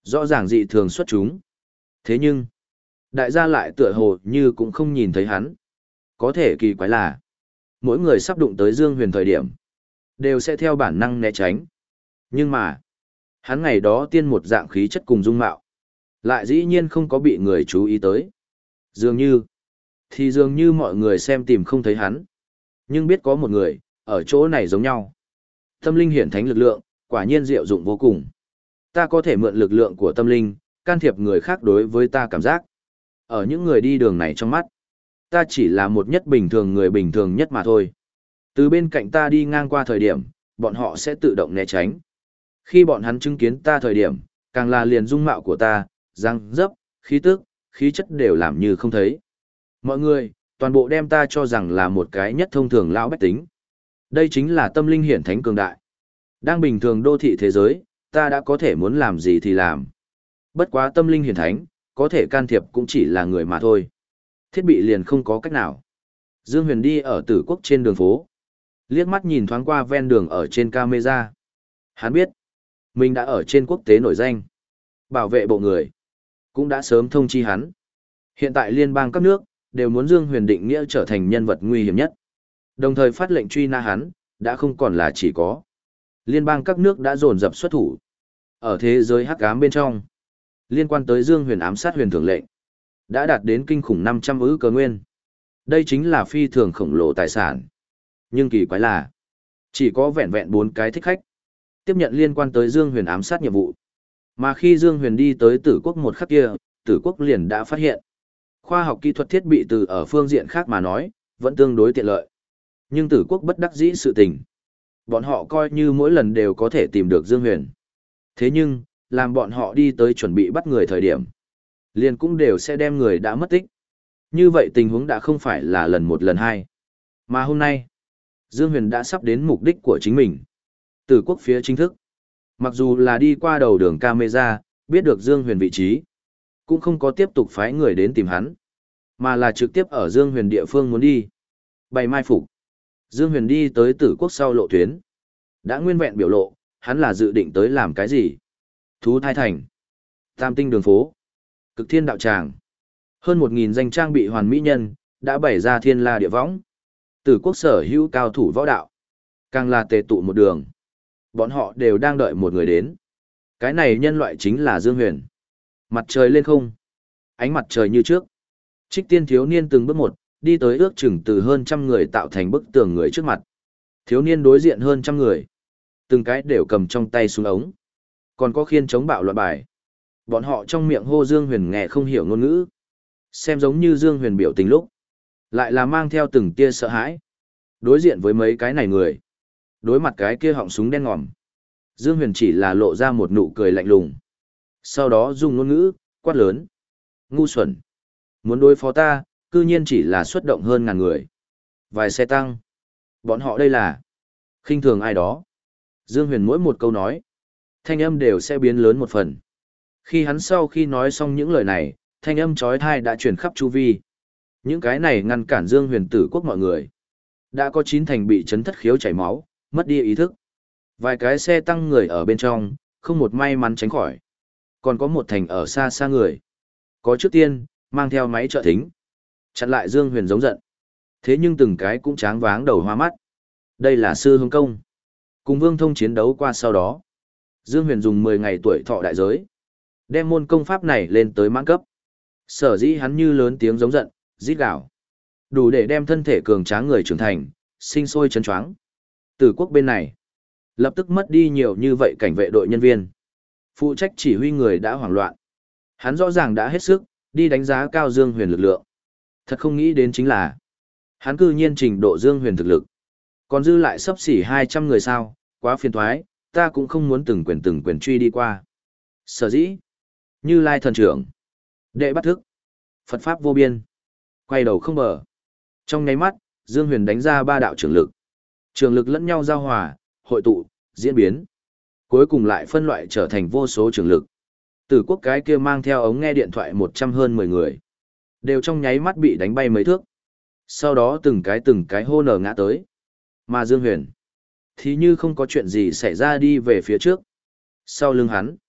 Rõ ràng dị thường xuất chúng. Thế nhưng, đại gia lại tựa hồ như cũng không nhìn thấy hắn. Có thể kỳ quái là, mỗi người sắp đụng tới Dương Huyền thời điểm, đều sẽ theo bản năng né tránh. Nhưng mà, hắn ngày đó tiên một dạng khí chất cùng dung mạo, lại dĩ nhiên không có bị người chú ý tới. Dường như, thì dường như mọi người xem tìm không thấy hắn. Nhưng biết có một người, ở chỗ này giống nhau. Tâm linh hiển thánh lực lượng, quả nhiên diệu dụng vô cùng. Ta có thể mượn lực lượng của tâm linh, can thiệp người khác đối với ta cảm giác. Ở những người đi đường này trong mắt, ta chỉ là một nhất bình thường người bình thường nhất mà thôi. Từ bên cạnh ta đi ngang qua thời điểm, bọn họ sẽ tự động né tránh. Khi bọn hắn chứng kiến ta thời điểm, càng là liền dung mạo của ta, răng, dấp, khí tức, khí chất đều làm như không thấy. Mọi người, toàn bộ đem ta cho rằng là một cái nhất thông thường lão bách tính. Đây chính là tâm linh hiển thánh cường đại. Đang bình thường đô thị thế giới, ta đã có thể muốn làm gì thì làm. Bất quá tâm linh hiển thánh, có thể can thiệp cũng chỉ là người mà thôi. Thiết bị liền không có cách nào. Dương Huyền đi ở Tử Quốc trên đường phố. Liếc mắt nhìn thoáng qua ven đường ở trên camera. Hắn biết, mình đã ở trên quốc tế nổi danh. Bảo vệ bộ người, cũng đã sớm thông chi hắn. Hiện tại liên bang các nước, đều muốn Dương Huyền định nghĩa trở thành nhân vật nguy hiểm nhất. Đồng thời phát lệnh truy nã hắn, đã không còn là chỉ có. Liên bang các nước đã dồn dập xuất thủ. Ở thế giới hắc ám bên trong, liên quan tới Dương Huyền ám sát huyền thưởng lệnh, đã đạt đến kinh khủng năm trăm ức cơ nguyên. Đây chính là phi thường khổng lồ tài sản. Nhưng kỳ quái là, chỉ có vẹn vẹn bốn cái thích khách tiếp nhận liên quan tới Dương Huyền ám sát nhiệm vụ. Mà khi Dương Huyền đi tới Tử Quốc một khắc kia, Tử Quốc liền đã phát hiện. Khoa học kỹ thuật thiết bị từ ở phương diện khác mà nói, vẫn tương đối tiện lợi. Nhưng Tử Quốc bất đắc dĩ sự tình. Bọn họ coi như mỗi lần đều có thể tìm được Dương Huyền. Thế nhưng, làm bọn họ đi tới chuẩn bị bắt người thời điểm, liền cũng đều sẽ đem người đã mất tích. Như vậy tình huống đã không phải là lần một lần hai. Mà hôm nay, Dương Huyền đã sắp đến mục đích của chính mình. Tử Quốc phía chính thức. Mặc dù là đi qua đầu đường camera, biết được Dương Huyền vị trí, cũng không có tiếp tục phái người đến tìm hắn, mà là trực tiếp ở Dương Huyền địa phương muốn đi. Bày mai phục. Dương Huyền đi tới Tử Quốc sau lộ tuyến. Đã nguyên vẹn biểu lộ, hắn là dự định tới làm cái gì? Thú Thai Thành, Tam Tinh đường phố, Cực Thiên đạo tràng. Hơn một nghìn danh trang bị hoàn mỹ nhân, đã bày ra thiên la địa võng. Tử Quốc sở hữu cao thủ võ đạo, càng là tề tụ một đường. Bọn họ đều đang đợi một người đến. Cái này nhân loại chính là Dương Huyền. Mặt trời lên không, ánh mặt trời như trước. Trích Tiên thiếu niên từng bước một, đi tới ước chừng từ hơn trăm người tạo thành bức tường người trước mặt. Thiếu niên đối diện hơn trăm người. Từng cái đều cầm trong tay súng ống. Còn có khiên chống bạo loạn bài. Bọn họ trong miệng hô Dương Huyền nghe không hiểu ngôn ngữ. Xem giống như Dương Huyền biểu tình lúc. Lại là mang theo từng tia sợ hãi. Đối diện với mấy cái này người. Đối mặt cái kia họng súng đen ngòm. Dương Huyền chỉ là lộ ra một nụ cười lạnh lùng. Sau đó dùng ngôn ngữ, quát lớn. Ngu xuẩn. Muốn đối phó ta, cư nhiên chỉ là xuất động hơn ngàn người. Vài xe tăng. Bọn họ đây là khinh thường ai đó. Dương Huyền mỗi một câu nói, thanh âm đều sẽ biến lớn một phần. Khi hắn sau khi nói xong những lời này, thanh âm chói tai đã truyền khắp chu vi. Những cái này ngăn cản Dương Huyền Tử Quốc mọi người. Đã có chín thành bị chấn thất khiếu chảy máu, mất đi ý thức. Vài cái xe tăng người ở bên trong, không một may mắn tránh khỏi. Còn có một thành ở xa xa người. Có trước tiên, mang theo máy trợ thính. Chặn lại Dương Huyền giống giận. Thế nhưng từng cái cũng tráng váng đầu hoa mắt. Đây là sư hướng công. Cùng Vương Thông chiến đấu qua sau đó. Dương Huyền dùng mười ngày tuổi thọ đại giới. Đem môn công pháp này lên tới mãn cấp. Sở dĩ hắn như lớn tiếng giống giận, rít gào. Đủ để đem thân thể cường tráng người trưởng thành, sinh sôi chấn choáng. Tử Quốc bên này. Lập tức mất đi nhiều như vậy cảnh vệ đội nhân viên. Phụ trách chỉ huy người đã hoảng loạn. Hắn rõ ràng đã hết sức, đi đánh giá cao Dương Huyền lực lượng. Thật không nghĩ đến chính là, hắn cư nhiên trình độ Dương Huyền thực lực. Còn dư lại sấp xỉ hai trăm người sao, quá phiền thoái, ta cũng không muốn từng quyền từng quyền truy đi qua. Sở dĩ, Như Lai thần trưởng, đệ bắt thức, Phật Pháp vô biên, quay đầu không bờ. Trong nháy mắt, Dương Huyền đánh ra ba đạo trường lực. Trường lực lẫn nhau giao hòa, hội tụ, diễn biến. Cuối cùng lại phân loại trở thành vô số trường lực. Tử Quốc cái kia mang theo ống nghe điện thoại một trăm hơn mười người. Đều trong nháy mắt bị đánh bay mấy thước. Sau đó từng cái từng cái hô nở ngã tới. Mà Dương Huyền thì như không có chuyện gì xảy ra đi về phía trước. Sau lưng hắn,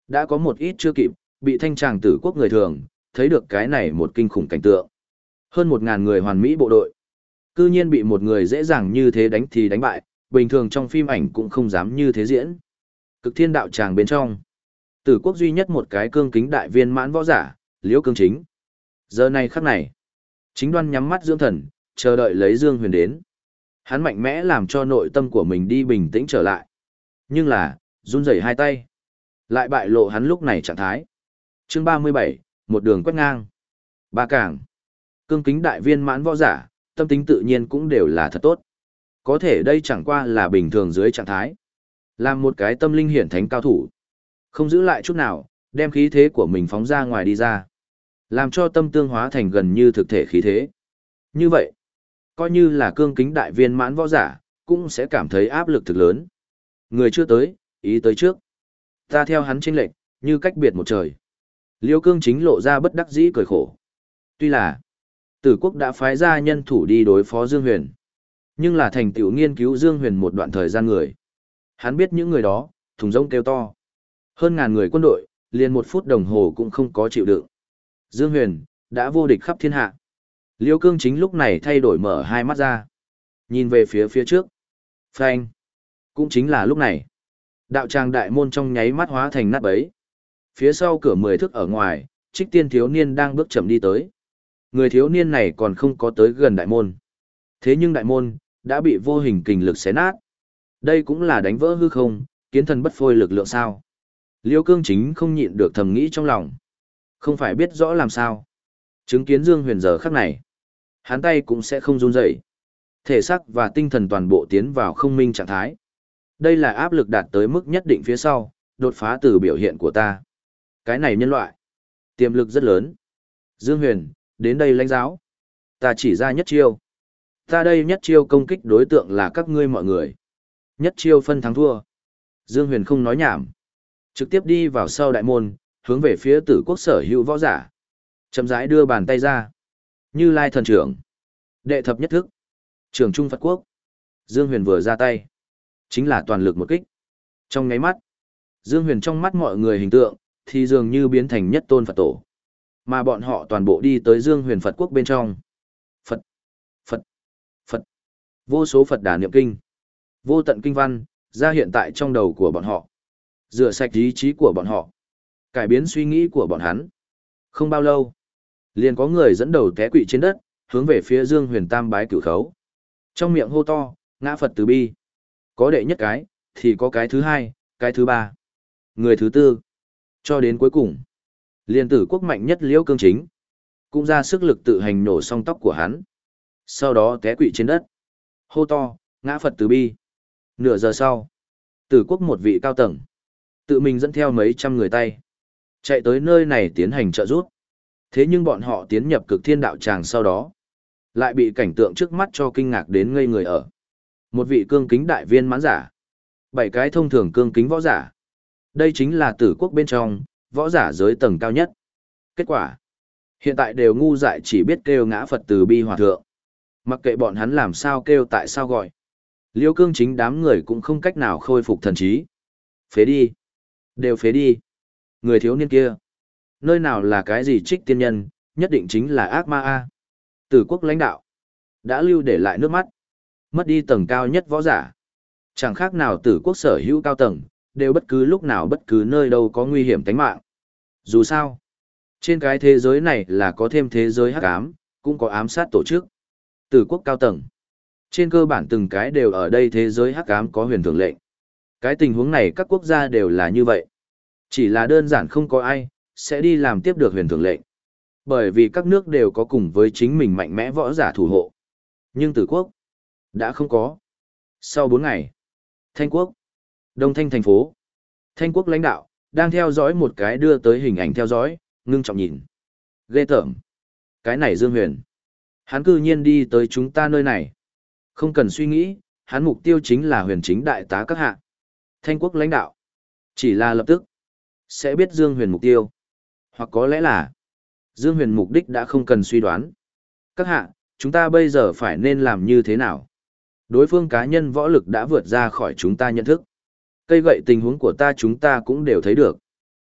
Đã có một ít chưa kịp, bị thanh tràng tử quốc người thường, thấy được cái này một kinh khủng cảnh tượng. Hơn một ngàn người hoàn mỹ bộ đội. Cư nhiên bị một người dễ dàng như thế đánh thì đánh bại, bình thường trong phim ảnh cũng không dám như thế diễn. Cực thiên đạo tràng bên trong. Tử quốc duy nhất một cái cương kính đại viên mãn võ giả, Liễu Cương Chính. Giờ này khắc này, Chính Đoan nhắm mắt dưỡng thần, chờ đợi lấy Dương Huyền đến. Hắn mạnh mẽ làm cho nội tâm của mình đi bình tĩnh trở lại. Nhưng là, run rẩy hai tay. Lại bại lộ hắn lúc này trạng thái. Chương ba mươi bảy, một đường quét ngang. Ba cảng. Cương kính đại viên mãn võ giả, tâm tính tự nhiên cũng đều là thật tốt. Có thể đây chẳng qua là bình thường dưới trạng thái. Làm một cái tâm linh hiển thánh cao thủ. Không giữ lại chút nào, đem khí thế của mình phóng ra ngoài đi ra. Làm cho tâm tương hóa thành gần như thực thể khí thế. Như vậy, coi như là cương kính đại viên mãn võ giả, cũng sẽ cảm thấy áp lực thực lớn. Người chưa tới, ý tới trước. Ta theo hắn chênh lệch, như cách biệt một trời. Liêu Cương Chính lộ ra bất đắc dĩ cười khổ. Tuy là, Tử quốc đã phái ra nhân thủ đi đối phó Dương Huyền. Nhưng là thành tựu nghiên cứu Dương Huyền một đoạn thời gian người. Hắn biết những người đó, thùng rông kêu to. Hơn ngàn người quân đội, liền một phút đồng hồ cũng không có chịu đựng. Dương Huyền, đã vô địch khắp thiên hạ. Liêu Cương Chính lúc này thay đổi mở hai mắt ra. Nhìn về phía phía trước. Phanh. Cũng chính là lúc này. Đạo tràng đại môn trong nháy mắt hóa thành nát bấy. Phía sau cửa mười thước ở ngoài, Trích Tiên thiếu niên đang bước chậm đi tới. Người thiếu niên này còn không có tới gần đại môn. Thế nhưng đại môn, đã bị vô hình kình lực xé nát. Đây cũng là đánh vỡ hư không, kiến thần bất phôi lực lượng sao. Liêu Cương Chính không nhịn được thầm nghĩ trong lòng. Không phải biết rõ làm sao. Chứng kiến Dương Huyền giờ khắc này. Hắn tay cũng sẽ không run rẩy. Thể xác và tinh thần toàn bộ tiến vào không minh trạng thái. Đây là áp lực đạt tới mức nhất định phía sau, đột phá từ biểu hiện của ta. Cái này nhân loại. Tiềm lực rất lớn. Dương Huyền, đến đây lãnh giáo. Ta chỉ ra nhất chiêu. Ta đây nhất chiêu công kích đối tượng là các ngươi mọi người. Nhất chiêu phân thắng thua. Dương Huyền không nói nhảm. Trực tiếp đi vào sau đại môn, hướng về phía Tử quốc sở hữu võ giả. Chậm rãi đưa bàn tay ra. Như Lai thần trưởng. Đệ thập nhất thức. Trường Trung Phật Quốc. Dương Huyền vừa ra tay. Chính là toàn lực một kích. Trong nháy mắt. Dương Huyền trong mắt mọi người hình tượng, thì dường như biến thành nhất tôn Phật tổ. Mà bọn họ toàn bộ đi tới Dương Huyền Phật Quốc bên trong. Phật. Phật. Phật. Vô số Phật đà niệm kinh. Vô tận kinh văn, ra hiện tại trong đầu của bọn họ. Rửa sạch ý chí của bọn họ. Cải biến suy nghĩ của bọn hắn. Không bao lâu. Liền có người dẫn đầu té quỵ trên đất, hướng về phía Dương Huyền tam bái cửu khấu. Trong miệng hô to, ngã Phật từ bi. Có đệ nhất cái, thì có cái thứ hai, cái thứ ba. Người thứ tư. Cho đến cuối cùng. Liên Tử quốc mạnh nhất Liễu Cương Chính. Cũng ra sức lực tự hành nổ song tóc của hắn. Sau đó té quỵ trên đất. Hô to, ngã Phật từ bi. Nửa giờ sau. Tử quốc một vị cao tầng. Tự mình dẫn theo mấy trăm người tay. Chạy tới nơi này tiến hành trợ giúp. Thế nhưng bọn họ tiến nhập cực thiên đạo tràng sau đó. Lại bị cảnh tượng trước mắt cho kinh ngạc đến ngây người ở. Một vị cương kính đại viên mãn giả. Bảy cái thông thường cương kính võ giả. Đây chính là Tử quốc bên trong, võ giả giới tầng cao nhất. Kết quả. Hiện tại đều ngu dại chỉ biết kêu ngã Phật từ bi hòa thượng. Mặc kệ bọn hắn làm sao kêu tại sao gọi. Liêu Cương Chính đám người cũng không cách nào khôi phục thần trí. Phế đi. Đều phế đi. Người thiếu niên kia. Nơi nào là cái gì Trích tiên nhân, nhất định chính là ác ma A. Tử quốc lãnh đạo. Đã lưu để lại nước mắt. Mất đi tầng cao nhất võ giả. Chẳng khác nào Tử quốc sở hữu cao tầng, đều bất cứ lúc nào bất cứ nơi đâu có nguy hiểm tính mạng. Dù sao, trên cái thế giới này là có thêm thế giới hắc ám, cũng có ám sát tổ chức. Tử quốc cao tầng. Trên cơ bản từng cái đều ở đây thế giới hắc ám có huyền thường lệnh. Cái tình huống này các quốc gia đều là như vậy. Chỉ là đơn giản không có ai sẽ đi làm tiếp được huyền thường lệnh. Bởi vì các nước đều có cùng với chính mình mạnh mẽ võ giả thủ hộ. Nhưng Tử quốc đã không có. Sau bốn ngày, Thanh quốc, Đông Thanh thành phố. Thanh quốc lãnh đạo đang theo dõi một cái đưa tới hình ảnh theo dõi, ngưng trọng nhìn. Ghê tởm. Cái này Dương Huyền. Hắn cư nhiên đi tới chúng ta nơi này. Không cần suy nghĩ, hắn mục tiêu chính là Huyền Chính đại tá các hạ. Thanh quốc lãnh đạo. Chỉ là lập tức sẽ biết Dương Huyền mục tiêu. Hoặc có lẽ là Dương Huyền mục đích đã không cần suy đoán. Các hạ, chúng ta bây giờ phải nên làm như thế nào? Đối phương cá nhân võ lực đã vượt ra khỏi chúng ta nhận thức. Cây gậy tình huống của ta chúng ta cũng đều thấy được.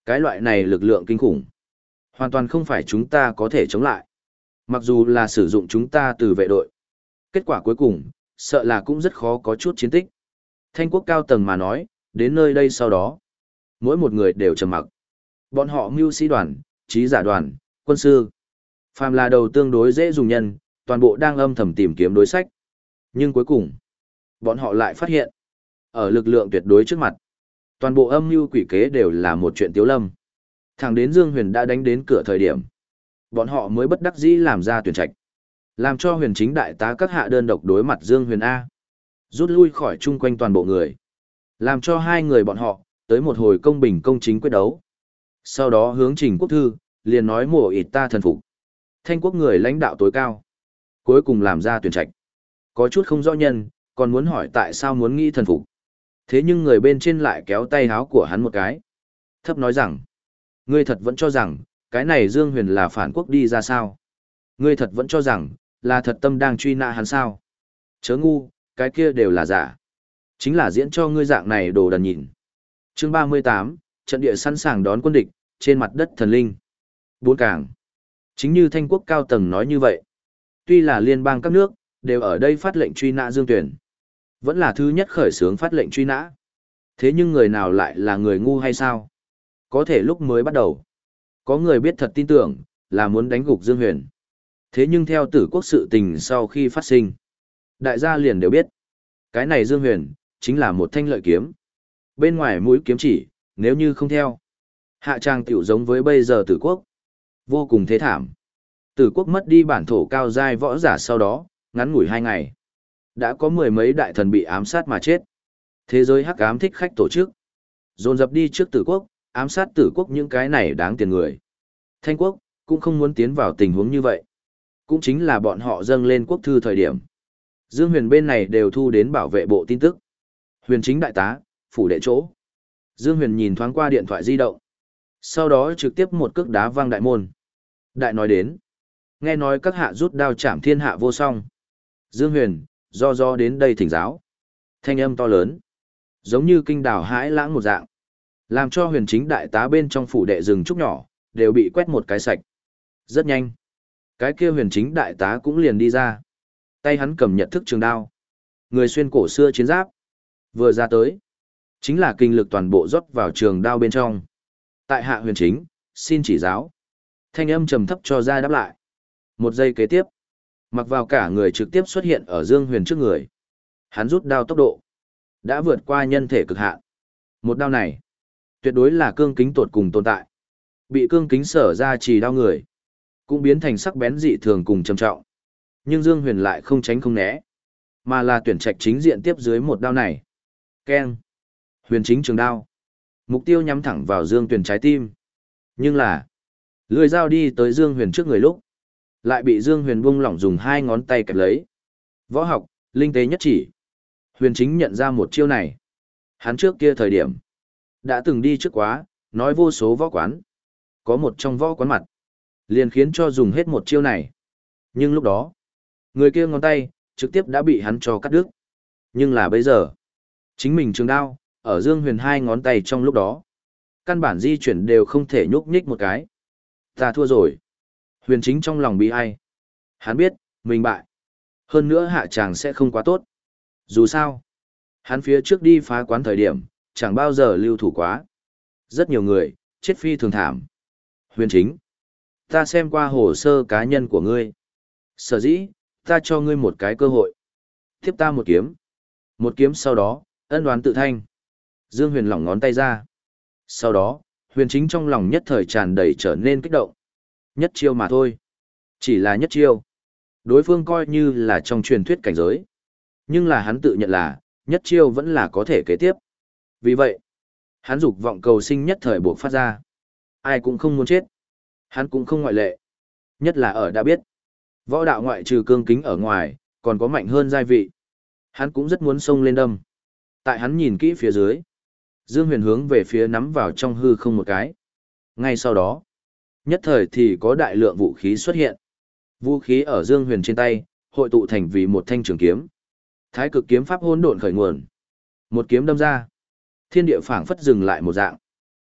Cái loại này lực lượng kinh khủng. Hoàn toàn không phải chúng ta có thể chống lại. Mặc dù là sử dụng chúng ta từ vệ đội. Kết quả cuối cùng, sợ là cũng rất khó có chút chiến tích. Thanh quốc cao tầng mà nói, đến nơi đây sau đó. Mỗi một người đều trầm mặc. Bọn họ mưu sĩ đoàn, trí giả đoàn, quân sư. Phàm là đầu tương đối dễ dùng nhân, toàn bộ đang âm thầm tìm kiếm đối sách. Nhưng cuối cùng, bọn họ lại phát hiện, ở lực lượng tuyệt đối trước mặt, toàn bộ âm mưu quỷ kế đều là một chuyện tiếu lâm. Thẳng đến Dương Huyền đã đánh đến cửa thời điểm, bọn họ mới bất đắc dĩ làm ra tuyển trạch. Làm cho Huyền Chính đại tá các hạ đơn độc đối mặt Dương Huyền A. Rút lui khỏi chung quanh toàn bộ người. Làm cho hai người bọn họ, tới một hồi công bình công chính quyết đấu. Sau đó hướng Trình Quốc Thư, liền nói mổ ịt ta thần phục. Thanh quốc người lãnh đạo tối cao. Cuối cùng làm ra tuyển trạch. Có chút không rõ nhân, còn muốn hỏi tại sao muốn nghĩ thần phục. Thế nhưng người bên trên lại kéo tay háo của hắn một cái. Thấp nói rằng, ngươi thật vẫn cho rằng, cái này Dương Huyền là phản quốc đi ra sao? Ngươi thật vẫn cho rằng, là thật tâm đang truy nã hắn sao? Chớ ngu, cái kia đều là giả. Chính là diễn cho ngươi dạng này đồ đần nhìn. Chương ba mươi tám, trận địa sẵn sàng đón quân địch, trên mặt đất thần linh. Bốn cảng. Chính như Thanh quốc cao tầng nói như vậy. Tuy là liên bang các nước, đều ở đây phát lệnh truy nã Dương Tuyển. Vẫn là thứ nhất khởi xướng phát lệnh truy nã. Thế nhưng người nào lại là người ngu hay sao? Có thể lúc mới bắt đầu. Có người biết thật tin tưởng, là muốn đánh gục Dương Huyền. Thế nhưng theo tử quốc sự tình sau khi phát sinh, đại gia liền đều biết. Cái này Dương Huyền, chính là một thanh lợi kiếm. Bên ngoài mũi kiếm chỉ, nếu như không theo. Hạ trang tiểu giống với bây giờ tử quốc. Vô cùng thế thảm. Tử quốc mất đi bản thổ cao giai võ giả sau đó, ngắn ngủi hai ngày. Đã có mười mấy đại thần bị ám sát mà chết. Thế giới hắc ám thích khách tổ chức. Dồn dập đi trước tử quốc, ám sát tử quốc những cái này đáng tiền người. Thanh quốc, cũng không muốn tiến vào tình huống như vậy. Cũng chính là bọn họ dâng lên quốc thư thời điểm. Dương Huyền bên này đều thu đến bảo vệ bộ tin tức. Huyền Chính đại tá, phủ đệ chỗ. Dương Huyền nhìn thoáng qua điện thoại di động. Sau đó trực tiếp một cước đá văng đại môn. Đại nói đến. Nghe nói các hạ rút đao chạm thiên hạ vô song. Dương Huyền, do do đến đây thỉnh giáo. Thanh âm to lớn. Giống như kinh đảo hãi lãng một dạng. Làm cho Huyền Chính đại tá bên trong phủ đệ rừng trúc nhỏ, đều bị quét một cái sạch. Rất nhanh. Cái kia Huyền Chính đại tá cũng liền đi ra. Tay hắn cầm nhận thức trường đao. Người xuyên cổ xưa chiến giáp. Vừa ra tới. Chính là kinh lực toàn bộ rót vào trường đao bên trong. Tại hạ Huyền Chính, xin chỉ giáo. Thanh âm trầm thấp cho ra đáp lại. Một giây kế tiếp. Mặc vào cả người trực tiếp xuất hiện ở Dương Huyền trước người. Hắn rút đao tốc độ. Đã vượt qua nhân thể cực hạn. Một đao này. Tuyệt đối là cương kính tột cùng tồn tại. Bị cương kính sở ra chỉ đao người. Cũng biến thành sắc bén dị thường cùng trầm trọng. Nhưng Dương Huyền lại không tránh không né. Mà là tuyển trạch chính diện tiếp dưới một đao này. Keng. Huyền Chính trường đao. Mục tiêu nhắm thẳng vào Dương Tuyền trái tim. Nhưng là. Lưỡi dao đi tới Dương Huyền trước người lúc. Lại bị Dương Huyền buông lỏng dùng hai ngón tay kẹp lấy. Võ học, linh tế nhất chỉ. Huyền Chính nhận ra một chiêu này. Hắn trước kia thời điểm. Đã từng đi trước quá, nói vô số võ quán. Có một trong võ quán mặt. Liền khiến cho dùng hết một chiêu này. Nhưng lúc đó. Người kia ngón tay, trực tiếp đã bị hắn cho cắt đứt. Nhưng là bây giờ. Chính mình trường đao, ở Dương Huyền hai ngón tay trong lúc đó. Căn bản di chuyển đều không thể nhúc nhích một cái. Ta thua rồi. Huyền Chính trong lòng bị ai. Hắn biết, mình bại. Hơn nữa hạ tràng sẽ không quá tốt. Dù sao. Hắn phía trước đi phá quán thời điểm, chẳng bao giờ lưu thủ quá. Rất nhiều người, chết phi thường thảm. Huyền Chính. Ta xem qua hồ sơ cá nhân của ngươi. Sở dĩ, ta cho ngươi một cái cơ hội. Tiếp ta một kiếm. Một kiếm sau đó, ân đoán tự thanh. Dương Huyền lỏng ngón tay ra. Sau đó, Huyền Chính trong lòng nhất thời tràn đầy trở nên kích động. Nhất chiêu mà thôi. Chỉ là nhất chiêu. Đối phương coi như là trong truyền thuyết cảnh giới. Nhưng là hắn tự nhận là, nhất chiêu vẫn là có thể kế tiếp. Vì vậy, hắn dục vọng cầu sinh nhất thời buộc phát ra. Ai cũng không muốn chết. Hắn cũng không ngoại lệ. Nhất là ở đã biết. Võ đạo ngoại trừ cương kính ở ngoài, còn có mạnh hơn giai vị. Hắn cũng rất muốn xông lên đâm. Tại hắn nhìn kỹ phía dưới. Dương Huyền hướng về phía nắm vào trong hư không một cái. Ngay sau đó, nhất thời thì có đại lượng vũ khí xuất hiện. Vũ khí ở Dương Huyền trên tay, hội tụ thành vì một thanh trường kiếm. Thái cực kiếm pháp hỗn độn khởi nguồn. Một kiếm đâm ra. Thiên địa phảng phất dừng lại một dạng.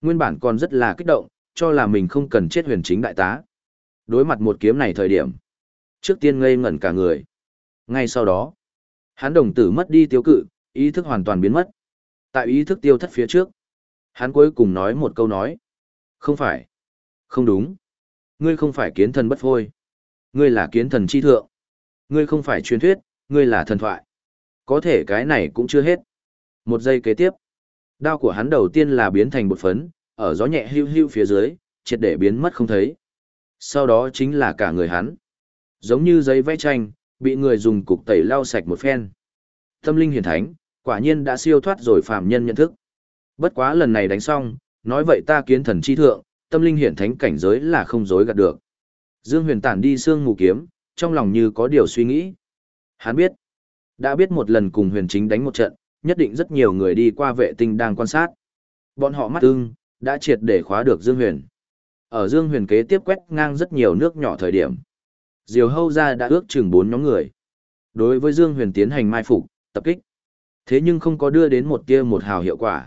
Nguyên bản còn rất là kích động, cho là mình không cần chết huyền chính đại tá. Đối mặt một kiếm này thời điểm, trước tiên ngây ngẩn cả người. Ngay sau đó, hắn đồng tử mất đi tiêu cự, ý thức hoàn toàn biến mất. Tại ý thức tiêu thất phía trước, hắn cuối cùng nói một câu nói. Không phải. Không đúng. Ngươi không phải kiến thần bất phôi. Ngươi là kiến thần chi thượng. Ngươi không phải truyền thuyết, ngươi là thần thoại. Có thể cái này cũng chưa hết. Một giây kế tiếp, đao của hắn đầu tiên là biến thành bột phấn, ở gió nhẹ hưu hưu phía dưới, triệt để biến mất không thấy. Sau đó chính là cả người hắn. Giống như giấy vẽ tranh, bị người dùng cục tẩy lau sạch một phen. Tâm linh hiển thánh, quả nhiên đã siêu thoát rồi phàm nhân nhận thức. Bất quá lần này đánh xong, nói vậy ta kiến thần chi thượng, tâm linh hiển thánh cảnh giới là không dối gạt được. Dương Huyền tản đi xương mù kiếm, trong lòng như có điều suy nghĩ. Hắn biết, đã biết một lần cùng huyền chính đánh một trận, nhất định rất nhiều người đi qua vệ tinh đang quan sát. Bọn họ mắt ưng, đã triệt để khóa được Dương Huyền. Ở Dương Huyền kế tiếp quét ngang rất nhiều nước nhỏ thời điểm. Diều Hâu ra đã ước chừng bốn nhóm người. Đối với Dương Huyền tiến hành mai phục, tập kích. Thế nhưng không có đưa đến một tia một hào hiệu quả.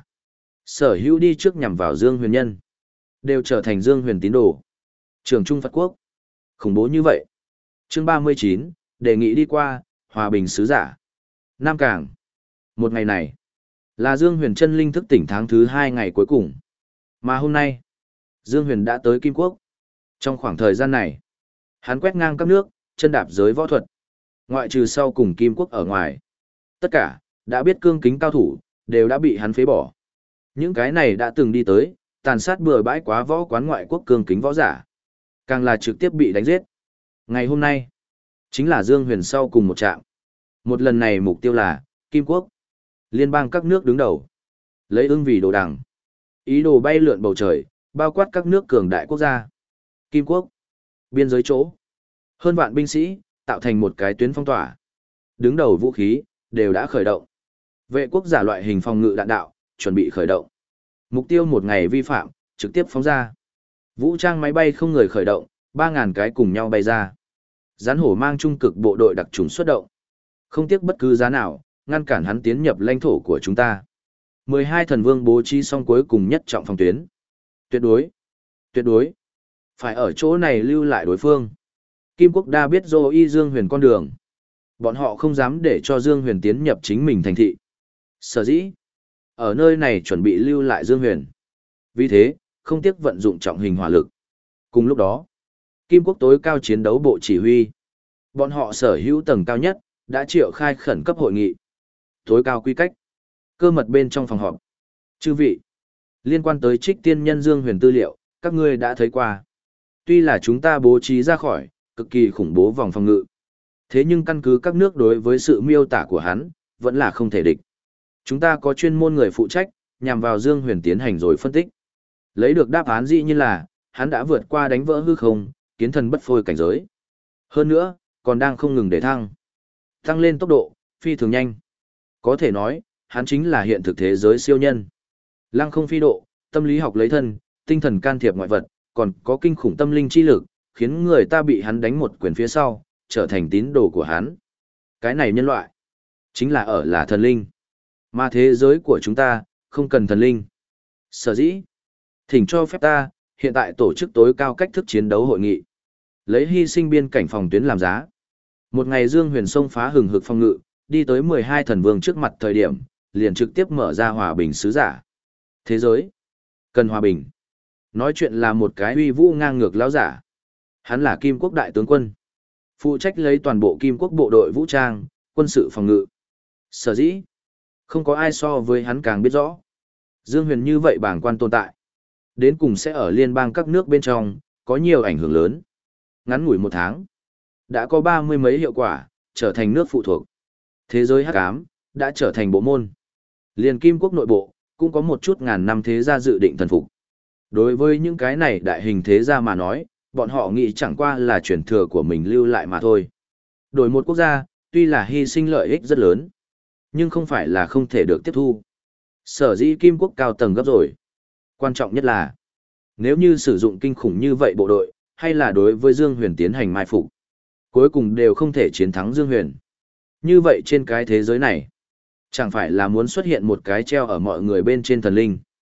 Sở hữu đi trước nhằm vào Dương Huyền nhân, đều trở thành Dương Huyền tín đồ. Trường Trung Phật Quốc. Khủng bố như vậy. Chương ba mươi chín, đề nghị đi qua, hòa bình sứ giả. Nam Cảng. Một ngày này, là Dương Huyền chân linh thức tỉnh tháng thứ hai ngày cuối cùng. Mà hôm nay, Dương Huyền đã tới Kim Quốc. Trong khoảng thời gian này, hắn quét ngang các nước, chân đạp giới võ thuật. Ngoại trừ sau cùng Kim Quốc ở ngoài. Tất cả, đã biết cương kính cao thủ, đều đã bị hắn phế bỏ. Những cái này đã từng đi tới, tàn sát bừa bãi quá võ quán ngoại quốc cương kính võ giả. Càng là trực tiếp bị đánh giết. Ngày hôm nay, chính là Dương Huyền sau cùng một trạng. Một lần này mục tiêu là Kim Quốc. Liên bang các nước đứng đầu. Lấy ưng vì đồ đằng. Ý đồ bay lượn bầu trời, bao quát các nước cường đại quốc gia. Kim Quốc. Biên giới chỗ. Hơn vạn binh sĩ, tạo thành một cái tuyến phong tỏa. Đứng đầu vũ khí, đều đã khởi động. Vệ quốc giả loại hình phòng ngự đạn đạo, chuẩn bị khởi động. Mục tiêu một ngày vi phạm, trực tiếp phóng ra. Vũ trang máy bay không người khởi động, ba ngàn cái cùng nhau bay ra. Rắn hổ mang trung cực bộ đội đặc trùng xuất động. Không tiếc bất cứ giá nào, ngăn cản hắn tiến nhập lãnh thổ của chúng ta. mười hai thần vương bố trí xong cuối cùng nhất trọng phòng tuyến. Tuyệt đối. Tuyệt đối. Phải ở chỗ này lưu lại đối phương. Kim Quốc đa biết dô y Dương Huyền con đường. Bọn họ không dám để cho Dương Huyền tiến nhập chính mình thành thị. Sở dĩ. Ở nơi này chuẩn bị lưu lại Dương Huyền. Vì thế, không tiếc vận dụng trọng hình hỏa lực. Cùng lúc đó, Kim Quốc tối cao chiến đấu bộ chỉ huy. Bọn họ sở hữu tầng cao nhất, đã triệu khai khẩn cấp hội nghị. Tối cao quy cách. Cơ mật bên trong phòng họp. Chư vị, liên quan tới Trích Tiên Nhân Dương Huyền tư liệu, các ngươi đã thấy qua. Tuy là chúng ta bố trí ra khỏi, cực kỳ khủng bố vòng phòng ngự. Thế nhưng căn cứ các nước đối với sự miêu tả của hắn, vẫn là không thể địch. Chúng ta có chuyên môn người phụ trách, nhằm vào Dương Huyền tiến hành rồi phân tích. Lấy được đáp án dĩ nhiên là, hắn đã vượt qua đánh vỡ hư không, kiến thần bất phôi cảnh giới. Hơn nữa, còn đang không ngừng để thăng. Tăng lên tốc độ, phi thường nhanh. Có thể nói, hắn chính là hiện thực thế giới siêu nhân. Lăng không phi độ, tâm lý học lấy thân, tinh thần can thiệp ngoại vật, còn có kinh khủng tâm linh chi lực, khiến người ta bị hắn đánh một quyền phía sau, trở thành tín đồ của hắn. Cái này nhân loại, chính là ở là thần linh. Mà thế giới của chúng ta, không cần thần linh. Sở dĩ, thỉnh cho phép ta, hiện tại tổ chức tối cao cách thức chiến đấu hội nghị. Lấy hy sinh biên cảnh phòng tuyến làm giá. Một ngày Dương Huyền xông phá hừng hực phòng ngự, đi tới mười hai thần vương trước mặt thời điểm, liền trực tiếp mở ra hòa bình sứ giả. Thế giới, cần hòa bình. Nói chuyện là một cái uy vũ ngang ngược lão giả. Hắn là Kim Quốc đại tướng quân. Phụ trách lấy toàn bộ Kim Quốc bộ đội vũ trang, quân sự phòng ngự. Sở dĩ, không có ai so với hắn càng biết rõ. Dương Huyền như vậy bảng quan tồn tại. Đến cùng sẽ ở liên bang các nước bên trong, có nhiều ảnh hưởng lớn. Ngắn ngủi một tháng, đã có ba mươi mấy hiệu quả, trở thành nước phụ thuộc. Thế giới hắc ám, đã trở thành bộ môn. Liên Kim Quốc nội bộ, cũng có một chút ngàn năm thế gia dự định thần phục. Đối với những cái này đại hình thế gia mà nói, bọn họ nghĩ chẳng qua là truyền thừa của mình lưu lại mà thôi. Đổi một quốc gia, tuy là hy sinh lợi ích rất lớn, nhưng không phải là không thể được tiếp thu. Sở dĩ Kim Quốc cao tầng gấp rồi. Quan trọng nhất là, nếu như sử dụng kinh khủng như vậy bộ đội, hay là đối với Dương Huyền tiến hành mai phục, cuối cùng đều không thể chiến thắng Dương Huyền. Như vậy trên cái thế giới này, chẳng phải là muốn xuất hiện một cái treo ở mọi người bên trên thần linh.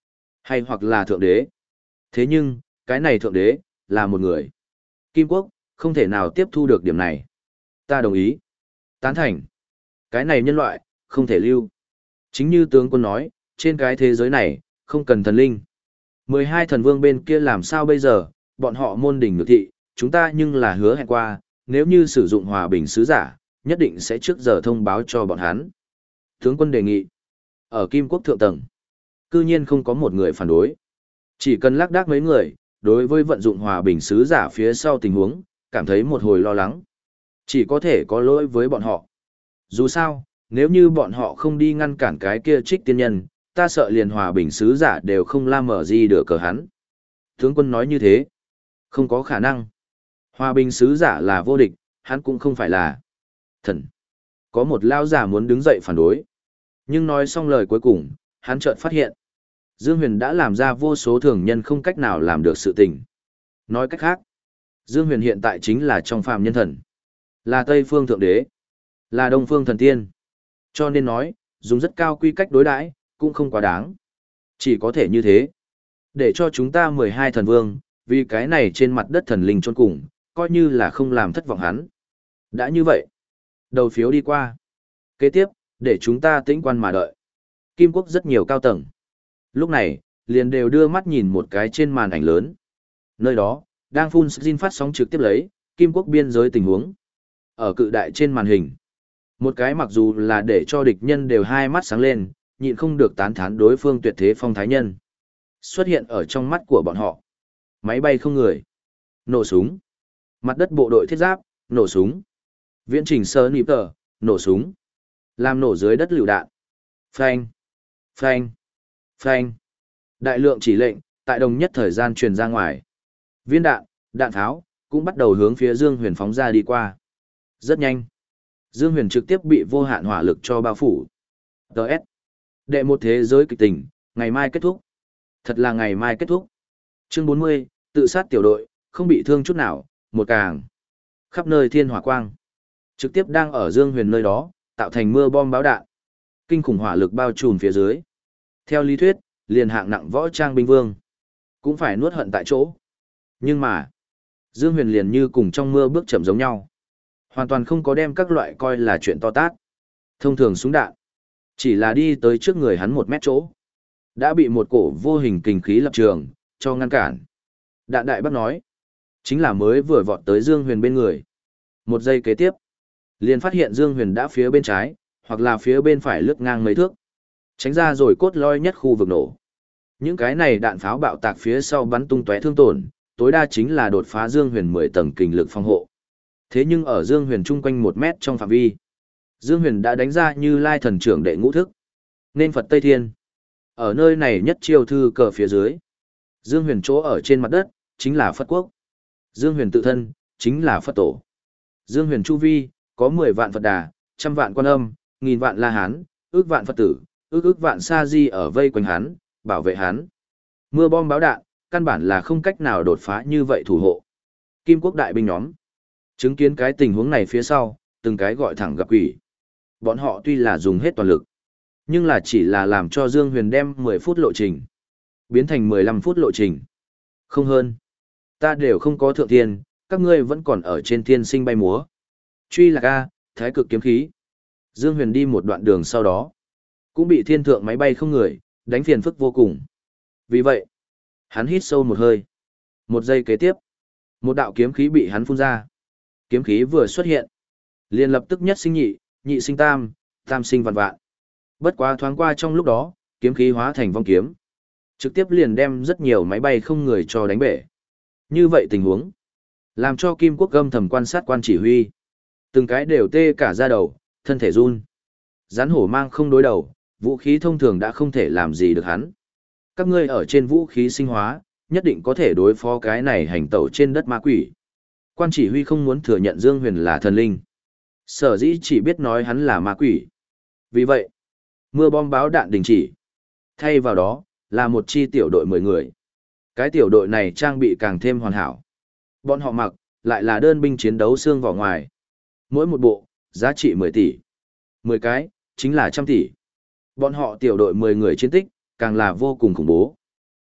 hay hoặc là thượng đế. Thế nhưng, cái này thượng đế, là một người. Kim quốc, không thể nào tiếp thu được điểm này. Ta đồng ý. Tán thành. Cái này nhân loại, không thể lưu. Chính như tướng quân nói, trên cái thế giới này, không cần thần linh. mười hai thần vương bên kia làm sao bây giờ, bọn họ môn đỉnh ngược thị, chúng ta nhưng là hứa hẹn qua, nếu như sử dụng hòa bình sứ giả, nhất định sẽ trước giờ thông báo cho bọn hắn. Tướng quân đề nghị, ở Kim quốc thượng tầng, cư nhiên không có một người phản đối. Chỉ cần lác đác mấy người, đối với vận dụng hòa bình sứ giả phía sau tình huống, cảm thấy một hồi lo lắng. Chỉ có thể có lỗi với bọn họ. Dù sao, nếu như bọn họ không đi ngăn cản cái kia trích tiên nhân, ta sợ liền hòa bình sứ giả đều không la mở gì được cờ hắn. Tướng quân nói như thế. Không có khả năng. Hòa bình sứ giả là vô địch, hắn cũng không phải là thần. Có một lao giả muốn đứng dậy phản đối. Nhưng nói xong lời cuối cùng, hắn chợt phát hiện. Dương Huyền đã làm ra vô số thường nhân không cách nào làm được sự tình. Nói cách khác, Dương Huyền hiện tại chính là trong phàm nhân thần. Là Tây phương thượng đế. Là Đông phương thần tiên. Cho nên nói, dùng rất cao quy cách đối đãi cũng không quá đáng. Chỉ có thể như thế. Để cho chúng ta mười hai thần vương, vì cái này trên mặt đất thần linh chôn cùng, coi như là không làm thất vọng hắn. Đã như vậy. Đầu phiếu đi qua. Kế tiếp, để chúng ta tĩnh quan mà đợi. Kim quốc rất nhiều cao tầng. Lúc này, liền đều đưa mắt nhìn một cái trên màn ảnh lớn. Nơi đó, đang phun xin phát sóng trực tiếp lấy, Kim quốc biên giới tình huống. Ở cự đại trên màn hình. Một cái mặc dù là để cho địch nhân đều hai mắt sáng lên, nhịn không được tán thán đối phương tuyệt thế phong thái nhân. Xuất hiện ở trong mắt của bọn họ. Máy bay không người. Nổ súng. Mặt đất bộ đội thiết giáp, nổ súng. Viễn trình sơ nịp tờ, nổ súng. Làm nổ dưới đất lựu đạn. Phanh. Phanh. Phanh. Đại lượng chỉ lệnh, tại đồng nhất thời gian truyền ra ngoài. Viên đạn, đạn tháo, cũng bắt đầu hướng phía Dương Huyền phóng ra đi qua. Rất nhanh. Dương Huyền trực tiếp bị vô hạn hỏa lực cho bao phủ. Đợt. Đệ một thế giới kịch tình, ngày mai kết thúc. Thật là ngày mai kết thúc. Chương bốn mươi, tự sát tiểu đội, không bị thương chút nào, một càng. Khắp nơi thiên hỏa quang. Trực tiếp đang ở Dương Huyền nơi đó, tạo thành mưa bom báo đạn. Kinh khủng hỏa lực bao trùm phía dưới. Theo lý thuyết, liền hạng nặng võ trang binh vương. Cũng phải nuốt hận tại chỗ. Nhưng mà, Dương Huyền liền như cùng trong mưa bước chậm giống nhau. Hoàn toàn không có đem các loại coi là chuyện to tát. Thông thường súng đạn. Chỉ là đi tới trước người hắn một mét chỗ. Đã bị một cổ vô hình kình khí lập trường, cho ngăn cản. Đạn đại bác nói. Chính là mới vừa vọt tới Dương Huyền bên người. Một giây kế tiếp. Liền phát hiện Dương Huyền đã phía bên trái, hoặc là phía bên phải lướt ngang mấy thước. Tránh ra rồi cốt loi nhất khu vực nổ. Những cái này đạn pháo bạo tạc phía sau bắn tung tóe thương tổn, tối đa chính là đột phá Dương Huyền mười tầng kình lực phòng hộ. Thế nhưng ở Dương Huyền chung quanh một mét trong phạm vi, Dương Huyền đã đánh ra Như Lai thần trưởng đệ ngũ thức. Nên Phật Tây Thiên. Ở nơi này nhất chiêu thư cờ phía dưới. Dương Huyền chỗ ở trên mặt đất, chính là Phật Quốc. Dương Huyền tự thân, chính là Phật Tổ. Dương Huyền chu vi, có mười vạn Phật Đà, trăm vạn Quan Âm, nghìn vạn La Hán, ước vạn Phật tử, ước ước vạn Sa Di ở vây quanh hắn, bảo vệ hắn. Mưa bom báo đạn, căn bản là không cách nào đột phá như vậy thủ hộ. Kim quốc đại binh nhóm. Chứng kiến cái tình huống này phía sau, từng cái gọi thẳng gặp quỷ. Bọn họ tuy là dùng hết toàn lực, nhưng là chỉ là làm cho Dương Huyền đem mười phút lộ trình, biến thành mười lăm phút lộ trình. Không hơn. Ta đều không có thượng thiên, các ngươi vẫn còn ở trên thiên sinh bay múa. Truy lạc A, thái cực kiếm khí. Dương Huyền đi một đoạn đường sau đó, cũng bị thiên thượng máy bay không người, đánh phiền phức vô cùng. Vì vậy, hắn hít sâu một hơi. Một giây kế tiếp, một đạo kiếm khí bị hắn phun ra. Kiếm khí vừa xuất hiện, liền lập tức nhất sinh nhị, nhị sinh tam, tam sinh vạn vạn. Bất quá thoáng qua trong lúc đó, kiếm khí hóa thành vong kiếm. Trực tiếp liền đem rất nhiều máy bay không người cho đánh bể. Như vậy tình huống, làm cho Kim quốc gâm thầm quan sát quan chỉ huy. Từng cái đều tê cả da đầu, thân thể run. Rắn hổ mang không đối đầu, vũ khí thông thường đã không thể làm gì được hắn. Các ngươi ở trên vũ khí sinh hóa, nhất định có thể đối phó cái này hành tẩu trên đất ma quỷ. Quan chỉ huy không muốn thừa nhận Dương Huyền là thần linh. Sở dĩ chỉ biết nói hắn là ma quỷ. Vì vậy, mưa bom báo đạn đình chỉ. Thay vào đó, là một chi tiểu đội mười người. Cái tiểu đội này trang bị càng thêm hoàn hảo. Bọn họ mặc, lại là đơn binh chiến đấu xương vỏ ngoài. Mỗi một bộ, giá trị mười tỷ. mười cái, chính là trăm tỷ. Bọn họ tiểu đội mười người chiến tích, càng là vô cùng khủng bố.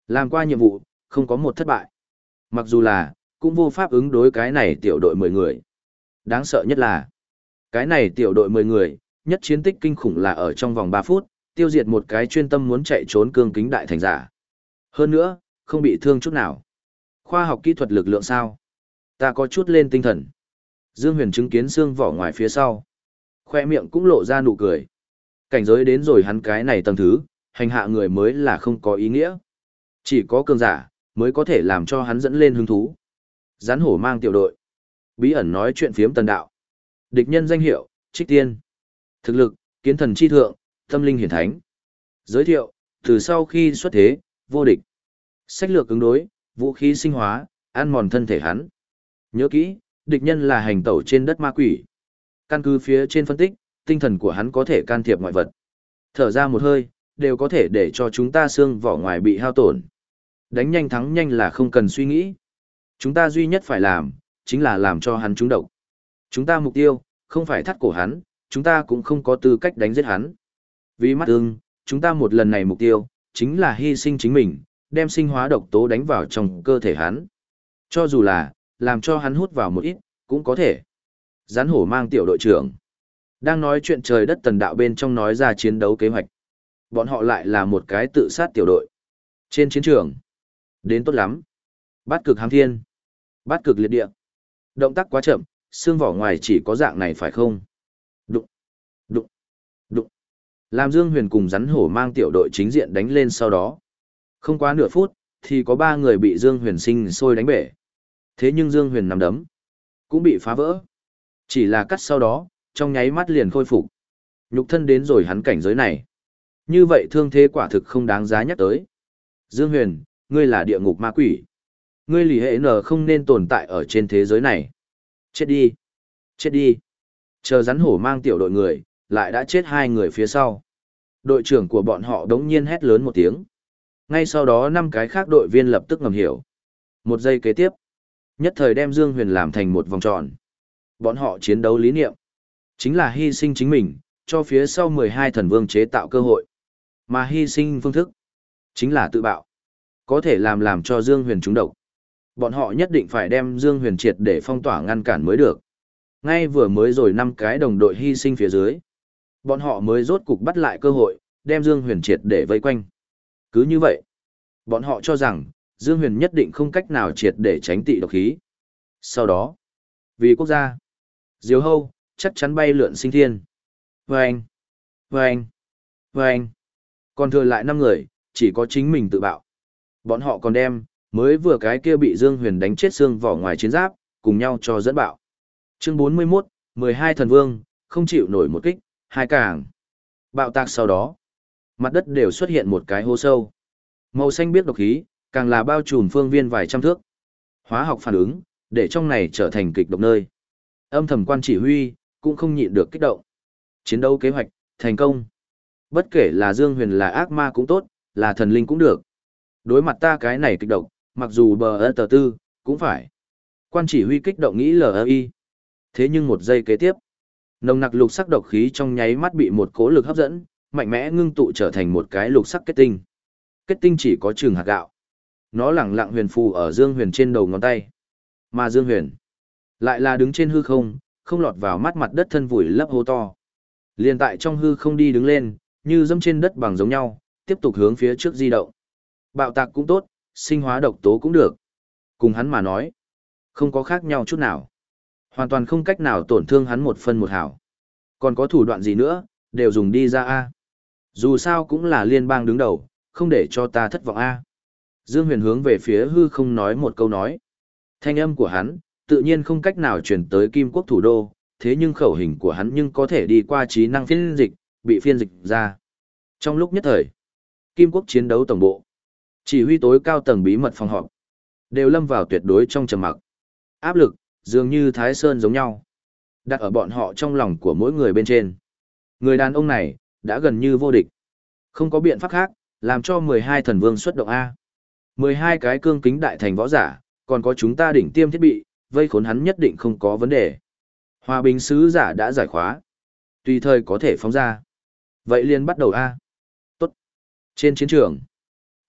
Làm qua nhiệm vụ, không có một thất bại. Mặc dù là, cũng vô pháp ứng đối cái này tiểu đội mười người. Đáng sợ nhất là, cái này tiểu đội mười người, nhất chiến tích kinh khủng là ở trong vòng ba phút, tiêu diệt một cái chuyên tâm muốn chạy trốn cương kính đại thành giả. Hơn nữa, không bị thương chút nào. Khoa học kỹ thuật lực lượng sao? Ta có chút lên tinh thần. Dương Huyền chứng kiến xương vỏ ngoài phía sau. Khoe miệng cũng lộ ra nụ cười. Cảnh giới đến rồi hắn cái này tầng thứ, hành hạ người mới là không có ý nghĩa. Chỉ có cường giả, mới có thể làm cho hắn dẫn lên hứng thú. Rắn hổ mang tiểu đội. Bí ẩn nói chuyện phiếm tần đạo. Địch nhân danh hiệu, Trích Tiên. Thực lực, kiến thần chi thượng, tâm linh hiển thánh. Giới thiệu, từ sau khi xuất thế, vô địch. Sách lược ứng đối, vũ khí sinh hóa, ăn mòn thân thể hắn. Nhớ kỹ, địch nhân là hành tẩu trên đất ma quỷ. Căn cứ phía trên phân tích, tinh thần của hắn có thể can thiệp ngoại vật. Thở ra một hơi, đều có thể để cho chúng ta xương vỏ ngoài bị hao tổn. Đánh nhanh thắng nhanh là không cần suy nghĩ. Chúng ta duy nhất phải làm, chính là làm cho hắn trúng độc. Chúng ta mục tiêu, không phải thắt cổ hắn, chúng ta cũng không có tư cách đánh giết hắn. Vì mắt ưng, chúng ta một lần này mục tiêu, chính là hy sinh chính mình, đem sinh hóa độc tố đánh vào trong cơ thể hắn. Cho dù là, làm cho hắn hút vào một ít, cũng có thể. Rắn hổ mang tiểu đội trưởng. Đang nói chuyện trời đất tần đạo bên trong nói ra chiến đấu kế hoạch. Bọn họ lại là một cái tự sát tiểu đội. Trên chiến trường. Đến tốt lắm. Bát cực hám thiên. Bát cực liệt địa. Động tác quá chậm, xương vỏ ngoài chỉ có dạng này phải không? Đụng. Đụng. Đụng. Làm Dương Huyền cùng rắn hổ mang tiểu đội chính diện đánh lên sau đó. Không quá nửa phút, thì có ba người bị Dương Huyền sinh sôi đánh bể. Thế nhưng Dương Huyền nằm đấm, cũng bị phá vỡ. Chỉ là cắt sau đó, trong nháy mắt liền khôi phục. Nhục thân đến rồi hắn cảnh giới này. Như vậy thương thế quả thực không đáng giá nhắc tới. Dương Huyền, ngươi là địa ngục ma quỷ. Ngươi lì hệ nở không nên tồn tại ở trên thế giới này. Chết đi. Chết đi. Chờ rắn hổ mang tiểu đội người, lại đã chết hai người phía sau. Đội trưởng của bọn họ đống nhiên hét lớn một tiếng. Ngay sau đó năm cái khác đội viên lập tức ngầm hiểu. Một giây kế tiếp, nhất thời đem Dương Huyền làm thành một vòng tròn. Bọn họ chiến đấu lý niệm, chính là hy sinh chính mình, cho phía sau mười hai thần vương chế tạo cơ hội. Mà hy sinh phương thức, chính là tự bạo. Có thể làm làm cho Dương Huyền trúng độc. Bọn họ nhất định phải đem Dương Huyền triệt để phong tỏa ngăn cản mới được. Ngay vừa mới rồi năm cái đồng đội hy sinh phía dưới. Bọn họ mới rốt cục bắt lại cơ hội, đem Dương Huyền triệt để vây quanh. Cứ như vậy, bọn họ cho rằng, Dương Huyền nhất định không cách nào triệt để tránh tị độc khí. Sau đó, vì quốc gia, Diều Hâu, chắc chắn bay lượn sinh thiên. Vâng! Vâng! Vâng! Còn thừa lại năm người, chỉ có chính mình tự bạo. Bọn họ còn đem, mới vừa cái kia bị Dương Huyền đánh chết xương vỏ ngoài chiến giáp, cùng nhau cho dẫn bạo. Chương bốn mươi mốt, mười hai thần vương, không chịu nổi một kích, hai càng. Bạo tạc sau đó, mặt đất đều xuất hiện một cái hố sâu. Màu xanh biếc độc khí, càng là bao trùm phương viên vài trăm thước. Hóa học phản ứng, để trong này trở thành kịch độc nơi. Âm thầm quan chỉ huy, cũng không nhịn được kích động. Chiến đấu kế hoạch, thành công. Bất kể là Dương Huyền là ác ma cũng tốt, là thần linh cũng được. Đối mặt ta cái này kịch độc, mặc dù bờ ơ tờ tư, cũng phải. Quan chỉ huy kích động nghĩ lờ i. Thế nhưng một giây kế tiếp, nồng nặc lục sắc độc khí trong nháy mắt bị một cố lực hấp dẫn, mạnh mẽ ngưng tụ trở thành một cái lục sắc kết tinh. Kết tinh chỉ có chừng hạt gạo. Nó lẳng lặng huyền phù ở Dương Huyền trên đầu ngón tay. Mà Dương Huyền lại là đứng trên hư không, không lọt vào mắt mặt đất thân vùi lấp hố to. Liên tại trong hư không đi đứng lên, như dẫm trên đất bằng giống nhau, tiếp tục hướng phía trước di động. Bạo tạc cũng tốt, sinh hóa độc tố cũng được. Cùng hắn mà nói, không có khác nhau chút nào. Hoàn toàn không cách nào tổn thương hắn một phân một hảo. Còn có thủ đoạn gì nữa, đều dùng đi ra A. Dù sao cũng là liên bang đứng đầu, không để cho ta thất vọng A. Dương Huyền hướng về phía hư không nói một câu nói. Thanh âm của hắn, tự nhiên không cách nào chuyển tới Kim Quốc thủ đô, thế nhưng khẩu hình của hắn nhưng có thể đi qua trí năng phiên dịch, bị phiên dịch ra. Trong lúc nhất thời, Kim Quốc chiến đấu tổng bộ, chỉ huy tối cao tầng bí mật phòng họp, đều lâm vào tuyệt đối trong trầm mặc. Áp lực, dường như Thái Sơn giống nhau, đặt ở bọn họ trong lòng của mỗi người bên trên. Người đàn ông này, đã gần như vô địch. Không có biện pháp khác, làm cho mười hai thần vương xuất động A. mười hai cái cương kính đại thành võ giả, còn có chúng ta đỉnh tiêm thiết bị, vây khốn hắn nhất định không có vấn đề. Hòa bình sứ giả đã giải khóa. Tùy thời có thể phóng ra. Vậy liền bắt đầu A. Tốt. Trên chiến trường,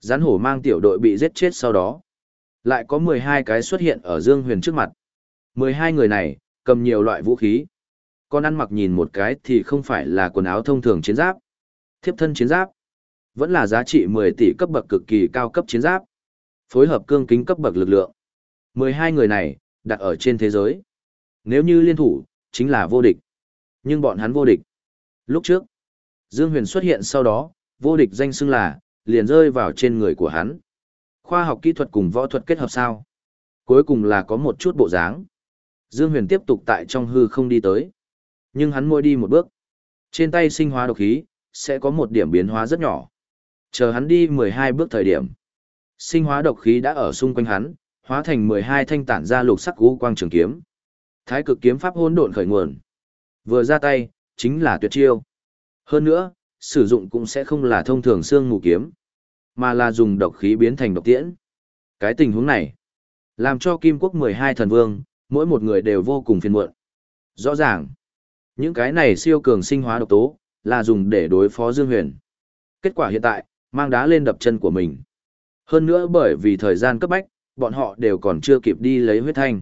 Rắn hổ mang tiểu đội bị giết chết sau đó. Lại có mười hai cái xuất hiện ở Dương Huyền trước mặt. mười hai người này, cầm nhiều loại vũ khí. Con ăn mặc nhìn một cái thì không phải là quần áo thông thường chiến giáp. Thiếp thân chiến giáp. Vẫn là giá trị mười tỷ cấp bậc cực kỳ cao cấp chiến giáp. Phối hợp cương kính cấp bậc lực lượng. mười hai người này, đặt ở trên thế giới. Nếu như liên thủ, chính là vô địch. Nhưng bọn hắn vô địch. Lúc trước, Dương Huyền xuất hiện sau đó, vô địch danh xưng là, liền rơi vào trên người của hắn. Khoa học kỹ thuật cùng võ thuật kết hợp sao? Cuối cùng là có một chút bộ dáng. Dương Huyền tiếp tục tại trong hư không đi tới. Nhưng hắn mỗi đi một bước, trên tay sinh hóa độc khí, sẽ có một điểm biến hóa rất nhỏ. Chờ hắn đi mười hai bước thời điểm. Sinh hóa độc khí đã ở xung quanh hắn, hóa thành mười hai thanh tản ra lục sắc u quang trường kiếm. Thái cực kiếm pháp hỗn độn khởi nguồn. Vừa ra tay, chính là tuyệt chiêu. Hơn nữa, sử dụng cũng sẽ không là thông thường xương mù kiếm, mà là dùng độc khí biến thành độc tiễn. Cái tình huống này, làm cho Kim Quốc mười hai thần vương, mỗi một người đều vô cùng phiền muộn. Rõ ràng, những cái này siêu cường sinh hóa độc tố, là dùng để đối phó Dương Huyền. Kết quả hiện tại, mang đá lên đập chân của mình. Hơn nữa bởi vì thời gian cấp bách, bọn họ đều còn chưa kịp đi lấy huyết thanh.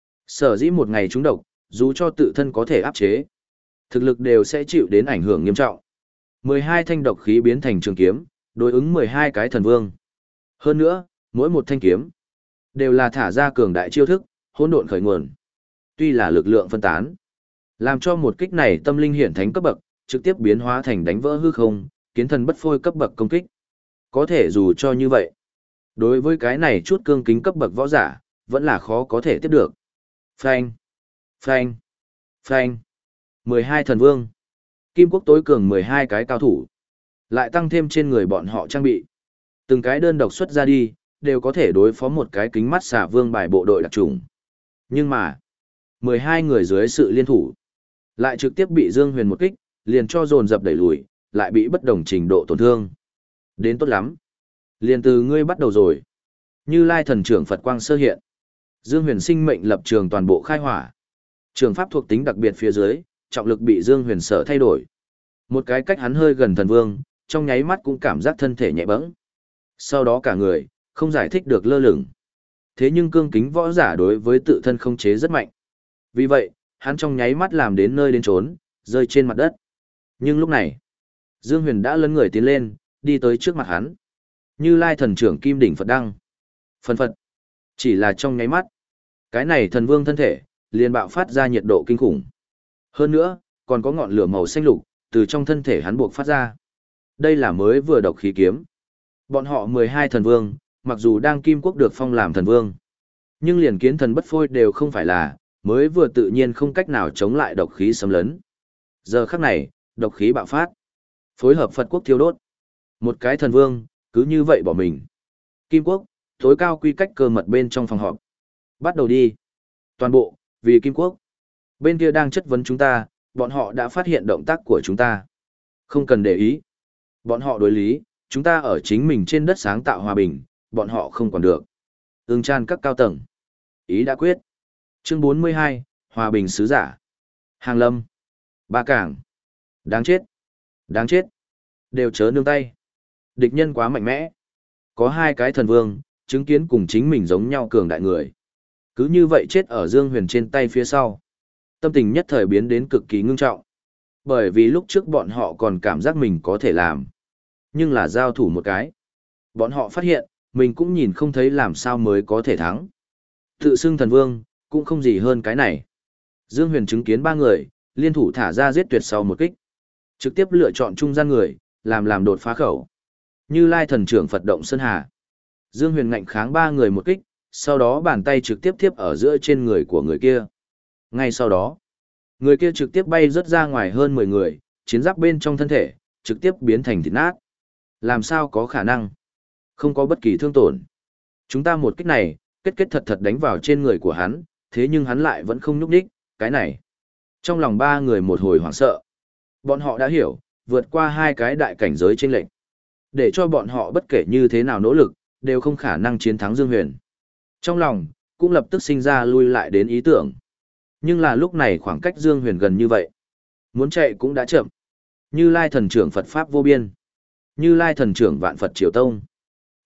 Sở dĩ một ngày trúng độc, dù cho tự thân có thể áp chế, thực lực đều sẽ chịu đến ảnh hưởng nghiêm trọng. mười hai thanh độc khí biến thành trường kiếm, đối ứng mười hai cái thần vương. Hơn nữa, mỗi một thanh kiếm đều là thả ra cường đại chiêu thức, hỗn độn khởi nguồn. Tuy là lực lượng phân tán, làm cho một kích này tâm linh hiển thánh cấp bậc, trực tiếp biến hóa thành đánh vỡ hư không, kiến thần bất phôi cấp bậc công kích. Có thể dù cho như vậy, đối với cái này chút cương kính cấp bậc võ giả, vẫn là khó có thể tiếp được. Phanh, phanh, phanh. mười hai thần vương. Kim Quốc tối cường mười hai cái cao thủ. Lại tăng thêm trên người bọn họ trang bị. Từng cái đơn độc xuất ra đi, đều có thể đối phó một cái kính mắt xà vương bài bộ đội đặc trùng. Nhưng mà, mười hai người dưới sự liên thủ, lại trực tiếp bị Dương Huyền một kích, liền cho dồn dập đẩy lùi, lại bị bất đồng trình độ tổn thương. Đến tốt lắm. Liền từ ngươi bắt đầu rồi. Như Lai thần trưởng Phật quang sơ hiện. Dương Huyền sinh mệnh lập trường toàn bộ khai hỏa. Trường pháp thuộc tính đặc biệt phía dưới, trọng lực bị Dương Huyền sở thay đổi. Một cái cách hắn hơi gần thần vương, trong nháy mắt cũng cảm giác thân thể nhẹ bẫng. Sau đó cả người, không giải thích được lơ lửng. Thế nhưng cương kính võ giả đối với tự thân không chế rất mạnh. Vì vậy, hắn trong nháy mắt làm đến nơi đến trốn, rơi trên mặt đất. Nhưng lúc này, Dương Huyền đã lấn người tiến lên, đi tới trước mặt hắn. Như Lai thần trưởng kim đỉnh Phật đăng. Phần phật. Chỉ là trong nháy mắt. Cái này thần vương thân thể, liền bạo phát ra nhiệt độ kinh khủng. Hơn nữa, còn có ngọn lửa màu xanh lục, từ trong thân thể hắn buộc phát ra. Đây là mới vừa độc khí kiếm. Bọn họ mười hai thần vương, mặc dù đang Kim Quốc được phong làm thần vương. Nhưng liền kiến thần bất phôi đều không phải là, mới vừa tự nhiên không cách nào chống lại độc khí xâm lấn. Giờ khắc này, độc khí bạo phát. Phối hợp Phật quốc thiêu đốt. Một cái thần vương, cứ như vậy bỏ mình. Kim Quốc, tối cao quy cách cơ mật bên trong phòng họp. Bắt đầu đi. Toàn bộ, vì Kim Quốc. Bên kia đang chất vấn chúng ta, bọn họ đã phát hiện động tác của chúng ta. Không cần để ý. Bọn họ đối lý, chúng ta ở chính mình trên đất sáng tạo hòa bình, bọn họ không còn được. Ưng Chan các cao tầng. Ý đã quyết. Chương bốn mươi hai, Hòa bình sứ giả. Hàng Lâm. Ba Cảng. Đáng chết. Đáng chết. Đều chớ nương tay. Địch nhân quá mạnh mẽ. Có hai cái thần vương, chứng kiến cùng chính mình giống nhau cường đại người. Cứ như vậy chết ở Dương Huyền trên tay phía sau. Tâm tình nhất thời biến đến cực kỳ ngưng trọng. Bởi vì lúc trước bọn họ còn cảm giác mình có thể làm. Nhưng là giao thủ một cái. Bọn họ phát hiện, mình cũng nhìn không thấy làm sao mới có thể thắng. Tự xưng thần vương, cũng không gì hơn cái này. Dương Huyền chứng kiến ba người, liên thủ thả ra giết tuyệt sau một kích. Trực tiếp lựa chọn trung gian người, làm làm đột phá khẩu. Như Lai thần trưởng Phật động Sơn Hà. Dương Huyền ngạnh kháng ba người một kích, sau đó bàn tay trực tiếp tiếp ở giữa trên người của người kia. Ngay sau đó, người kia trực tiếp bay rớt ra ngoài hơn mười người, chiến giáp bên trong thân thể, trực tiếp biến thành thịt nát. Làm sao có khả năng? Không có bất kỳ thương tổn. Chúng ta một kích này, kết kết thật thật đánh vào trên người của hắn, thế nhưng hắn lại vẫn không nhúc nhích, cái này. Trong lòng ba người một hồi hoảng sợ. Bọn họ đã hiểu, vượt qua hai cái đại cảnh giới chênh lệch. Để cho bọn họ bất kể như thế nào nỗ lực, đều không khả năng chiến thắng Dương Huyền. Trong lòng, cũng lập tức sinh ra lui lại đến ý tưởng. Nhưng là lúc này khoảng cách Dương Huyền gần như vậy. Muốn chạy cũng đã chậm. Như Lai thần trưởng Phật Pháp vô biên. Như Lai thần trưởng vạn Phật Triều Tông.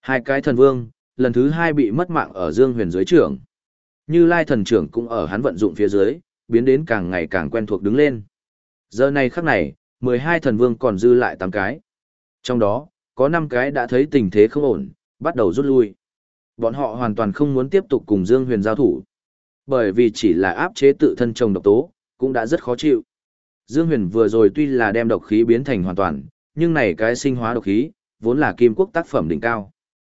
Hai cái thần vương, lần thứ hai bị mất mạng ở Dương Huyền dưới trưởng. Như Lai thần trưởng cũng ở hắn vận dụng phía dưới, biến đến càng ngày càng quen thuộc đứng lên. Giờ này khắc này, mười hai thần vương còn dư lại tám cái. Trong đó, có năm cái đã thấy tình thế không ổn, bắt đầu rút lui. Bọn họ hoàn toàn không muốn tiếp tục cùng Dương Huyền giao thủ. Bởi vì chỉ là áp chế tự thân trồng độc tố, cũng đã rất khó chịu. Dương Huyền vừa rồi tuy là đem độc khí biến thành hoàn toàn, nhưng này cái sinh hóa độc khí, vốn là kim quốc tác phẩm đỉnh cao.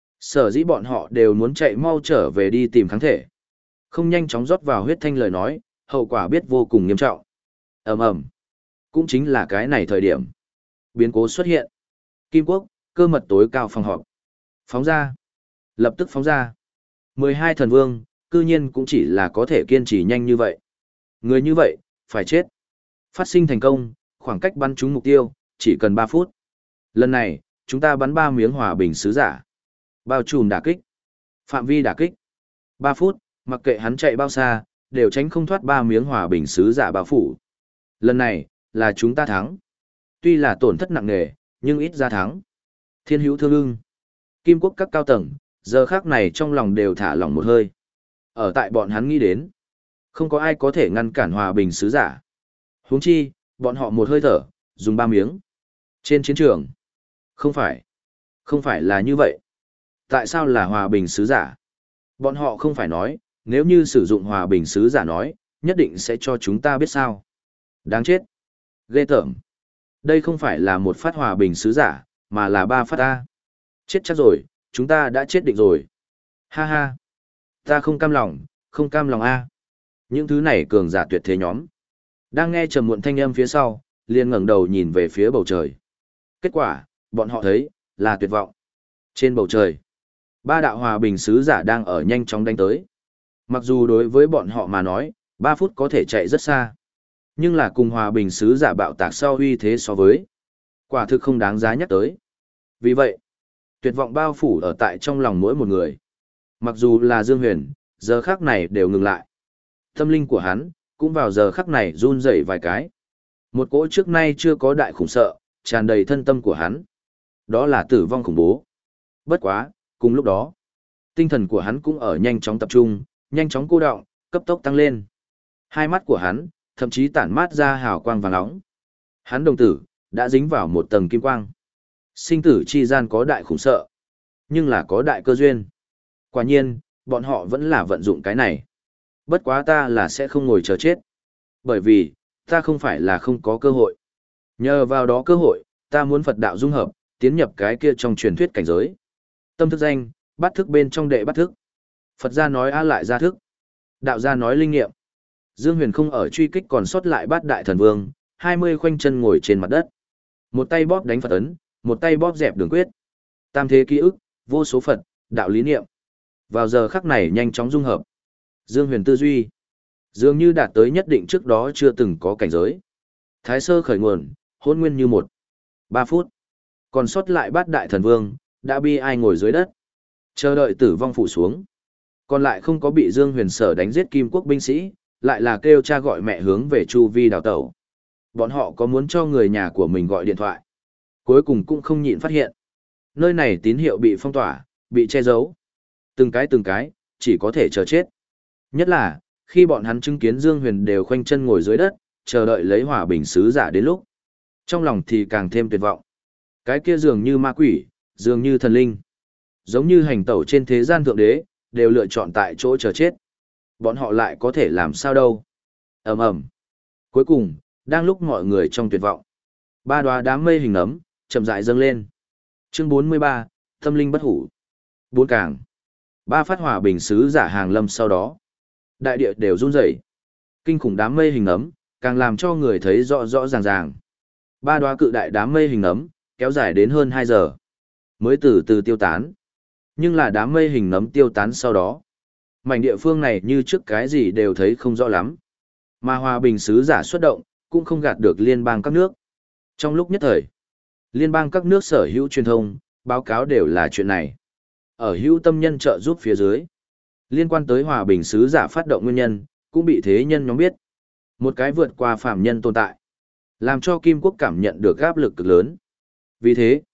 Sở dĩ bọn họ đều muốn chạy mau trở về đi tìm kháng thể. Không nhanh chóng rót vào huyết thanh lời nói, hậu quả biết vô cùng nghiêm trọng. Ầm ầm. Cũng chính là cái này thời điểm. Biến cố xuất hiện. Kim quốc, cơ mật tối cao phòng họp. Phóng ra. Lập tức phóng ra. mười hai thần vương, cư nhiên cũng chỉ là có thể kiên trì nhanh như vậy. Người như vậy, phải chết. Phát sinh thành công, khoảng cách bắn trúng mục tiêu, chỉ cần ba phút. Lần này, chúng ta bắn ba miếng hòa bình sứ giả. Bao trùm đả kích. Phạm vi đả kích. ba phút, mặc kệ hắn chạy bao xa, đều tránh không thoát ba miếng hòa bình sứ giả bao phủ. Lần này, là chúng ta thắng. Tuy là tổn thất nặng nề, nhưng ít ra thắng. Thiên hữu thương ưng. Kim quốc các cao tầng, giờ khác này trong lòng đều thả lỏng một hơi. Ở tại bọn hắn nghĩ đến, không có ai có thể ngăn cản hòa bình sứ giả. Huống chi, bọn họ một hơi thở, dùng ba miếng. Trên chiến trường. Không phải. Không phải là như vậy. Tại sao là hòa bình sứ giả? Bọn họ không phải nói, nếu như sử dụng hòa bình sứ giả nói, nhất định sẽ cho chúng ta biết sao. Đáng chết. Ghê tởm. Đây không phải là một phát hòa bình sứ giả, mà là ba phát A. Chết chắc rồi, chúng ta đã chết định rồi. Ha ha. Ta không cam lòng, không cam lòng A. Những thứ này cường giả tuyệt thế nhóm. Đang nghe trầm muộn thanh âm phía sau, liền ngẩng đầu nhìn về phía bầu trời. Kết quả, bọn họ thấy, là tuyệt vọng. Trên bầu trời, ba đạo hòa bình sứ giả đang ở nhanh chóng đánh tới. Mặc dù đối với bọn họ mà nói, ba phút có thể chạy rất xa. Nhưng là cùng hòa bình sứ giả bạo tạc sau uy thế so với. Quả thực không đáng giá nhắc tới. Vì vậy, tuyệt vọng bao phủ ở tại trong lòng mỗi một người. Mặc dù là Dương Huyền, giờ khắc này đều ngừng lại. Tâm linh của hắn, cũng vào giờ khắc này run rẩy vài cái. Một cỗ trước nay chưa có đại khủng sợ, tràn đầy thân tâm của hắn. Đó là tử vong khủng bố. Bất quá, cùng lúc đó, tinh thần của hắn cũng ở nhanh chóng tập trung, nhanh chóng cô đọng, cấp tốc tăng lên. Hai mắt của hắn, thậm chí tản mát ra hào quang vàng nóng. Hắn đồng tử, đã dính vào một tầng kim quang. Sinh tử chi gian có đại khủng sợ, nhưng là có đại cơ duyên. Quả nhiên, bọn họ vẫn là vận dụng cái này. Bất quá ta là sẽ không ngồi chờ chết. Bởi vì, ta không phải là không có cơ hội. Nhờ vào đó cơ hội, ta muốn Phật đạo dung hợp, tiến nhập cái kia trong truyền thuyết cảnh giới. Tâm thức danh, bát thức bên trong đệ bát thức. Phật gia nói a lại gia thức. Đạo gia nói linh nghiệm. Dương Huyền không ở truy kích còn sót lại bát đại thần vương, hai mươi khoanh chân ngồi trên mặt đất. Một tay bóp đánh Phật ấn, một tay bóp dẹp đường quyết. Tam thế ký ức, vô số Phật, đạo lý niệm. Vào giờ khắc này nhanh chóng dung hợp. Dương Huyền tư duy, dường như đạt tới nhất định trước đó chưa từng có cảnh giới. Thái sơ khởi nguồn, hôn nguyên như một. Ba phút. Còn sót lại bát đại thần vương, đã bi ai ngồi dưới đất. Chờ đợi tử vong phủ xuống. Còn lại không có bị Dương Huyền sở đánh giết kim quốc binh sĩ, lại là kêu cha gọi mẹ hướng về chu vi đào tẩu. Bọn họ có muốn cho người nhà của mình gọi điện thoại. Cuối cùng cũng không nhịn phát hiện. Nơi này tín hiệu bị phong tỏa, bị che giấu. Từng cái từng cái, chỉ có thể chờ chết. Nhất là, khi bọn hắn chứng kiến Dương Huyền đều khoanh chân ngồi dưới đất, chờ đợi lấy hòa bình sứ giả đến lúc. Trong lòng thì càng thêm tuyệt vọng. Cái kia dường như ma quỷ, dường như thần linh. Giống như hành tẩu trên thế gian thượng đế, đều lựa chọn tại chỗ chờ chết. Bọn họ lại có thể làm sao đâu. Ầm ầm. Cuối cùng, đang lúc mọi người trong tuyệt vọng. Ba đóa đám mây hình nấm, chậm rãi dâng lên. Chương bốn mươi ba, Tâm linh bất hủ. Bốn càng. Ba phát hòa bình sứ giả hàng lâm sau đó. Đại địa đều run rẩy. Kinh khủng đám mây hình nấm, càng làm cho người thấy rõ rõ ràng ràng. Ba đóa cự đại đám mây hình nấm, kéo dài đến hơn hai giờ. Mới từ từ tiêu tán. Nhưng là đám mây hình nấm tiêu tán sau đó. Mảnh địa phương này như trước cái gì đều thấy không rõ lắm. Mà hòa bình sứ giả xuất động, cũng không gạt được liên bang các nước. Trong lúc nhất thời, liên bang các nước sở hữu truyền thông, báo cáo đều là chuyện này. Ở hữu tâm nhân trợ giúp phía dưới, liên quan tới hòa bình sứ giả phát động nguyên nhân, cũng bị thế nhân nhóm biết. Một cái vượt qua phàm nhân tồn tại, làm cho Kim Quốc cảm nhận được áp lực cực lớn. Vì thế,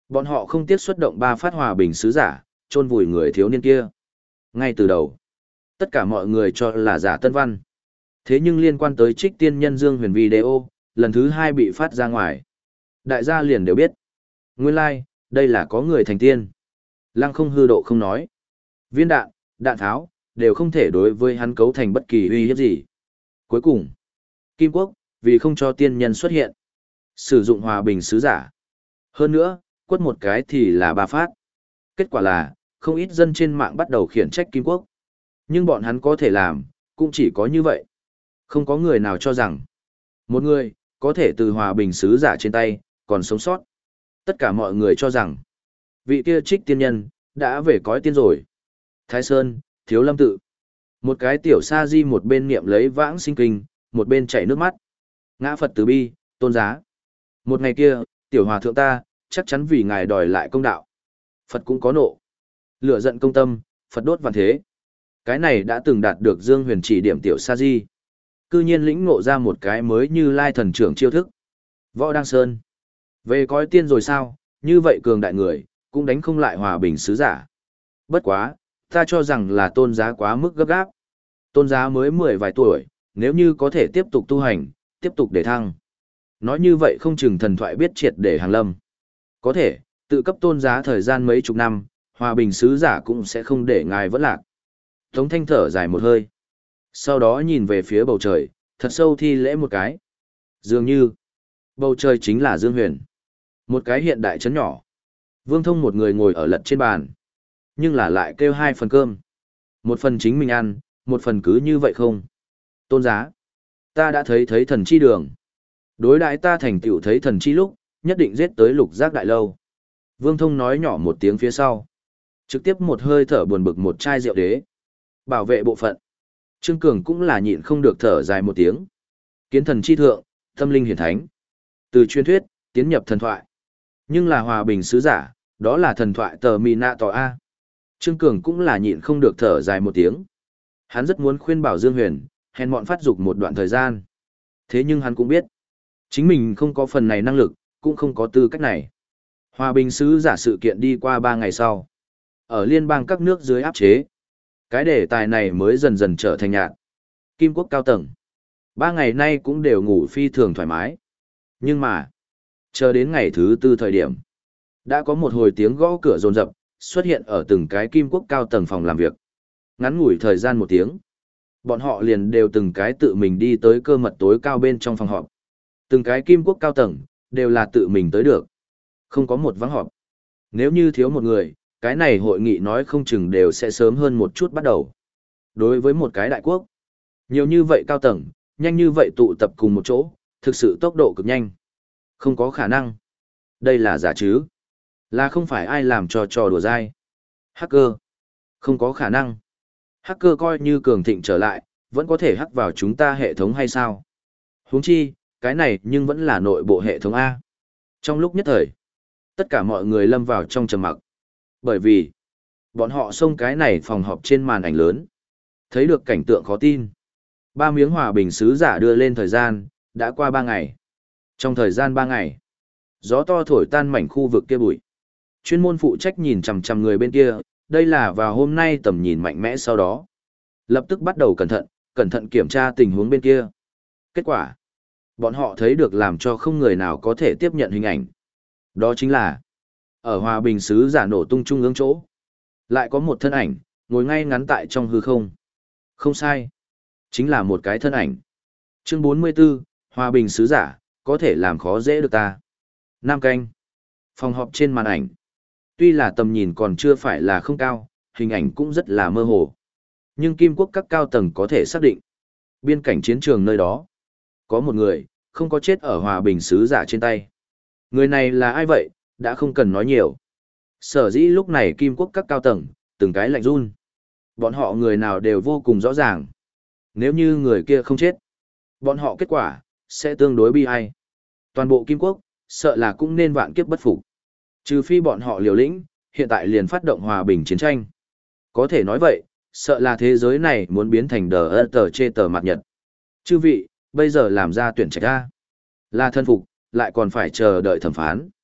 Bọn họ không tiếc xuất động ba phát hòa bình sứ giả, chôn vùi người thiếu niên kia. Ngay từ đầu, tất cả mọi người cho là giả Tân Văn. Thế nhưng liên quan tới Trích Tiên Nhân Dương Huyền video, lần thứ hai bị phát ra ngoài. Đại gia liền đều biết. Nguyên lai, like, đây là có người thành tiên. Lăng không hư độ không nói. Viên đạn, đạn tháo, đều không thể đối với hắn cấu thành bất kỳ uy hiếp gì. Cuối cùng, Kim Quốc, vì không cho tiên nhân xuất hiện, sử dụng hòa bình sứ giả. Hơn nữa, quất một cái thì là ba phát. Kết quả là, không ít dân trên mạng bắt đầu khiển trách Kim Quốc. Nhưng bọn hắn có thể làm, cũng chỉ có như vậy. Không có người nào cho rằng, một người, có thể từ hòa bình sứ giả trên tay, còn sống sót. Tất cả mọi người cho rằng, vị kia Trích tiên nhân, đã về cõi tiên rồi. Thái Sơn, Thiếu Lâm Tự. Một cái tiểu sa di một bên niệm lấy vãng sinh kinh, một bên chảy nước mắt. Ngã Phật từ bi, tôn giá. Một ngày kia, tiểu hòa thượng ta, chắc chắn vì ngài đòi lại công đạo. Phật cũng có nộ. Lửa giận công tâm, Phật đốt vạn thế. Cái này đã từng đạt được Dương Huyền chỉ điểm tiểu sa di. Cư nhiên lĩnh ngộ ra một cái mới như lai thần trưởng chiêu thức. Võ Đăng Sơn. Về cõi tiên rồi sao, như vậy cường đại người, cũng đánh không lại hòa bình sứ giả. Bất quá, ta cho rằng là tôn giá quá mức gấp gáp. Tôn giá mới mười vài tuổi, nếu như có thể tiếp tục tu hành, tiếp tục để thăng. Nói như vậy không chừng thần thoại biết triệt để hàng lâm. Có thể, tự cấp tôn giá thời gian mấy chục năm, hòa bình sứ giả cũng sẽ không để ngài vẫn lạc. Tống Thanh thở dài một hơi. Sau đó nhìn về phía bầu trời, thật sâu thi lễ một cái. Dường như, bầu trời chính là Dương Huyền. Một cái hiện đại trấn nhỏ. Vương Thông một người ngồi ở lật trên bàn. Nhưng là lại kêu hai phần cơm. Một phần chính mình ăn, một phần cứ như vậy không. Tôn giá. Ta đã thấy thấy thần chi đường. Đối đãi ta thành tựu thấy thần chi lúc, nhất định giết tới lục giác đại lâu. Vương Thông nói nhỏ một tiếng phía sau. Trực tiếp một hơi thở buồn bực một chai rượu đế. Bảo vệ bộ phận. Trương Cường cũng là nhịn không được thở dài một tiếng. Kiến thần chi thượng, tâm linh hiển thánh. Từ truyền thuyết, tiến nhập thần thoại. Nhưng là hòa bình sứ giả, đó là thần thoại tờ mì nạ tỏ A. Trương Cường cũng là nhịn không được thở dài một tiếng. Hắn rất muốn khuyên bảo Dương Huyền, hèn mọn phát dục một đoạn thời gian. Thế nhưng hắn cũng biết, chính mình không có phần này năng lực, cũng không có tư cách này. Hòa bình sứ giả sự kiện đi qua ba ngày sau. Ở liên bang các nước dưới áp chế, cái đề tài này mới dần dần trở thành nhạt. Kim Quốc cao tầng. Ba ngày nay cũng đều ngủ phi thường thoải mái. Nhưng mà, chờ đến ngày thứ tư thời điểm, đã có một hồi tiếng gõ cửa rồn rập, xuất hiện ở từng cái Kim Quốc cao tầng phòng làm việc. Ngắn ngủi thời gian một tiếng, bọn họ liền đều từng cái tự mình đi tới cơ mật tối cao bên trong phòng họp. Từng cái Kim Quốc cao tầng, đều là tự mình tới được. Không có một vắng họp. Nếu như thiếu một người, cái này hội nghị nói không chừng đều sẽ sớm hơn một chút bắt đầu. Đối với một cái đại quốc, nhiều như vậy cao tầng, nhanh như vậy tụ tập cùng một chỗ, thực sự tốc độ cực nhanh. Không có khả năng. Đây là giả chứ. Là không phải ai làm cho trò đùa dai. Hacker. Không có khả năng. Hacker coi như cường thịnh trở lại, vẫn có thể hack vào chúng ta hệ thống hay sao? Huống chi, cái này nhưng vẫn là nội bộ hệ thống A. Trong lúc nhất thời, tất cả mọi người lâm vào trong trầm mặc. Bởi vì, bọn họ xông cái này phòng họp trên màn ảnh lớn. Thấy được cảnh tượng khó tin. Ba miếng hòa bình sứ giả đưa lên thời gian, đã qua ba ngày. Trong thời gian ba ngày, gió to thổi tan mảnh khu vực kia bụi. Chuyên môn phụ trách nhìn chằm chằm người bên kia, đây là vào hôm nay tầm nhìn mạnh mẽ sau đó. Lập tức bắt đầu cẩn thận, cẩn thận kiểm tra tình huống bên kia. Kết quả, bọn họ thấy được làm cho không người nào có thể tiếp nhận hình ảnh. Đó chính là, ở hòa bình sứ giả nổ tung trung ương chỗ. Lại có một thân ảnh, ngồi ngay ngắn tại trong hư không. Không sai. Chính là một cái thân ảnh. Chương bốn mươi 44, hòa bình sứ giả, có thể làm khó dễ được ta. Nam canh. Phòng họp trên màn ảnh. Tuy là tầm nhìn còn chưa phải là không cao, hình ảnh cũng rất là mơ hồ. Nhưng Kim Quốc các cao tầng có thể xác định. Biên cảnh chiến trường nơi đó. Có một người, không có chết ở hòa bình sứ giả trên tay. Người này là ai vậy, đã không cần nói nhiều. Sở dĩ lúc này Kim Quốc các cao tầng, từng cái lạnh run. Bọn họ người nào đều vô cùng rõ ràng. Nếu như người kia không chết, bọn họ kết quả, sẽ tương đối bi ai. Toàn bộ Kim Quốc, sợ là cũng nên vạn kiếp bất phục. Trừ phi bọn họ liều lĩnh, hiện tại liền phát động hòa bình chiến tranh. Có thể nói vậy, sợ là thế giới này muốn biến thành đờ ơ tờ chê tờ mặt nhật. Chư vị, bây giờ làm ra tuyển trạch ra. Là thân phục, lại còn phải chờ đợi thẩm phán.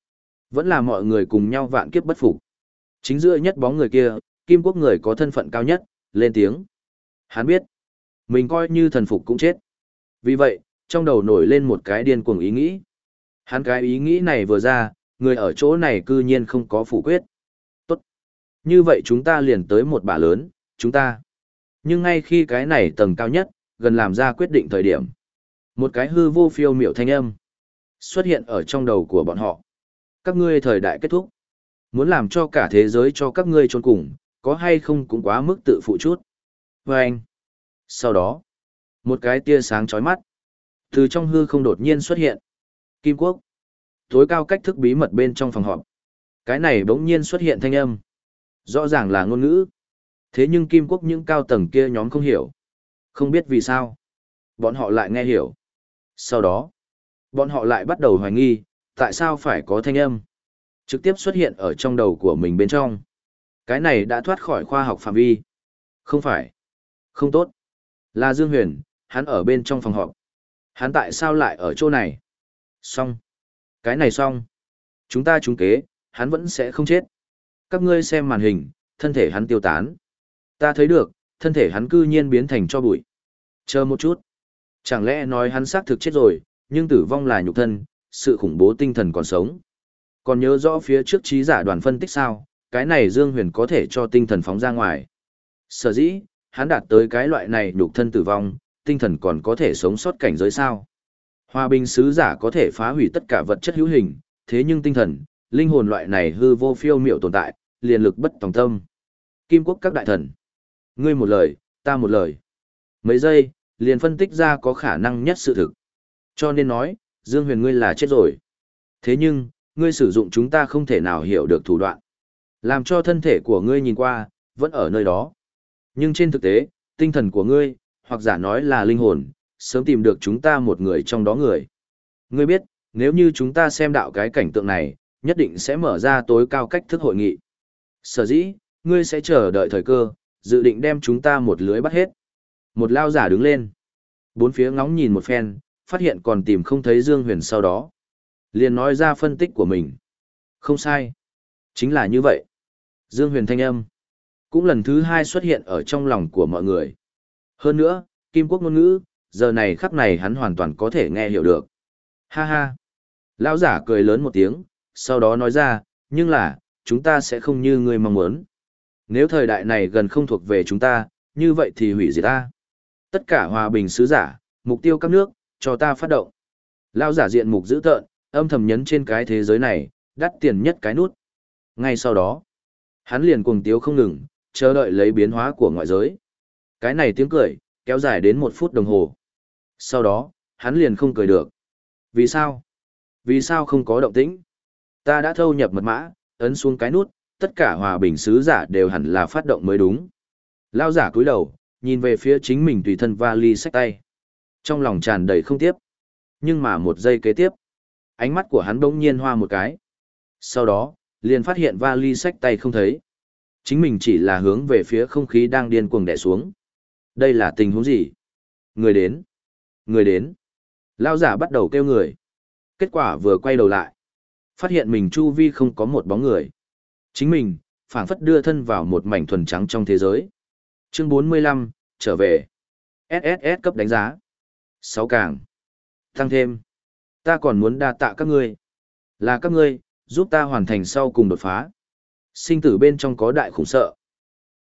Vẫn là mọi người cùng nhau vạn kiếp bất phục. Chính giữa nhất bóng người kia, Kim Quốc người có thân phận cao nhất, lên tiếng. Hắn biết, mình coi như thần phục cũng chết. Vì vậy, trong đầu nổi lên một cái điên cuồng ý nghĩ. Hắn cái ý nghĩ này vừa ra, người ở chỗ này cư nhiên không có phủ quyết. Tốt. Như vậy chúng ta liền tới một bả lớn, chúng ta. Nhưng ngay khi cái này tầng cao nhất, gần làm ra quyết định thời điểm. Một cái hư vô phiêu miểu thanh âm xuất hiện ở trong đầu của bọn họ. Các ngươi thời đại kết thúc. Muốn làm cho cả thế giới cho các ngươi chôn cùng, có hay không cũng quá mức tự phụ chút. Và anh. Sau đó, một cái tia sáng chói mắt từ trong hư không đột nhiên xuất hiện. Kim Quốc. Tối cao cách thức bí mật bên trong phòng họp. Cái này bỗng nhiên xuất hiện thanh âm. Rõ ràng là ngôn ngữ. Thế nhưng Kim Quốc những cao tầng kia nhóm không hiểu. Không biết vì sao. Bọn họ lại nghe hiểu. Sau đó, bọn họ lại bắt đầu hoài nghi, tại sao phải có thanh âm. Trực tiếp xuất hiện ở trong đầu của mình bên trong. Cái này đã thoát khỏi khoa học phạm vi. Không phải. Không tốt. Là Dương Huyền, hắn ở bên trong phòng họp. Hắn tại sao lại ở chỗ này? Xong. Cái này xong. Chúng ta trúng kế, hắn vẫn sẽ không chết. Các ngươi xem màn hình, thân thể hắn tiêu tán. Ta thấy được, thân thể hắn cư nhiên biến thành cho bụi. Chờ một chút. Chẳng lẽ nói hắn xác thực chết rồi, nhưng tử vong là nhục thân, sự khủng bố tinh thần còn sống. Còn nhớ rõ phía trước trí giả đoàn phân tích sao, cái này Dương Huyền có thể cho tinh thần phóng ra ngoài. Sở dĩ, hắn đạt tới cái loại này nhục thân tử vong, tinh thần còn có thể sống sót cảnh giới sao. Hòa bình sứ giả có thể phá hủy tất cả vật chất hữu hình, thế nhưng tinh thần, linh hồn loại này hư vô phiêu miệu tồn tại, liền lực bất tòng tâm. Kim Quốc các đại thần. Ngươi một lời, ta một lời. Mấy giây, liền phân tích ra có khả năng nhất sự thực. Cho nên nói, Dương Huyền ngươi là chết rồi. Thế nhưng, ngươi sử dụng chúng ta không thể nào hiểu được thủ đoạn. Làm cho thân thể của ngươi nhìn qua, vẫn ở nơi đó. Nhưng trên thực tế, tinh thần của ngươi, hoặc giả nói là linh hồn, sớm tìm được chúng ta một người trong đó người. Ngươi biết, nếu như chúng ta xem đạo cái cảnh tượng này, nhất định sẽ mở ra tối cao cách thức hội nghị. Sở dĩ, ngươi sẽ chờ đợi thời cơ, dự định đem chúng ta một lưới bắt hết. Một lao giả đứng lên. Bốn phía ngóng nhìn một phen, phát hiện còn tìm không thấy Dương Huyền sau đó. Liền nói ra phân tích của mình. Không sai. Chính là như vậy. Dương Huyền thanh âm. Cũng lần thứ hai xuất hiện ở trong lòng của mọi người. Hơn nữa, Kim Quốc ngôn ngữ, giờ này khắc này hắn hoàn toàn có thể nghe hiểu được. Ha ha. Lão giả cười lớn một tiếng, sau đó nói ra, nhưng là, chúng ta sẽ không như ngươi mong muốn. Nếu thời đại này gần không thuộc về chúng ta, như vậy thì hủy diệt ta. Tất cả hòa bình sứ giả, mục tiêu các nước, cho ta phát động. Lão giả diện mục dữ tợn, âm thầm nhấn trên cái thế giới này, đắt tiền nhất cái nút. Ngay sau đó, hắn liền cuồng tiếu không ngừng, chờ đợi lấy biến hóa của ngoại giới. Cái này tiếng cười, kéo dài đến một phút đồng hồ. Sau đó, hắn liền không cười được. Vì sao? Vì sao không có động tĩnh? Ta đã thâu nhập mật mã, ấn xuống cái nút, tất cả hòa bình sứ giả đều hẳn là phát động mới đúng. Lao giả cúi đầu, nhìn về phía chính mình tùy thân vali sách tay. Trong lòng tràn đầy không tiếp. Nhưng mà một giây kế tiếp, ánh mắt của hắn bỗng nhiên hoa một cái. Sau đó, liền phát hiện vali sách tay không thấy. Chính mình chỉ là hướng về phía không khí đang điên cuồng đè xuống. Đây là tình huống gì? Người đến. Người đến. Lao giả bắt đầu kêu người. Kết quả vừa quay đầu lại. Phát hiện mình chu vi không có một bóng người. Chính mình, phảng phất đưa thân vào một mảnh thuần trắng trong thế giới. Chương bốn mươi lăm, trở về. ét ét ét cấp đánh giá. sáu càng. Tăng thêm. Ta còn muốn đa tạ các ngươi. Là các ngươi, giúp ta hoàn thành sau cùng đột phá. Sinh tử bên trong có đại khủng sợ.